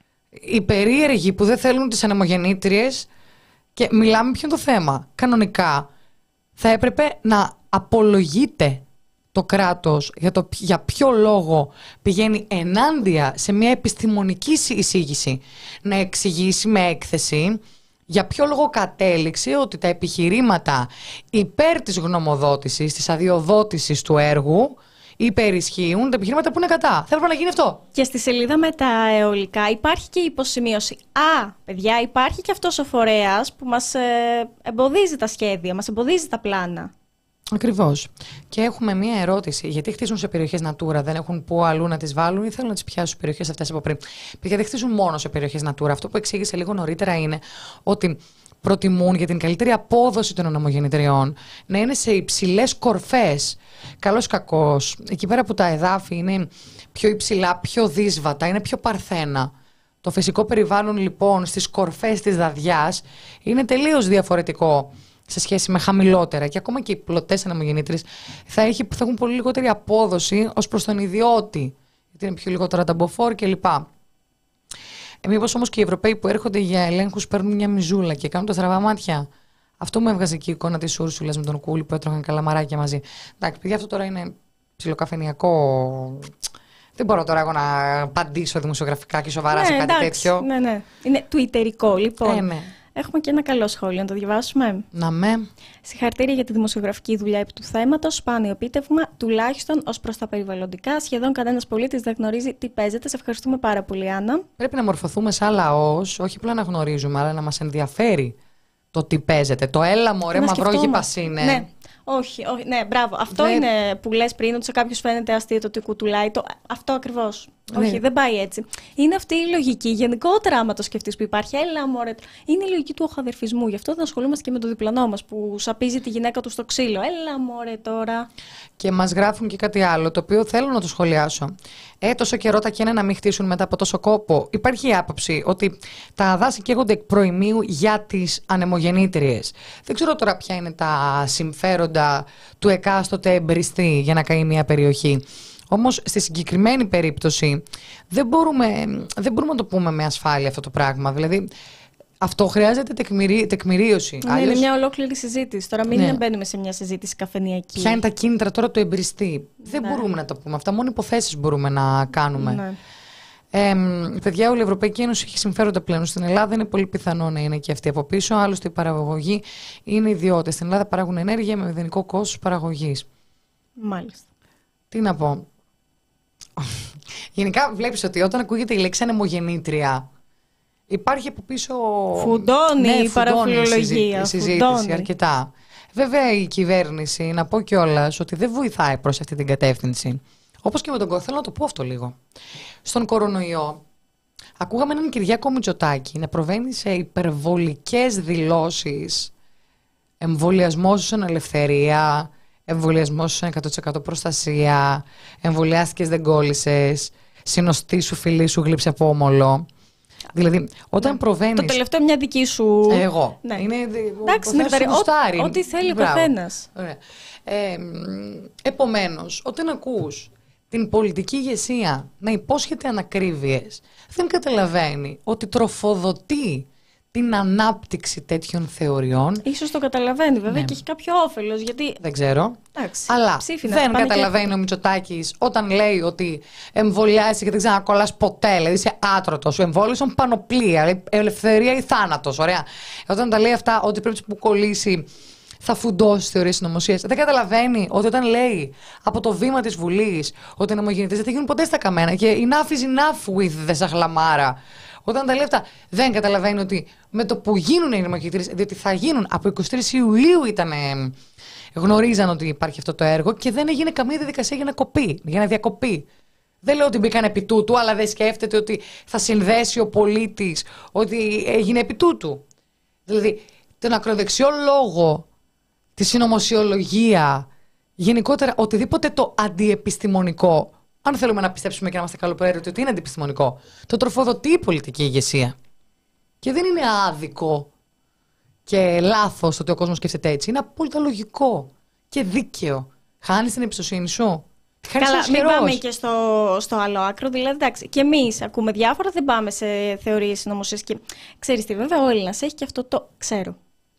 οι περίεργοι που δεν θέλουν τις ανεμογεννήτριες. Και μιλάμε ποιο είναι το θέμα. Κανονικά θα έπρεπε να απολογείται το κράτος για, το, για ποιο λόγο πηγαίνει ενάντια σε μια επιστημονική εισήγηση. Να εξηγήσει με έκθεση για ποιο λόγο κατέληξε ότι τα επιχειρήματα υπέρ της γνωμοδότησης, της αδειοδότησης του έργου υπερισχύουν τα επιχειρήματα που είναι κατά. Θα έπρεπε να γίνει αυτό. Και στη σελίδα με τα αιωλικά υπάρχει και η υποσημείωση. Α, παιδιά, υπάρχει και αυτός ο φορέας που μας ε, εμποδίζει τα σχέδια, μας εμποδίζει τα πλάνα. Ακριβώς. Και έχουμε μία ερώτηση. Γιατί χτίζουν σε περιοχές Natura, δεν έχουν πού αλλού να τις βάλουν ή θέλουν να τις πιάσουν στις περιοχές αυτές από πριν? Παιδιά, δεν χτίζουν μόνο σε περιοχές Natura. Αυτό που εξήγησε λίγο νωρίτερα είναι ότι προτιμούν για την καλύτερη απόδοση των ανεμογεννητριών να είναι σε υψηλές κορφές. Καλώς κακώς. Εκεί πέρα που τα εδάφη είναι πιο υψηλά, πιο δύσβατα, είναι πιο παρθένα. Το φυσικό περιβάλλον λοιπόν στις κορφές της δαδιάς είναι τελείως διαφορετικό σε σχέση με χαμηλότερα, και ακόμα και οι πλωτές ανεμογεννήτριες θα, έχει, θα έχουν πολύ λιγότερη απόδοση ως προς τον ιδιώτη, γιατί είναι πιο λιγότερο ανταμποφόρ κλπ. Ε, μήπως όμως και οι Ευρωπαίοι που έρχονται για ελέγχους παίρνουν μια μιζούλα και κάνουν τα στραβά μάτια? Αυτό μου έβγαζε και η εικόνα της Ούρσουλας με τον Κούλι που έτρωγαν καλαμαράκια μαζί. Εντάξει, παιδιά, αυτό τώρα είναι ψιλοκαφενειακό. Δεν μπορώ τώρα εγώ να απαντήσω δημοσιογραφικά και σοβαρά ναι, σε κάτι εντάξει, τέτοιο. Ναι, ναι. Είναι τουιτερικό, λοιπόν. Ε, ναι. Έχουμε και ένα καλό σχόλιο, να το διαβάσουμε. Να με. Συγχαρητήρια για τη δημοσιογραφική δουλειά επί του θέματος. Σπάνιο επίτευγμα, τουλάχιστον ως προς τα περιβαλλοντικά. Σχεδόν κανένας πολίτης δεν γνωρίζει τι παίζεται. Σε ευχαριστούμε πάρα πολύ, Άννα. Πρέπει να μορφωθούμε σαν λαός, όχι απλά να γνωρίζουμε, αλλά να μας ενδιαφέρει το τι παίζεται. Το έλα μωρέ μαυρόγυπας είναι. Ναι. Όχι, όχι, ναι, μπράβο. Αυτό δεν... είναι που λες πριν, ότι σε κάποιους φαίνεται αστείο το τι κουτουλάει. Το... Αυτό ακριβώς. Ναι. Όχι, δεν πάει έτσι. Είναι αυτή η λογική. Γενικότερα, άμα το σκεφτείς, που υπάρχει, έλα μωρέ. Είναι η λογική του οχαδερφισμού. Γι' αυτό δεν ασχολούμαστε και με το διπλανό μας που σαπίζει τη γυναίκα του στο ξύλο. Έλα μωρέ τώρα. Και μας γράφουν και κάτι άλλο, το οποίο θέλω να το σχολιάσω. Ε, τόσο καιρό τα καίνε να μην χτίσουν μετά από τόσο κόπο. Υπάρχει η άποψη ότι τα δάση καίγονται εκ προημίου για τις ανεμογεννήτριες. Δεν ξέρω τώρα ποια είναι τα συμφέροντα του εκάστοτε εμπριστή για να καεί μια περιοχή. Όμως στη συγκεκριμένη περίπτωση δεν μπορούμε, δεν μπορούμε να το πούμε με ασφάλεια αυτό το πράγμα. Δηλαδή αυτό χρειάζεται τεκμηρί, τεκμηρίωση. Ναι, άλλως... είναι μια ολόκληρη συζήτηση. Τώρα μην ναι. μπαίνουμε σε μια συζήτηση καφενειακή. Ποια είναι τα κίνητρα τώρα του εμπριστή? Δεν ναι. μπορούμε να το πούμε αυτά. Μόνο υποθέσεις μπορούμε να κάνουμε. Ναι. Ε, παιδιά, όλη η Ευρωπαϊκή Ένωση έχει συμφέροντα πλέον. Στην Ελλάδα είναι πολύ πιθανό να είναι και αυτή από πίσω. Άλλωστε η παραγωγή είναι ιδιώτες. Στην Ελλάδα παράγουν ενέργεια με μηδενικό κόστος παραγωγής. Μάλιστα. Τι να πω. Γενικά βλέπεις ότι όταν ακούγεται η λέξη ανεμογεννήτρια υπάρχει από πίσω φουντώνει ναι, η παραφιλολογία. Συζήτηση φουντώνει. Αρκετά. Βέβαια η κυβέρνηση, να πω κιόλας, ότι δεν βοηθάει προς αυτή την κατεύθυνση. Όπως και με τον κορονοϊό, θέλω να το πω αυτό λίγο. Στον κορονοϊό ακούγαμε έναν Κυριάκο Μητσοτάκη να προβαίνει σε υπερβολικές δηλώσεις, εμβολιασμός σου ελευθερία, εμβολιασμός σου εκατό τοις εκατό προστασία, εμβολιάστηκες δεν κόλλησες, συνοστή σου, φιλή σου γλύψε από όμολο. Δηλαδή, όταν ναι. προβαίνεις... Το τελευταίο μια δική σου... Εγώ. Ναι. Είναι... Εντάξει, Νεκταρία, ό,τι θέλει ο καθένας. Ε, επομένως, όταν ακούς την πολιτική ηγεσία να υπόσχεται ανακρίβειες, δεν καταλαβαίνει ότι τροφοδοτεί την ανάπτυξη τέτοιων θεωριών. Ίσως το καταλαβαίνει βέβαια ναι. και έχει κάποιο όφελος. Γιατί... Δεν ξέρω. Εντάξει, αλλά ψήφινα, δεν καταλαβαίνει και... ο Μητσοτάκης όταν λέει ότι εμβολιάζεσαι και δεν ξανακολλάς ποτέ. Δηλαδή είσαι άτρωτος, σου εμβόλυσαν πανοπλία, ελευθερία ή θάνατος. Ωραία. Όταν τα λέει αυτά, ότι πρέπει που κολλήσει θα φουντώσει θεωρίες συνωμοσίας. Δεν καταλαβαίνει ότι όταν λέει από το βήμα της Βουλής ότι οι νομογεννητές δεν θα γίνουν ποτέ στα καμένα και enough is enough with the σαχλαμάρα. Όταν τα λέει αυτά, δεν καταλαβαίνει ότι με το που γίνουν οι νομογεννητές, διότι θα γίνουν από εικοστή τρίτη Ιουλίου ήταν, γνωρίζαν ότι υπάρχει αυτό το έργο και δεν έγινε καμία διαδικασία για να κοπεί, για να διακοπεί. Δεν λέω ότι μπήκαν επί τούτου, αλλά δεν σκέφτεται ότι θα συνδέσει ο πολίτης ότι έγινε επί τούτου. Δηλαδή, τον ακροδεξιό λόγο, τη συνωμοσιολογία, γενικότερα οτιδήποτε το αντιεπιστημονικό, αν θέλουμε να πιστέψουμε και να είμαστε καλοπροαίρετοι ότι είναι αντιεπιστημονικό, το τροφοδοτεί η πολιτική ηγεσία. Και δεν είναι άδικο και λάθος το ότι ο κόσμος σκέφτεται έτσι. Είναι απόλυτα λογικό και δίκαιο. Χάνεις την εμπιστοσύνη σου. Καλά, μην πάμε και στο, στο άλλο άκρο. Δηλαδή, εντάξει, και εμείς ακούμε διάφορα, δεν πάμε σε θεωρίες συνωμοσίας. Και ξέρεις τι, βέβαια, ο Έλληνας έχει και αυτό το ξέρω.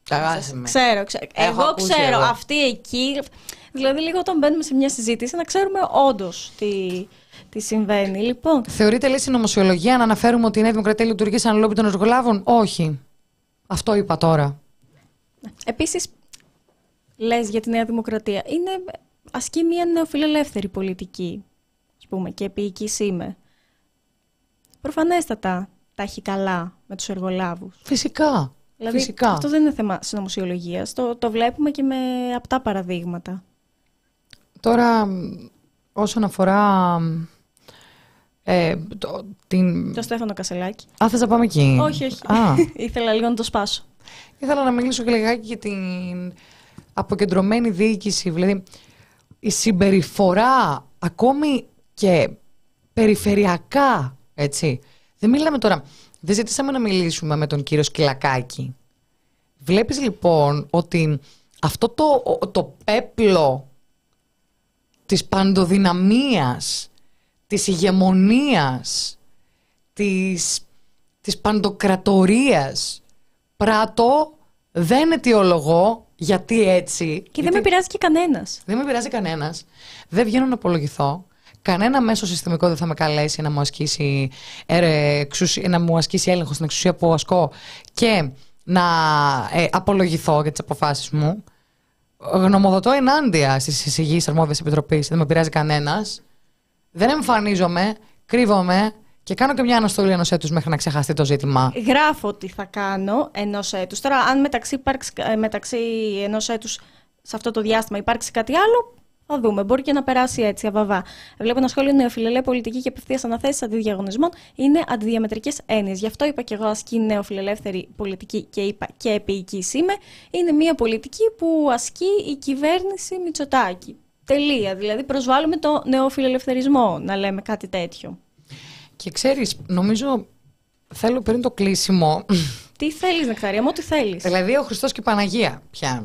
Ξέρω, ξέρω. Εγώ ξέρω, εγώ. Αυτή εκεί. Δηλαδή, λίγο όταν μπαίνουμε σε μια συζήτηση, να ξέρουμε όντως τι, τι συμβαίνει. Λοιπόν. Θεωρείτε, λέει, συνωμοσιολογία να αναφέρουμε ότι η Νέα Δημοκρατία λειτουργεί σαν λόμπι των εργολάβων? Όχι. Αυτό είπα τώρα. Επίσης, λες για τη Νέα Δημοκρατία. Είναι, ασκεί μια νεοφιλελεύθερη πολιτική, ας πούμε, και επίοικης είμαι. Προφανέστατα τα έχει καλά με τους εργολάβους. Φυσικά. Δηλαδή, Φυσικά. Αυτό δεν είναι θέμα συνωμοσιολογίας. Το, το βλέπουμε και με απτά παραδείγματα. Τώρα, όσον αφορά ε, το, την... το Στέφανο Κασελάκη. Α, θες να πάμε εκεί? Όχι, όχι. Ήθελα λίγο να το σπάσω. Ήθελα να μιλήσω και λιγάκι για την αποκεντρωμένη διοίκηση. Δηλαδή, η συμπεριφορά ακόμη και περιφερειακά, έτσι. Δεν μιλάμε τώρα... Δεν ζητήσαμε να μιλήσουμε με τον κύριο Σκυλακάκη. Βλέπεις λοιπόν ότι αυτό το, το πέπλο της παντοδυναμίας, της ηγεμονίας, της, της παντοκρατορίας πράττω, δεν αιτιολογώ γιατί έτσι. Και γιατί δεν με πειράζει και κανένας. Δεν με πειράζει κανένας. Δεν βγαίνω να απολογηθώ. Κανένα μέσο συστημικό δεν θα με καλέσει να μου ασκήσει, ε, εξουσία, να μου ασκήσει έλεγχο στην εξουσία που ασκώ και να ε, απολογηθώ για τις αποφάσεις μου. Γνωμοδοτώ ενάντια στις εισηγήσεις αρμόδιας επιτροπής. Δεν με πειράζει κανένας. Δεν εμφανίζομαι, κρύβομαι και κάνω και μια αναστολή ενός έτους μέχρι να ξεχαστεί το ζήτημα. Γράφω τι θα κάνω ενός έτους. Τώρα, αν μεταξύ, υπάρξει, μεταξύ ενός έτους σε αυτό το διάστημα υπάρξει κάτι άλλο, θα δούμε. Μπορεί και να περάσει έτσι, αβαβά. Βλέπω ένα σχόλιο: νεοφιλελεύθερη πολιτική και απευθείας αναθέσεις αντιδιαγωνισμών είναι αντιδιαμετρικές έννοιες. Γι' αυτό είπα και εγώ ασκεί νεοφιλελεύθερη πολιτική και είπα και επίοικης είμαι. Είναι μια πολιτική που ασκεί η κυβέρνηση Μητσοτάκη. Τελεία. Δηλαδή, προσβάλλουμε το νεοφιλελευθερισμό να λέμε κάτι τέτοιο. Και ξέρεις, νομίζω θέλω πριν το κλείσιμο. Τι θέλεις, Νεκταρία μου, ό,τι θέλεις. Δηλαδή, ο Χριστός και η Παναγία πια.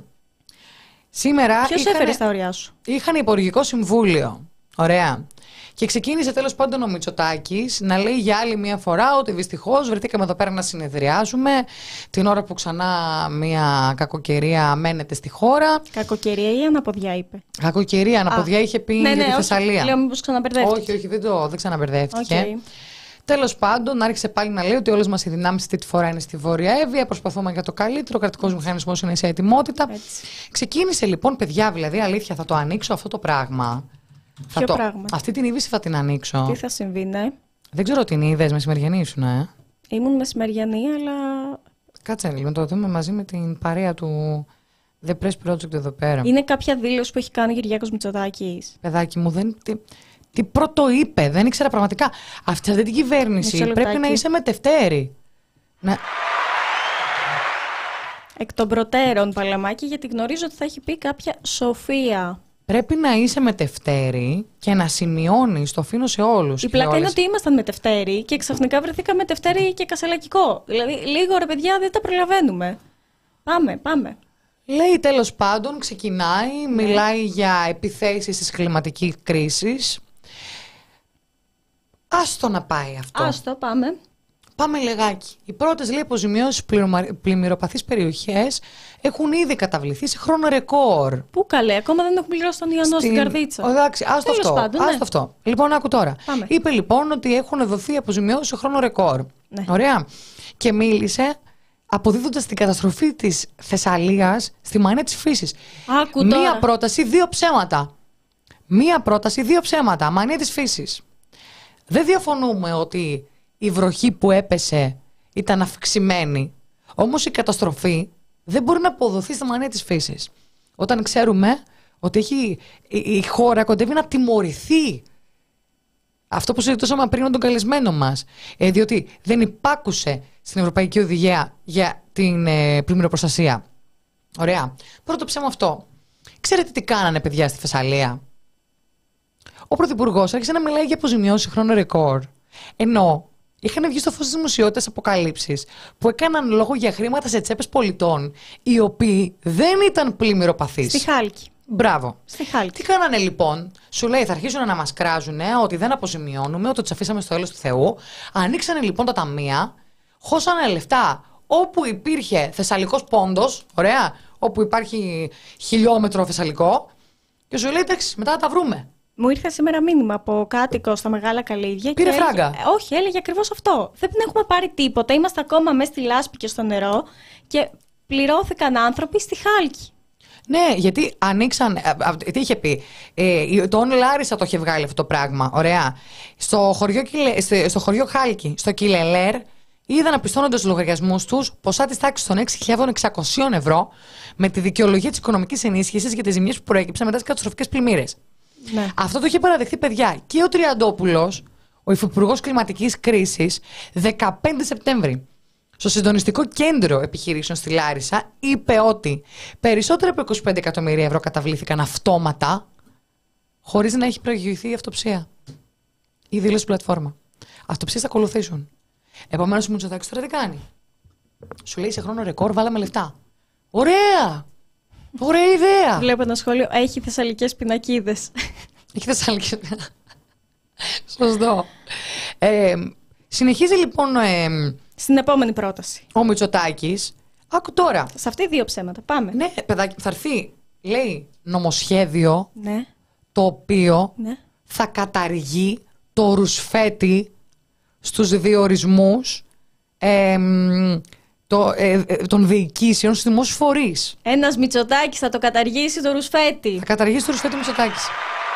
Σήμερα. Ποιος είχαν, έφερε στα ωριά σου? Είχαν υπουργικό συμβούλιο. Ωραία. Και ξεκίνησε τέλος πάντων ο Μητσοτάκης να λέει για άλλη μια φορά ότι δυστυχώς βρεθήκαμε εδώ πέρα να συνεδριάζουμε την ώρα που ξανά μια κακοκαιρία μένεται στη χώρα. Κακοκαιρία ή αναποδιά είπε? Κακοκαιρία, αναποδιά είχε πει ναι, για ναι, τη Θεσσαλία. Όχι, λέω μήπως ξαναμπερδεύτηκε. Όχι, όχι, δεν, το, δεν ξαναμπερδεύτηκε. Okay. Τέλος πάντων, άρχισε πάλι να λέει ότι όλες μας οι δυνάμεις αυτή τη φορά είναι στη Βόρεια Εύβοια. Προσπαθούμε για το καλύτερο. Ο κρατικός μηχανισμός είναι σε ετοιμότητα. Έτσι. Ξεκίνησε λοιπόν, παιδιά, δηλαδή, αλήθεια, θα το ανοίξω αυτό το πράγμα. Ποιο το... πράγμα? Αυτή την είδηση θα την ανοίξω. Τι θα συμβεί, ναι. Δεν ξέρω τι είδες, μεσημεριανή ήσουν, ε. Ήμουν μεσημεριανή, αλλά. Κάτσε λίγο, το δούμε μαζί με την παρέα του The Press Project εδώ πέρα. Είναι κάποια δήλωση που έχει κάνει ο Κυριάκος Μητσοτάκης? Παιδάκι μου, δεν. Τι, Τι πρώτο είπε, δεν ήξερα πραγματικά. Αυτή, αυτή την κυβέρνηση πρέπει να είσαι μετευτέρη. Να... Εκ των προτέρων, Παλαμάκη, γιατί γνωρίζω ότι θα έχει πει κάποια σοφία. Πρέπει να είσαι μετευτέρη και να σημειώνεις, το αφήνω σε όλους. Η πλάκα όλες. είναι ότι ήμασταν μετευτέρη και ξαφνικά βρεθήκαμε μετευτέρη και κασελακικό. Δηλαδή, λίγο ρε παιδιά, δεν τα προλαβαίνουμε. Πάμε, πάμε. Λέει τέλος πάντων, ξεκινάει, ναι. μιλάει για επιθέσεις της κλιματικής κρίσης. Άστο να πάει αυτό. Άστο, πάμε. Πάμε λιγάκι. Οι πρώτες λέει αποζημιώσεις πλημμυροπαθείς περιοχές έχουν ήδη καταβληθεί σε χρόνο ρεκόρ. Πού καλέ, ακόμα δεν έχουμε πληρώσει τον Ιαννό στην, στην Καρδίτσα. Εντάξει, άστο αυτό. Πάντων, ναι. άστο αυτό. Λοιπόν, άκου τώρα. Πάμε. Είπε λοιπόν ότι έχουν δοθεί αποζημιώσεις σε χρόνο ρεκόρ. Ναι. Ωραία. Και μίλησε αποδίδοντας την καταστροφή της Θεσσαλίας στη μανία της φύσης. Άκου Μία τώρα. πρόταση, δύο ψέματα. Μία πρόταση, δύο ψέματα. Μανία της φύσης. Δεν διαφωνούμε ότι η βροχή που έπεσε ήταν αυξημένη. Όμως η καταστροφή δεν μπορεί να αποδοθεί στη μανία της φύσης. Όταν ξέρουμε ότι έχει, η, η χώρα κοντεύει να τιμωρηθεί. Αυτό που συζητούσαμε πριν με τον καλεσμένο μας. Ε, διότι δεν υπάκουσε στην Ευρωπαϊκή Οδηγία για την ε, πλημμυροπροστασία. Ωραία. Πρώτο ψέμα αυτό. Ξέρετε τι κάνανε παιδιά στη Θεσσαλία? Ο Πρωθυπουργός άρχισε να μιλάει για αποζημιώσεις χρόνο ρεκόρ. Ενώ είχαν βγει στο φως της δημοσιότητας αποκαλύψεις που έκαναν λόγο για χρήματα σε τσέπες πολιτών, οι οποίοι δεν ήταν πλημμυροπαθείς. Στη Χάλκη. Μπράβο. Στη Χάλκη. Τι κάνανε λοιπόν? Σου λέει, θα αρχίσουν να μας κράζουν ότι δεν αποζημιώνουμε, ότι τους αφήσαμε στο έλεος του Θεού. Ανοίξανε λοιπόν τα ταμεία, χώσανε λεφτά όπου υπήρχε θεσσαλικός πόντος, ωραία, όπου υπάρχει χιλιόμετρο θεσσαλικό, και σου λέει, εντάξει, μετά θα τα βρούμε. Μου ήρθε σήμερα μήνυμα από κάτοικο στα Μεγάλα Καλύδια. Πήρε και φράγκα. Έλεγε, όχι, έλεγε ακριβώς αυτό. Δεν έχουμε πάρει τίποτα. Είμαστε ακόμα μέσα στη λάσπη και στο νερό και πληρώθηκαν άνθρωποι στη Χάλκη. Ναι, γιατί ανοίξαν. Τι είχε πει? Ε, το Ον Λάρισα το είχε βγάλει αυτό το πράγμα. Ωραία. Στο χωριό, στο χωριό Χάλκη, στο Κιλελέρ, είδαν να πιστώνονται στους λογαριασμούς τους ποσά της τάξης των έξι χιλιάδες εξακόσια ευρώ με τη δικαιολογία της οικονομικής ενίσχυσης για τις ζημιές που προέκυψαν μετά τις καταστροφικές πλημμύρες. Ναι. Αυτό το είχε παραδεχτεί, παιδιά, και ο Τριαντόπουλος, ο Υφυπουργός Κλιματικής Κρίσης, δεκαπέντε Σεπτέμβρη. Στο Συντονιστικό Κέντρο Επιχειρήσεων στη Λάρισα, είπε ότι περισσότερα από είκοσι πέντε εκατομμύρια ευρώ καταβλήθηκαν αυτόματα, χωρίς να έχει προηγηθεί η αυτοψία. Η δήλωση πλατφόρμα. Αυτοψίες θα ακολουθήσουν. Επομένως, ο Μητσοτάκης τώρα τι κάνει? Σου λέει, σε χρόνο ρεκόρ βάλαμε λεφτά. Ωραία! Ωραία ιδέα! Βλέπω ένα σχόλιο. Έχει θεσσαλικές πινακίδες. Έχει θεσσαλικές. Σωστό. Ε, συνεχίζει λοιπόν. Ε, Στην επόμενη πρόταση. Ο Μητσοτάκης. Άκου τώρα. Σε αυτή δύο ψέματα. Πάμε. Ναι, παιδάκι, θα έρθει, λέει, νομοσχέδιο, ναι. το οποίο ναι. θα καταργεί το ρουσφέτη στους διορισμούς ε, το, ε, ε, των διοικήσεων στους δημόσιους φορείς. Ένας Μητσοτάκης θα το καταργήσει το ρουσφέτη. Θα καταργήσει το ρουσφέτη Μητσοτάκης.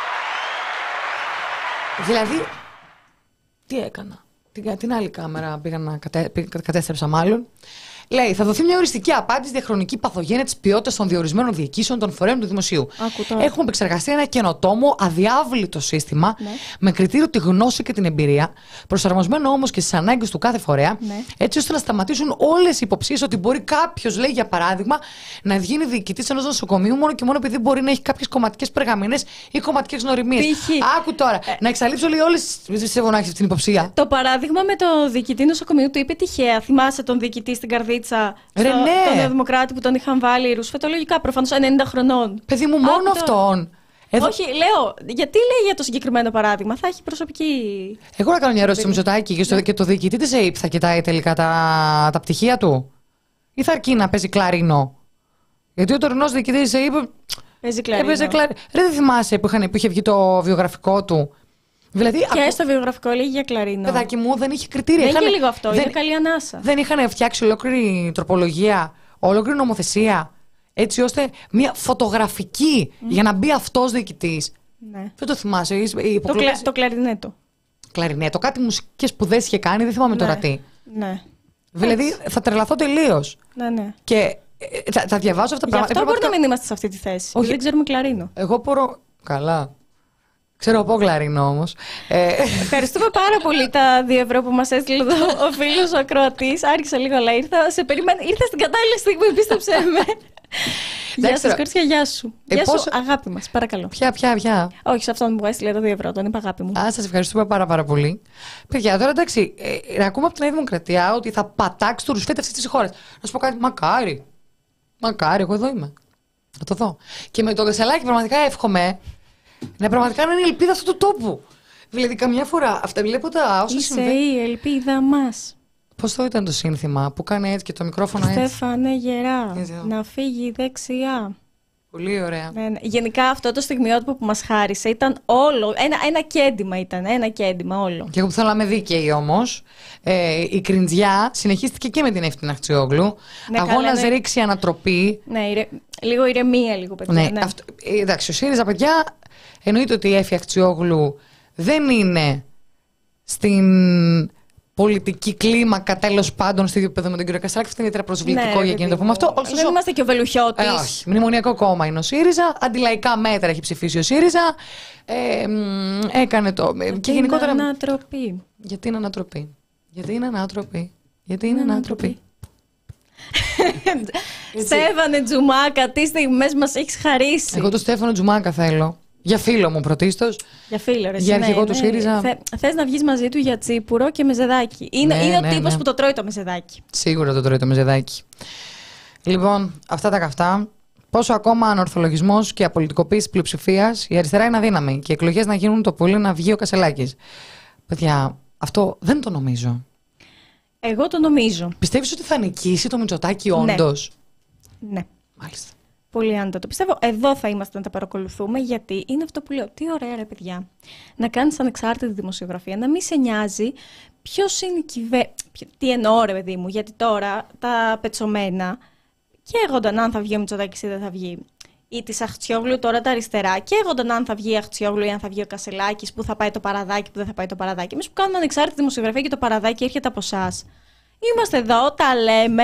Δηλαδή, τι έκανα? Την, την άλλη κάμερα πήγα να κατε, κατέστρεψα μάλλον. Λέει, θα δοθεί μια οριστική απάντηση διαχρονική παθογένεια της ποιότητας των διορισμένων διοικήσεων των φορέων του δημοσίου. Έχουμε επεξεργαστεί ένα καινοτόμο, αδιάβλητο σύστημα, ναι. με κριτήριο τη γνώση και την εμπειρία, προσαρμοσμένο όμως και στις ανάγκες του κάθε φορέα, ναι. έτσι ώστε να σταματήσουν όλες οι υποψίες ότι μπορεί κάποιος, λέει για παράδειγμα, να γίνει διοικητής ενός νοσοκομείου μόνο και μόνο επειδή μπορεί να έχει κάποιες κομματικές περγαμηνές ή κομματικές γνωριμίες. Άκου τώρα, ε... να εξαλείψω λέει όλες τις ευωνάξεις την υποψία. Το παράδειγμα με το διοικητή νοσοκομείου του είπε τυχαία. Θυμάσαι τον διοικητή στην Καρδίτσα? Ρε, στο, ναι. Τον Νεοδημοκράτη που τον είχαν βάλει ρουσφετολογικά, προφανώς ενενήντα χρονών. Παιδί μου, μόνο Α, αυτόν. Εδώ... Όχι, λέω, γιατί λέει για το συγκεκριμένο παράδειγμα, θα έχει προσωπική. Εγώ να κάνω μια ερώτηση στο Μητσοτάκη και, στο, και το διοικητή της ΕΥΠ θα κοιτάει τελικά τα, τα πτυχία του, ή θα αρκεί να παίζει κλαρίνο? Γιατί ο τωρινός διοικητής της ΕΥΠ παίζει κλαρίνο. Κλαρί... Ρε, δεν θυμάσαι που, είχαν, που είχε βγει το βιογραφικό του? Δηλαδή, και ακού... στο βιογραφικό λέγει για κλαρίνο. Παιδάκι μου, δεν είχε κριτήρια. Δεν είχε λίγο αυτό, δεν... είναι καλή ανάσα. Δεν είχαν φτιάξει ολόκληρη τροπολογία, ολόκληρη νομοθεσία, έτσι ώστε μια φωτογραφική mm. για να μπει αυτός διοικητής. Ναι. Δεν το θυμάσαι. Οι υποκλοπές... το, κλα... το κλαρινέτο. Κλαρινέτο, κάτι μουσικές σπουδές είχε κάνει, δεν θυμάμαι ναι. τώρα τι. Ναι. Δηλαδή έτσι. Θα τρελαθώ τελείως. Ναι, ναι. Και ε, θα, θα διαβάζω αυτά τα πράγματα. Γι' αυτό μπορεί να μην είμαστε σε αυτή τη θέση. Όχι. Δεν ξέρουμε κλαρίνο. Εγώ μπορώ. Καλά. Ξέρω από κλαρίνο όμως. Ε... Ευχαριστούμε πάρα πολύ τα δύο ευρώ που μας έστειλε εδώ ο φίλος ο ακροατής. Άρχισα λίγο, αλλά ήρθα, σε περίμενε, ήρθα στην κατάλληλη στιγμή, πίστεψέ με. Γεια σας, κορίτσια, γεια σου. Ε, γεια πόσο... σου, αγάπη μας, παρακαλώ. Ποια, ποια, ποια. Όχι, σε αυτόν που μου έστειλε τα δύο ευρώ, τον είπα αγάπη μου. Α, σας ευχαριστούμε πάρα, πάρα πολύ. Παιδιά, τώρα εντάξει, ε, ακούμε από την Νέα Δημοκρατία ότι θα πατάξει το ρουσφέτη αυτή τη χώρα. Να σου πω κάτι, μακάρι. Μακάρι, εγώ εδώ είμαι. Θα το δω. Και με το Κασελάκη πραγματικά εύχομαι να πραγματικά να είναι η ελπίδα αυτού του τόπου. Δηλαδή, καμιά φορά αυτά βλέπω τα όσα Είσαι συμβαίνουν. η ελπίδα μας. Πώς το ήταν το σύνθημα που κάνει έτσι και το μικρόφωνο έτσι. Στέφανε γερά, Έτσι. να φύγει δεξιά. Πολύ ωραία. Ναι, ναι. Γενικά αυτό το στιγμιότυπο που μας χάρισε ήταν όλο, ένα, ένα κέντημα ήταν, ένα κέντημα όλο. Και εγώ που θέλω να είμαι δίκαιη όμως, ε, η κριντζιά συνεχίστηκε και με την Εύτηνα Αχτσιόγλου. Ναι, Αγώνας καλά, ναι. ρήξη ανατροπή. Ναι, ηρε... λίγο ηρεμία λίγο παιδιά. Ναι, Ναι. αυτό, εντάξει, ο ΣΥΡΙΖΑ, παιδιά, εννοείται ότι η Εύη Αχτσιόγλου δεν είναι στην πολιτική κλίμακα τέλος πάντων στο ίδιο επίπεδο με τον κύριο Κασελάκη. Αυτό είναι ιδιαίτερα προσβλητικό Ναι, για εκείνο το πούμε αυτό. δεν Ωστόσο, είμαστε και ο Βελουχιώτης. Ε, όχι. Μνημονιακό κόμμα είναι ο ΣΥΡΙΖΑ. Αντιλαϊκά μέτρα έχει ψηφίσει ο ΣΥΡΙΖΑ. Ε, μ, έκανε το. Γιατί Και γενικότερα. είναι ανατροπή. Γιατί είναι ανατροπή. Γιατί είναι ανατροπή. Γιατί είναι ανατροπή. Στέφανε Τζουμάκα, τι στιγμές μας έχεις χαρίσει. Εγώ το Στέφανο Τζουμάκα θέλω. Για φίλο μου πρωτίστως. Για φίλο, ρε. Για ναι, αρχηγό ναι. του ΣΥΡΙΖΑ. Θε, θες να βγεις μαζί του για τσίπουρο και μεζεδάκι. Είναι, Ναι, είναι ναι, ο τύπος ναι. που το τρώει το μεζεδάκι. Σίγουρα το τρώει το μεζεδάκι. Λοιπόν, αυτά τα καυτά. Πόσο ακόμα ανορθολογισμός και απολυτικοποίηση πλειοψηφίας, η αριστερά είναι αδύναμη και οι εκλογές να γίνουν το πολύ να βγει ο Κασελάκης. Παιδιά, αυτό δεν το νομίζω. Εγώ το νομίζω. Πιστεύεις ότι θα νικήσει το Μητσοτάκη Ναι. όντως? Ναι. Μάλιστα. Πολύ άνετα το πιστεύω. Εδώ θα είμαστε να τα παρακολουθούμε, γιατί είναι αυτό που λέω. Τι ωραία, ρε παιδιά. Να κάνεις ανεξάρτητη δημοσιογραφία, να μην σε νοιάζει ποιος είναι η κυβέρνηση. Τι εννοώ, ρε παιδί μου, γιατί τώρα τα πετσωμένα καίγονταν αν θα βγει ο Μητσοτάκης ή δεν θα βγει. Ή τη Αχτσιόγλου, τώρα τα αριστερά, καίγονταν αν θα βγει η Αχτσιόγλου ή αν θα βγει ο Κασελάκης, πού θα πάει το παραδάκι, πού δεν θα πάει το παραδάκι. Εμείς που κάνουμε ανεξάρτητη δημοσιογραφία και το παραδάκι έρχεται από εσάς. Είμαστε εδώ, τα λέμε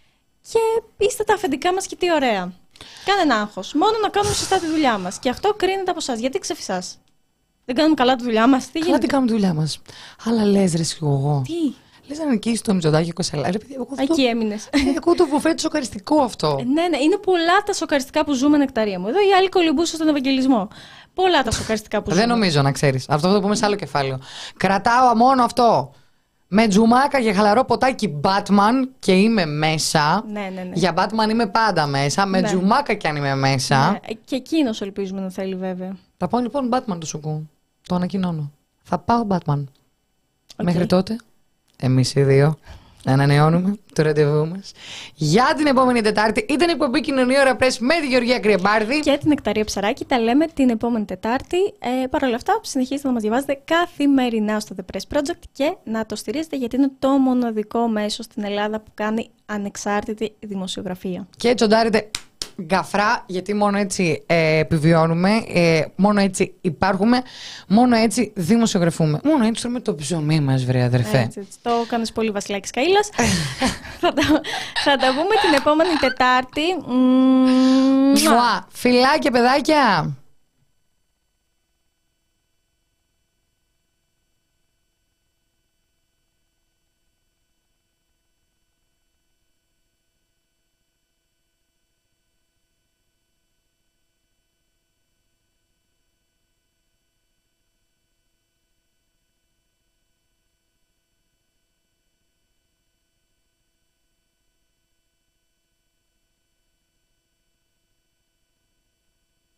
και είστε τα αφεντικά μας και τι ωραία. Κανένα άγχος. Μόνο να κάνουμε σωστά τη δουλειά μας. Και αυτό κρίνεται από εσάς. Γιατί ξεφυσάς? Δεν κάνουμε καλά τη δουλειά μας? Τι Καλά γίνεται? τι κάνουμε τη δουλειά μας. Αλλά λες ρε εγώ. Τι? Λες να νικήσει το Μητσοτάκη ο Κασελάκης. Ρε παιδιά, εγώ αυτό- Εκεί έμεινες. Εγώ το μου φαίνεται σοκαριστικό αυτό. Ε, ναι, ναι, είναι πολλά τα σοκαριστικά που ζούμε, Νεκταρία μου. Εδώ οι άλλοι κολυμπούσαν στον Ευαγγελισμό. Πολλά τα σοκαριστικά που ζούμε. Δεν νομίζω να ξέρεις. Αυτό θα το πούμε σε άλλο κεφάλαιο. Κρατάω μόνο αυτό. Με τζουμάκα και χαλαρό ποτάκι Batman και είμαι μέσα. Ναι, ναι, ναι. Για Batman είμαι πάντα μέσα. Με Ναι. τζουμάκα κι αν είμαι μέσα. Ναι, και εκείνος ελπίζουμε να θέλει, βέβαια. Θα πάω λοιπόν Batman το σουκού. Το ανακοινώνω. Θα πάω Batman. Οκ. Μέχρι τότε, εμείς οι δύο ανανεώνουμε το ραντεβού μας για την επόμενη Τετάρτη. Ήταν η εκπομπή Κοινωνία Ώρα Press με τη Γεωργία Κρυεμπάρδη. Και την Νεκταρία Ψαράκη. Τα λέμε την επόμενη Τετάρτη. Ε, Παρ' όλα αυτά, συνεχίστε να μας διαβάζετε καθημερινά στο The Press Project και να το στηρίζετε, γιατί είναι το μοναδικό μέσο στην Ελλάδα που κάνει ανεξάρτητη δημοσιογραφία. Και τσοντάρετε γκαφρά, γιατί μόνο έτσι ε, επιβιώνουμε, ε, μόνο έτσι υπάρχουμε, μόνο έτσι δημοσιογραφούμε. Μόνο έτσι τρώμε το ψωμί μας, βρε αδερφέ. Έτσι, έτσι. Το κάνεις πολύ Βασιλάκης Καΐλας. θα, τα, θα τα πούμε την επόμενη Τετάρτη. Μουα. Μουα. Φιλάκια, παιδάκια!